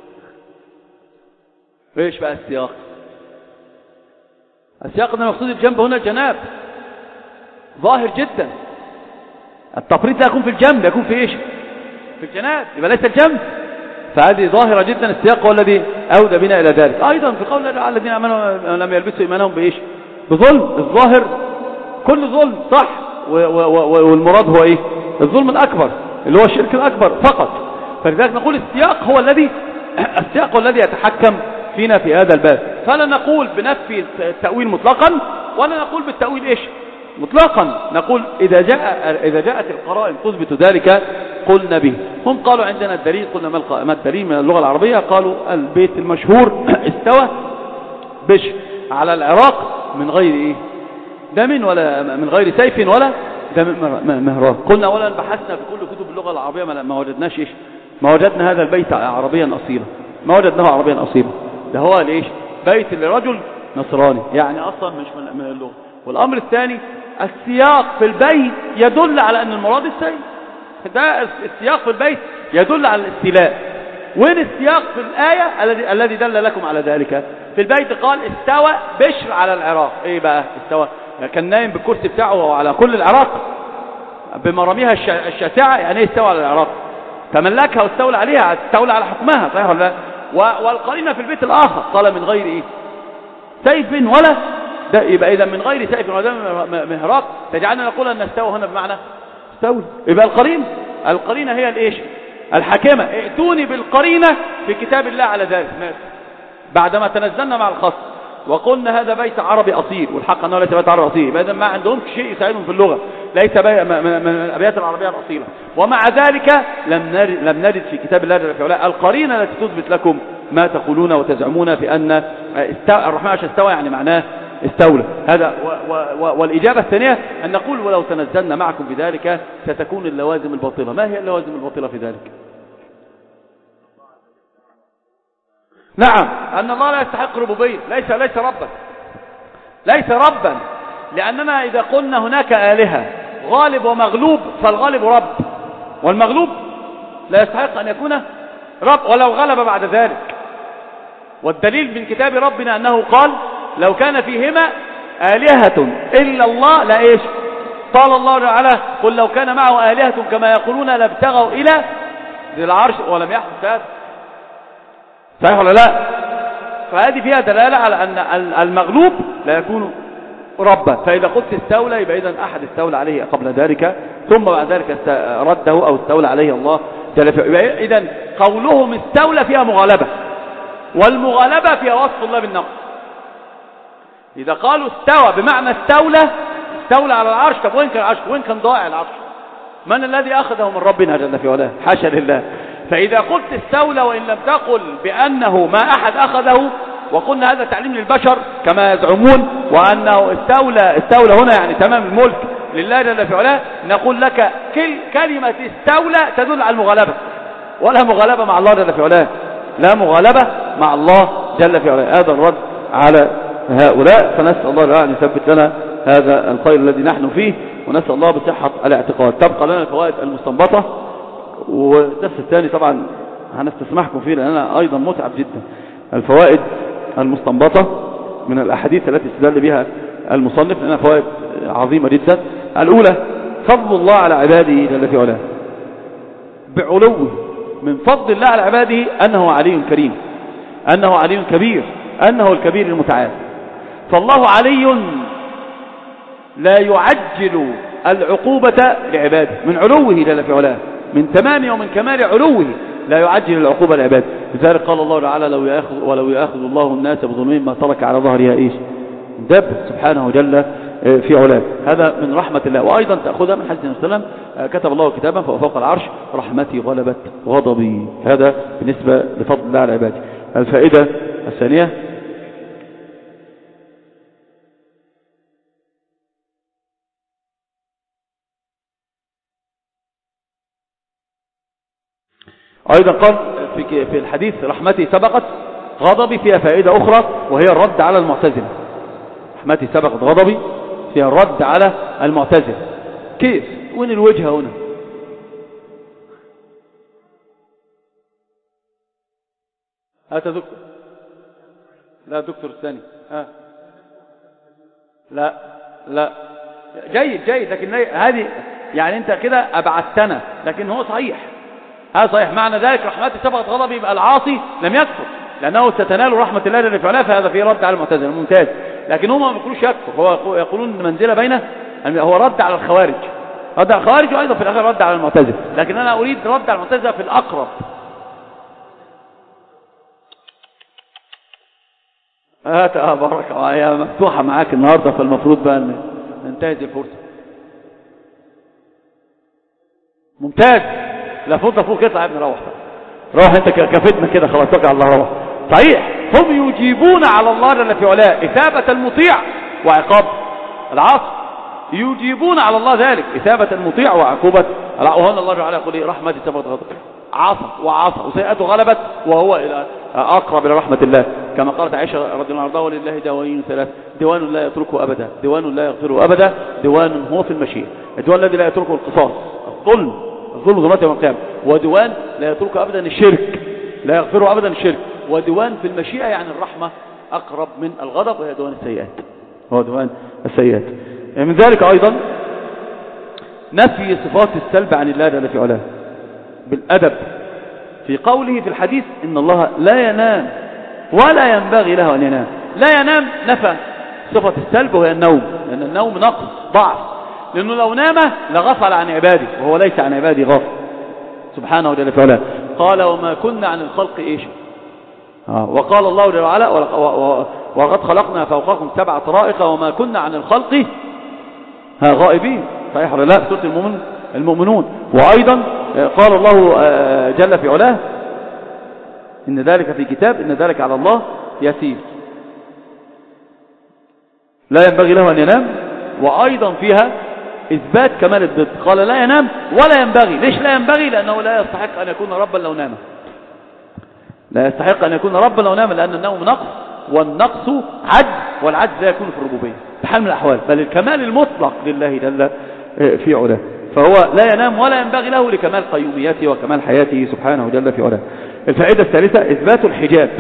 ايش بقى السياق؟ السياق ان المقصود الجنب هنا الجناب ظاهر جدا. التفريط لا يكون في الجنب، يكون في ايش؟ في الجناب، يبقى ليس الجنب. فهذه ظاهرة جدا، السياق هو الذي أودى بنا إلى ذلك. أيضا في قول الله الذين آمنوا لم يلبسوا إيمانهم بإيش؟ بظلم. الظاهر كل ظلم صح، والمراد هو إيه؟ الظلم الأكبر اللي هو الشرك الأكبر فقط. فلذلك نقول السياق هو الذي السياق هو الذي يتحكم فينا في هذا الباب. فلا نقول بنفي التأويل مطلقا، ولا نقول بالتأويل إيش؟ مطلقا. نقول إذا جاء إذا جاءت القرائن تثبت ذلك قلنا به. هم قالوا عندنا الدليل، قلنا ما الدليل من اللغة العربية؟ قالوا البيت المشهور استوى بشر على العراق من غير إيه؟ دم ولا من غير سيف ولا دم مهراب. قلنا ولا بحثنا في كل كتب اللغة العربية ما وجدناش إيش؟ ما وجدنا هذا البيت عربيا أصيلا، ما وجدناه عربيا أصيلا. ده هو ليش؟ بيت لرجل نصراني، يعني أصلا مش من اللغة. والأمر الثاني السياق في البيت يدل على أن المراد السيف. ده السياق في البيت يدل على الاستيلاء. وين السياق في الآية الذي الذي دل لكم على ذلك؟ في البيت قال استوى بشر على العراق. ايه بقى استوى؟ كان نايم بالكرسي بتاعه على كل العراق بمراميها الشاسعة. يعني ايه استوى على العراق؟ تملكها واستولى عليها، استولى على حكمها، صحيح ولا لا؟ والقرينة في البيت الآخر قال من غير ايه؟ سيف ولا ده. يبقى إذا من غير سيف ولا مهراق تجعلنا نقول أن استوى هنا بمعنى استولى. يبقى القرينة القرينة هي الايش؟ الحكمة. ائتوني بالقرينة في كتاب الله على ذلك. بعدما تنزلنا مع الخص وقلنا هذا بيت عربي أصيل، والحق أنه ليس بيت عربي أصيل، يبقى إذا ما عندهم شيء يساعدهم في اللغة، ليس من الأبيات العربية الأصيلة. ومع ذلك لم نرد, لم نرد في كتاب الله جل وعلا القرينة التي تثبت لكم ما تقولون وتزعمون في أن الرحمن عشان استوى يعني معناه استولى. هذا و و والإجابة الثانية أن نقول ولو تنزلنا معكم بذلك ستكون اللوازم الباطلة. ما هي اللوازم الباطلة في ذلك؟ نعم، أن الله لا يستحق ربوبية، ليس ليس ربا، ليس ربا. لأننا إذا قلنا هناك آلهة غالب ومغلوب، فالغالب رب، والمغلوب لا يستحق أن يكون رب ولو غلب بعد ذلك. والدليل من كتاب ربنا أنه قال لو كان فيهما آلهة إلا الله لا إيش؟ قال الله تعالى قل لو كان معه آلهة كما يقولون لابتغوا إلى ذي العرش ولم يحدث هذا. صحيح ولا لا؟ فهذه فيها دلالة على أن المغلوب لا يكون ربا. فإذا قلت استولى يبقى إذن أحد استولى عليه قبل ذلك ثم بعد ذلك رده أو استولى عليه الله جل في علاه. إذن قولهم استولى فيها مغالبة، والمغالبة فيها وصف الله بالنقص. إذا قالوا استوى بمعنى استولى، استولى على العرش، طب وين كان العرش؟ وين كان ضائع العرش؟ من الذي أخذه من ربنا جل في علاه؟ حاشا لله. فإذا قلت استولى وإن لم تقل بأنه ما أحد أخذه، وقلنا هذا تعليم للبشر كما يزعمون، وأنه استولى استولى هنا يعني تمام الملك لله جل في علاه، نقول لك كل كلمة استولى تدل على المغالبة، ولا مغالبة مع الله جل في علاه، لا مغالبة مع الله جل في علاه. هذا الرد على هؤلاء. فنسأل الله تعالى أن يثبت لنا هذا الخير الذي نحن فيه، ونسأل الله بصحة الاعتقاد. تبقى لنا الفوائد المستنبطة، والدرس الثاني طبعا هنستسمحكم فيه لأننا أيضا متعب جدا. الفوائد المستنبطة من الأحاديث التي استدل بها المصنف لأنها فوائد عظيمة جدا. الأولى فضل الله على عباده جل في علاه، بعلوه من فضل الله على عباده أنه علي كريم، أنه علي كبير، أنه الكبير المتعال. فالله علي لا يعجل العقوبة لعباده، من علوه جل في علاه، من تمام ومن كمال علوه لا يعجل العقوبة لعباده. لذلك قال الله تعالى لو يأخذ ولو يأخذ الله الناس بظلمهم ما ترك على ظهرها ايش؟ دب سبحانه جل في علاه. هذا من رحمة الله. وأيضا تأخذها من حديث النبي صلى الله عليه وسلم كتب الله كتابا فوق العرش رحمتي غلبت غضبي. هذا بالنسبة لفضل الله على عباده. الفائدة الثانية أيضا قال في في الحديث رحمتي سبقت غضبي، فيها فائدة أخرى وهي الرد على المعتزلة. رحمتي سبقت غضبي فيها الرد على المعتزلة. كيف؟ وين الوجهة هنا؟ هات يا دكتور. لا دكتور الثاني. ها لا لا جيد جيد، لكن هذه يعني انت كده ابعدتنا، لكن هو صحيح، هذا صحيح. معنى ذلك رحمتي سبقت غضبي، يبقى العاصي لم يكفر لانه ستنال رحمه الله الذي فعلها، فهذا فيه رد على المعتزله. ممتاز. لكن هم ما بيقولوش يكفر، هو يقولون منزله بينه، هو رد على الخوارج، رد على الخوارج وايضا في الاخر رد على المعتزله. لكن انا اريد رد على المعتزله في الاقرب. هات اه بارك الله، يا مفتوحه معاك النهارده، فالمفروض بقى ننتهز الفرصه. ممتاز. لا فوق فوق اطلع يا ابني، روح روح انت كفتنا كده خلاص، توكل على الله، روح. صحيح هم يجيبون على الله جل في علاه إثابة المطيع وعقاب العاصي، يجيبون على الله ذلك إثابة المطيع وعقوبة العاصي. وهنا الله تعالى يقول رحمتي سبقت غضبي، عصى وعصى وسيئته غلبت وهو إلى أقرب إلى رحمة الله، كما قالت عائشة رضي الله عنها ولله دواوين ثلاث، ديوان لا يتركه أبدا، ديوان لا يغفره أبدا، ديوان هو في المشيئة، الديوان الذي لا يتركه القصاص الظلم، الظلم ظلمات يوم القيامة، وديوان لا يتركه أبدا الشرك، لا يغفره أبدا الشرك، وديوان في المشيئة يعني الرحمة أقرب من الغضب، وهي ديوان السيئات، هو ديوان السيئات. من ذلك أيضا نفي صفات السلب عن الله جل في علاه بالأدب، في قوله في الحديث إن الله لا ينام ولا ينبغي له أن ينام. لا ينام نفى صفة السلب وهي النوم، لأن النوم نقص ضعف، لأنه لو نام لغفل عن عباده، وهو ليس عن عباده غافل سبحانه جل في علاه. قال وما كنا عن الخلق إيش آه. وقال الله جل وعلا وقد خلقنا فوقكم سبع طرائق وما كنا عن الخلق ها غائبين، صحيح ولا لا؟ سورة المؤمن المؤمنون. وأيضا قال الله جل في علاه إن ذلك في كتاب إن ذلك على الله يسير، لا ينبغي له أن ينام. وأيضا فيها إثبات كمال الضد، قال لا ينام ولا ينبغي. ليش لا ينبغي؟ لأنه لا يستحق أن يكون ربا لو نام، لا يستحق أن يكون ربا لو نام، لأن النوم نقص، والنقص عجز، والعجز لا يكون في الربوبية بحال من الأحوال، بل الكمال المطلق لله جل في علاه. فهو لا ينام ولا ينبغي له لكمال قيوميته وكمال حياته سبحانه جل في علاه. الفائدة الثالثة إثبات الحجاب،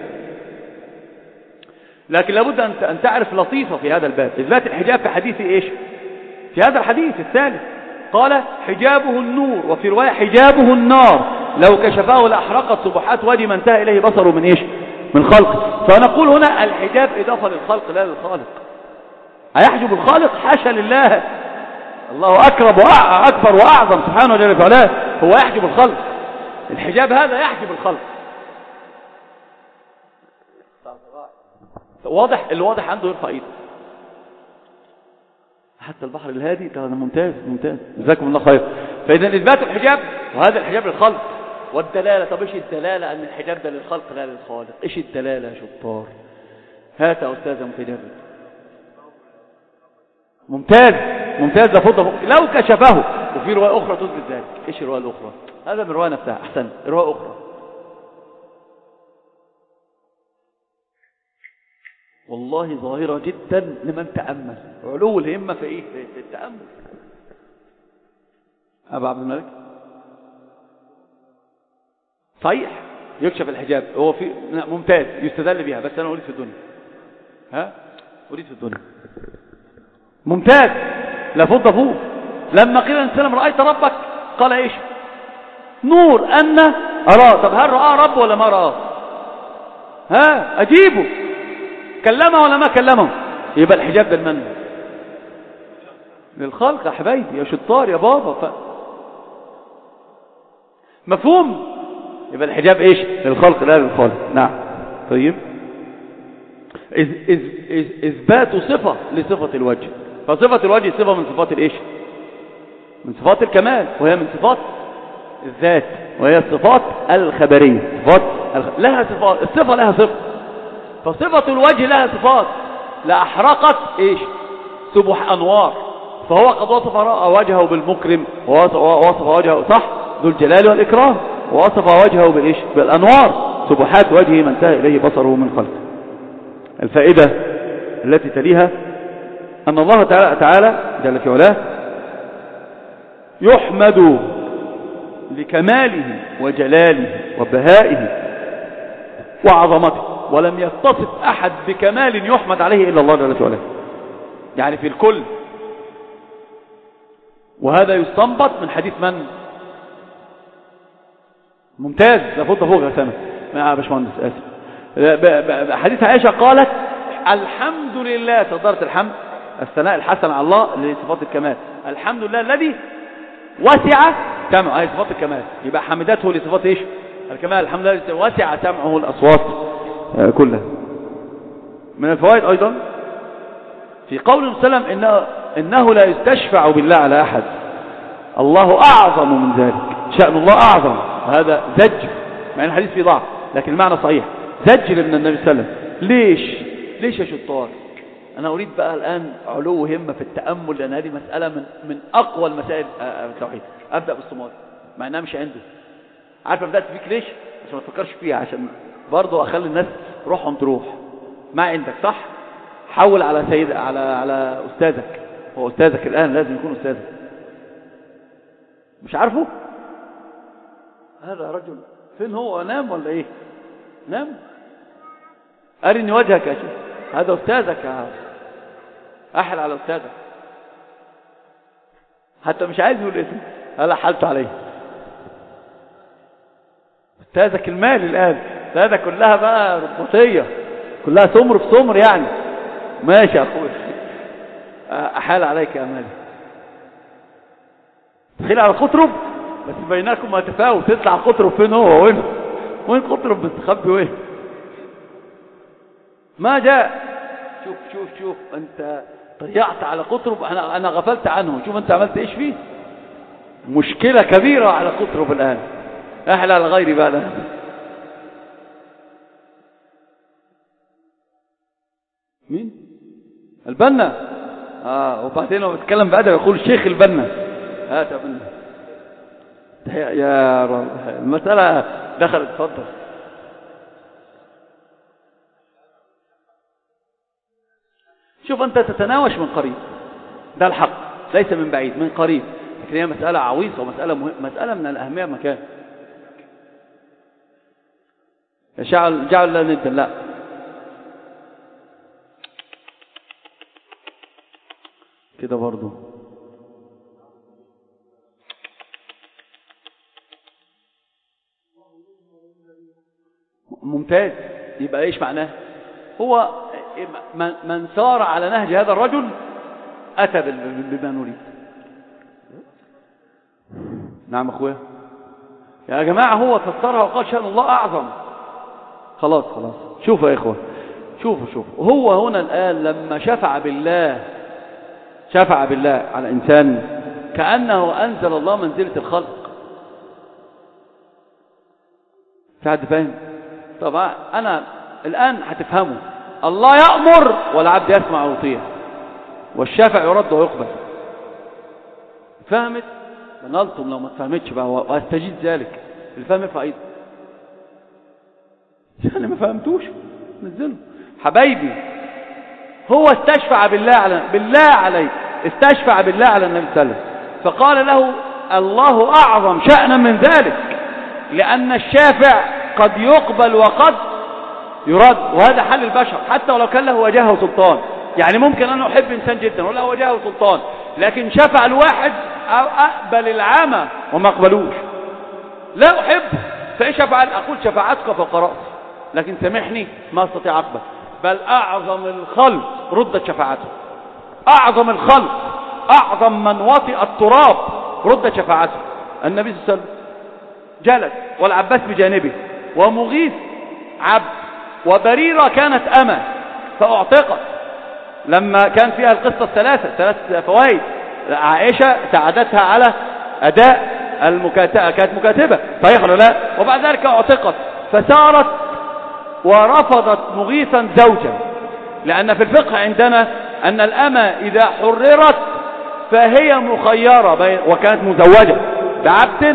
لكن لابد أن تعرف لطيفة في هذا الباب. إثبات الحجاب في حديث إيش؟ في هذا الحديث الثالث قال حجابه النور، وفي رواية حجابه النار، لو كشفه لأحرقت سبحات وجه ما انتهى إليه بصره من إيش؟ من خلق. فنقول هنا الحجاب إضافة للخلق لا للخالق. هيحجب الخالق؟ حاشا لله، الله أكرم وأكبر وأعظم سبحانه جل وعلا، هو يحجب الخلق. الحجاب هذا يحجب الخلق. واضح؟ الواضح عنده يرفع ايده. حتى البحر الهادي ده ممتاز ممتاز، جزاكم الله خير. فإذا إثبات الحجاب، وهذا الحجاب للخلق. والدلالة، طب ايش الدلالة أن الحجاب ده للخلق لا للخالق؟ ايش الدلالة يا شطار؟ هات يا أستاذ متجرد. ممتاز ممتاز، ده فضل لو كشفه. وفي رواية أخرى تثبت ذلك. ايش الرواية الأخرى؟ هذا من رواية نفسها. أحسن، رواية أخرى والله ظاهرة جدا لمن تأمل، علو الهمة في ايه؟ في التأمل. أبا عبد الملك صحيح يكشف الحجاب، هو في ممتاز يستدل بها، بس أنا أريد في الدنيا، ها أريد في الدنيا. ممتاز، لفض فوق. لما قيل النبي صلى الله عليه وسلم رأيت ربك قال ايش؟ نور أن أراه. طب هل رأى رب ولا ما رأى؟ ها أجيبه، كلمه ولا ما كلمه؟ يبقى الحجاب ده لمن؟ للخلق يا حبايبي، يا شطار يا بابا. ف... مفهوم؟ يبقى الحجاب ايش؟ للخلق لا للخالق. نعم. طيب إذ إذ إذ إثبات صفة لصفة الوجه، فصفة الوجه صفة من صفات الايش؟ من صفات الكمال، وهي من صفات الذات، وهي الصفات الخبرية. صفات الخ... لها صفات، الصفة لها صفة، فصفة الوجه لها صفات. لأحرقت ايش؟ سبح أنوار، فهو قد وصف وجهه بالمكرم، ووصف وجهه صح ذو الجلال والإكرام. ووصف وجهه بالإيش؟ بالأنوار سبحات وجهه ما انتهى إليه بصره من خلقه. الفائدة التي تليها أن الله تعالى, تعالى جل في علاه يحمد لكماله وجلاله وبهائه وعظمته، ولم يتصف أحد بكمال يحمد عليه إلا الله جل في علاه، يعني في الكل. وهذا يستنبط من حديث من؟ ممتاز، لابد فوق غسامة يا باشمهندس آسف. حديث عائشة قالت الحمد لله، صدرت الحمد الثناء الحسن على الله لصفات الكمال، الحمد لله الذي وسع سمعه، هذه صفات الكمال، يبقى حمدته لصفات ايش؟ الكمال. الحمد لله الذي وسع سمعه الأصوات كلها. من الفوائد أيضا في قول النبي صلى الله عليه وسلم إنه, إنه لا يستشفع بالله على أحد، الله أعظم من ذلك، شأن الله أعظم. وهذا زجر، مع أن الحديث فيه ضعف لكن المعنى صحيح، زجر من النبي صلى الله عليه وسلم. ليش؟ ليش يا شطار؟ أنا أريد بقى الآن علو همة في التأمل، لأن هذه مسألة من, من أقوى المسائل التوحيد. أبدأ بالصمات مع أنها مش عنده. عارف بدأت فيك ليش؟ عشان ما تفكرش فيها، عشان برضو أخلي الناس روحهم تروح. ما عندك صح؟ حول على سيد على على أستاذك، هو أستاذك الآن لازم يكون أستاذك. مش عارفه؟ هذا رجل فين هو؟ نام ولا إيه؟ نام؟ أرني وجهك يا شيخ، هذا أستاذك يا أحل على أستاذك، حتى مش عايز يقول اسمه، هلا حلت عليه. أستاذك المال الآن، هذا كلها بقى رباطية، كلها سمر في سمر يعني. ماشي يا أخوي، أحال عليك يا مالي. تخيل على قطرب، بس بيناكم ما تفاوت، تطلع قطرب فين هو وين وين قطرب مستخبي وين؟ ما جاء. شوف شوف شوف انت ضيعت على قطرب، انا انا غفلت عنه. شوف انت عملت ايش فيه، مشكلة كبيرة على قطرب الآن. احلى على غيري بقى ده. مين؟ البنا. اه وبعدين لو بتكلم بأدب يقول الشيخ البنا. هات يا بنا يا رب، المسألة دخلت. اتفضل. شوف أنت تتناوش من قريب، ده الحق، ليس من بعيد، من قريب، لكن هي مسألة عويصة ومسألة مهم، مسألة من الأهمية مكان. جعل جعل لا ند، لا كده برضو. ممتاز. يبقى ايش معناه؟ هو من سار على نهج هذا الرجل أتى بما نريد. نعم أخويا يا جماعة، هو فسرها وقال شأن الله أعظم. خلاص خلاص. شوفوا يا إخوة، شوفوا شوفوا هو هنا الآن لما شفع بالله، شفع بالله على إنسان كأنه أنزل الله منزلة الخلق. في حد فاهم؟ طبعا أنا الآن هتفهموا. الله يأمر والعبد يسمع ويطيع، والشافع يرد ويقبل. فهمت؟ نلطم لو ما تفهمتش بقى واستجيد ذلك. الفهم فائدة. يعني ما فهمتوش نزله حبايبي. هو استشفع بالله على بالله عليه استشفع بالله على النبي صلى الله عليه وسلم، فقال له الله أعظم شأنا من ذلك، لأن الشافع قد يقبل وقد يرد، وهذا حل البشر حتى ولو كان له وجاهه وسلطان. يعني ممكن أنا أحب إنسان جدا وله وجاهه وسلطان، لكن شفع الواحد أو أقبل العامة وما أقبلوش، لا أحب، فإيش أفعل؟ أقول شفاعتك فوق رأسي، لكن سامحني ما أستطيع أقبل. بل أعظم الخلق ردت شفاعته، أعظم الخلق، أعظم من وطئ التراب ردت شفاعته. النبي صلى الله عليه وسلم جلس والعباس بجانبه، ومغيث عبد، وبريرة كانت أمة فأعتقت لما كان فيها القصة الثلاثة، ثلاث فوائد. عائشة ساعدتها على أداء المكاتبة، كانت مكاتبة صحيح ولا لا؟ وبعد ذلك اعتقت، فسارت ورفضت مغيثا زوجا، لأن في الفقه عندنا أن الأمة إذا حررت فهي مخيرة، وكانت مزوجة بعبد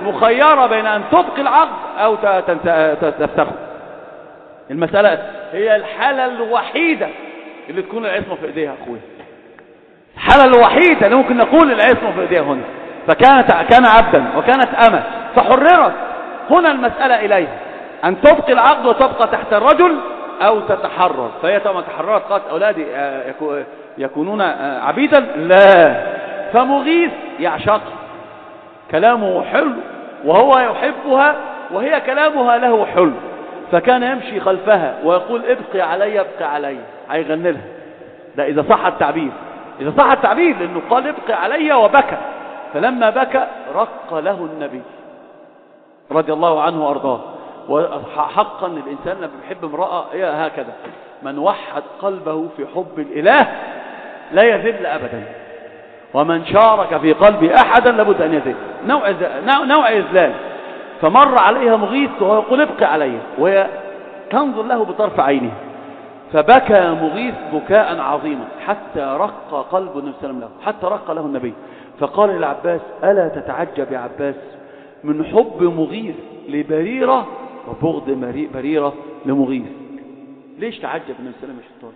مخيرة بين أن تبقي العقد أو تفسخه. المسألة هي الحالة الوحيدة اللي تكون العصمة في إيديها أخوي، الحالة الوحيدة اللي ممكن نقول العصمة في إيديها هنا. فكانت كان عبدا وكانت أمة فحررت، هنا المسألة إليها أن تبقي العقد وتبقى تحت الرجل أو تتحرر. فهي طبعا تحررت قالت أولادي يكونون عبيدا، لا. فمغيث يعشق، كلامه حلو وهو يحبها وهي كلامها له حلو، فكان يمشي خلفها ويقول ابقي علي ابقي علي، هيغني لها. ده إذا صح التعبير، إذا صح التعبير، لأنه قال ابقي علي وبكى. فلما بكى رق له النبي رضي الله عنه وأرضاه. وحقا الإنسان لما بيحب امرأة هي هكذا، من وحد قلبه في حب الإله لا يذل أبدا، ومن شارك في قلب أحدا لابد أن يذل، نوع, نوع إذلال. فمر عليها مغيث وهو يقول ابقي علي وهي تنظر له بطرف عينه، فبكى مغيث بكاء عظيما حتى رق قلب النبي صلى الله عليه وسلم له، حتى رق له النبي. فقال للعباس ألا تتعجب يا عباس من حب مغيث لبريرة وبغض بريرة لمغيث؟ ليش تعجب النبي صلى الله عليه وسلم يا شيطان؟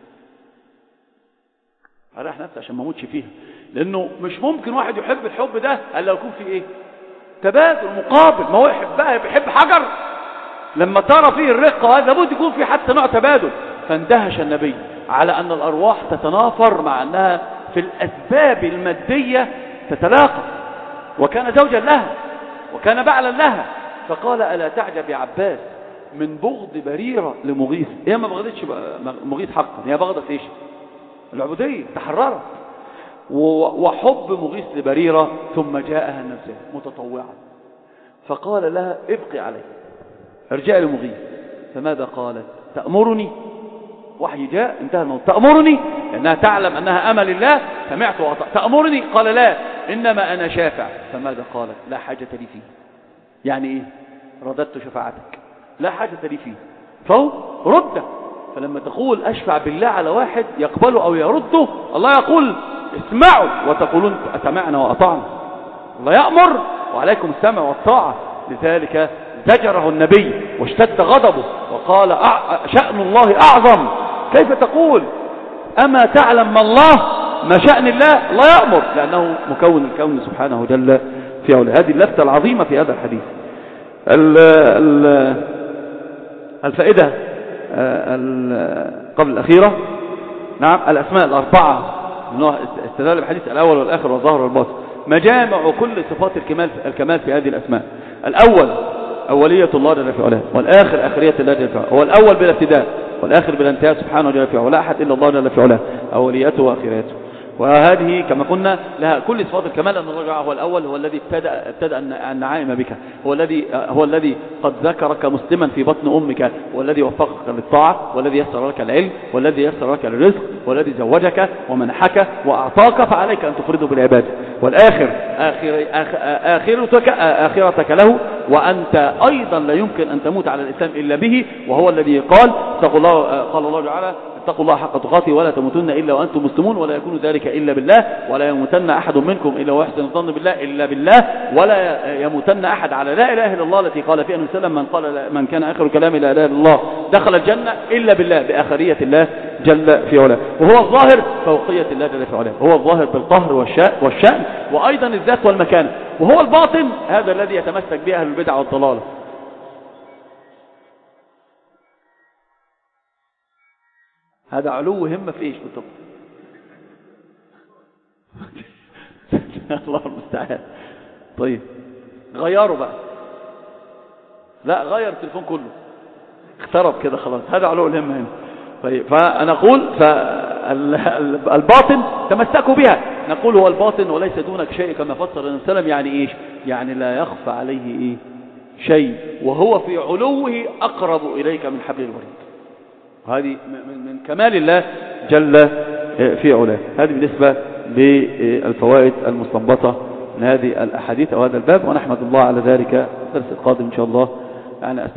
أريح نفسي عشان ما اموتش فيها، لأنه مش ممكن واحد يحب الحب ده الا يكون في ايه؟ تبادل مقابل. ما هو يحبها بيحب حجر، لما ترى فيه الرقة هذا لابد يكون في حتى نوع تبادل. فاندهش النبي على أن الأرواح تتنافر مع أنها في الأسباب المادية تتلاقى، وكان زوجا لها وكان بعلا لها. فقال ألا تعجب يا عباس من بغض بريرة لمغيث؟ هي ما بغضتش مغيث حقا، هي بغضت ايش؟ العبودية، تحررت. وحب مغيث لبريرة. ثم جاءها النفس متطوعا فقال لها ابقي علي، ارجعي لمغيث. فماذا قالت؟ تأمرني؟ وحي جاء انتهى الموضوع. تأمرني لأنها تعلم أنها أمل الله، سمعت وأطعت. تأمرني؟ قال لا إنما أنا شافع. فماذا قالت؟ لا حاجة لي فيه. يعني إيه؟ رددت شفاعتك، لا حاجة لي فيه، فهو رده. فلما تقول أشفع بالله على واحد يقبله أو يرده، الله يقول اسمعوا وتقولون أسمعنا وأطعنا. الله يأمر وعليكم السمع والطاعة. لذلك زجره النبي واشتد غضبه وقال شأن الله أعظم. كيف تقول أما تعلم ما الله ما شأن الله؟ الله يأمر لأنه مكون الكون سبحانه جل في علاه. هذه اللفتة العظيمة في هذا الحديث. الفائدة قبل الأخيرة، نعم، الأسماء الأربعة استدل بالحديث الأول والآخر والظاهر والباطن، مجامع كل صفات الكمال الكمال في هذه الأسماء. الأول أولية الله جل في علاه، والآخر آخرية الله جل في علاه. هو الأول بلا ابتداء والآخر بلا انتهاء سبحانه جل في علاه، ولا أحد إلا الله جل في علاه، أوليته وآخريته. وهذه كما قلنا لها كل صفات الكمال، أن الله هو الأول، هو الذي ابتدأ ابتدأ النعائم بك، هو الذي هو الذي قد ذكرك مسلما في بطن أمك، والذي وفقك للطاعة، والذي يسر لك العلم، والذي يسر لك الرزق، والذي زوجك ومنحك وأعطاك، فعليك أن تفرده بالعبادة. والآخر آخر آخرتك آخرتك له، وأنت أيضا لا يمكن أن تموت على الإسلام إلا به، وهو الذي قال اتقوا الله، قال الله تعالى اتقوا الله حق تقاته ولا تموتن إلا وأنتم مسلمون، ولا يكون ذلك إلا بالله، ولا يموتن أحد منكم إلا ويحسن الظن بالله إلا بالله، ولا يموتن أحد على لا إله إلا الله التي قال فيها النبي صلى الله عليه وسلم من قال من كان آخر كلامه لا إله إلا الله دخل الجنة إلا بالله، بآخرية الله جل في علاه. وهو الظاهر فوقية الله جل في علاه، هو الظاهر بالقهر والشأن وأيضا الذات والمكانة. وهو الباطن هذا الذي يتمسك به أهل البدع والضلالة. هذا علو همة في ايش بالضبط؟ الله المستعان. طيب غيروا بقى، لا غير التليفون كله، اخترب كده خلاص، هذا علو الهمة هنا. طيب فأنا أقول فالباطن تمسكوا بها، نقول هو الباطن وليس دونك شيء كما فسر النبي صلى الله عليه وسلم. يعني ايش؟ يعني لا يخفى عليه ايه شيء، وهو في علوه أقرب إليك من حبل الوريد. هذه من كمال الله جل في علاه. هذه بالنسبة للفوائد المستنبطة من هذه الأحاديث أو هذا الباب، ونحمد الله على ذلك. الدرس القادم إن شاء الله يعني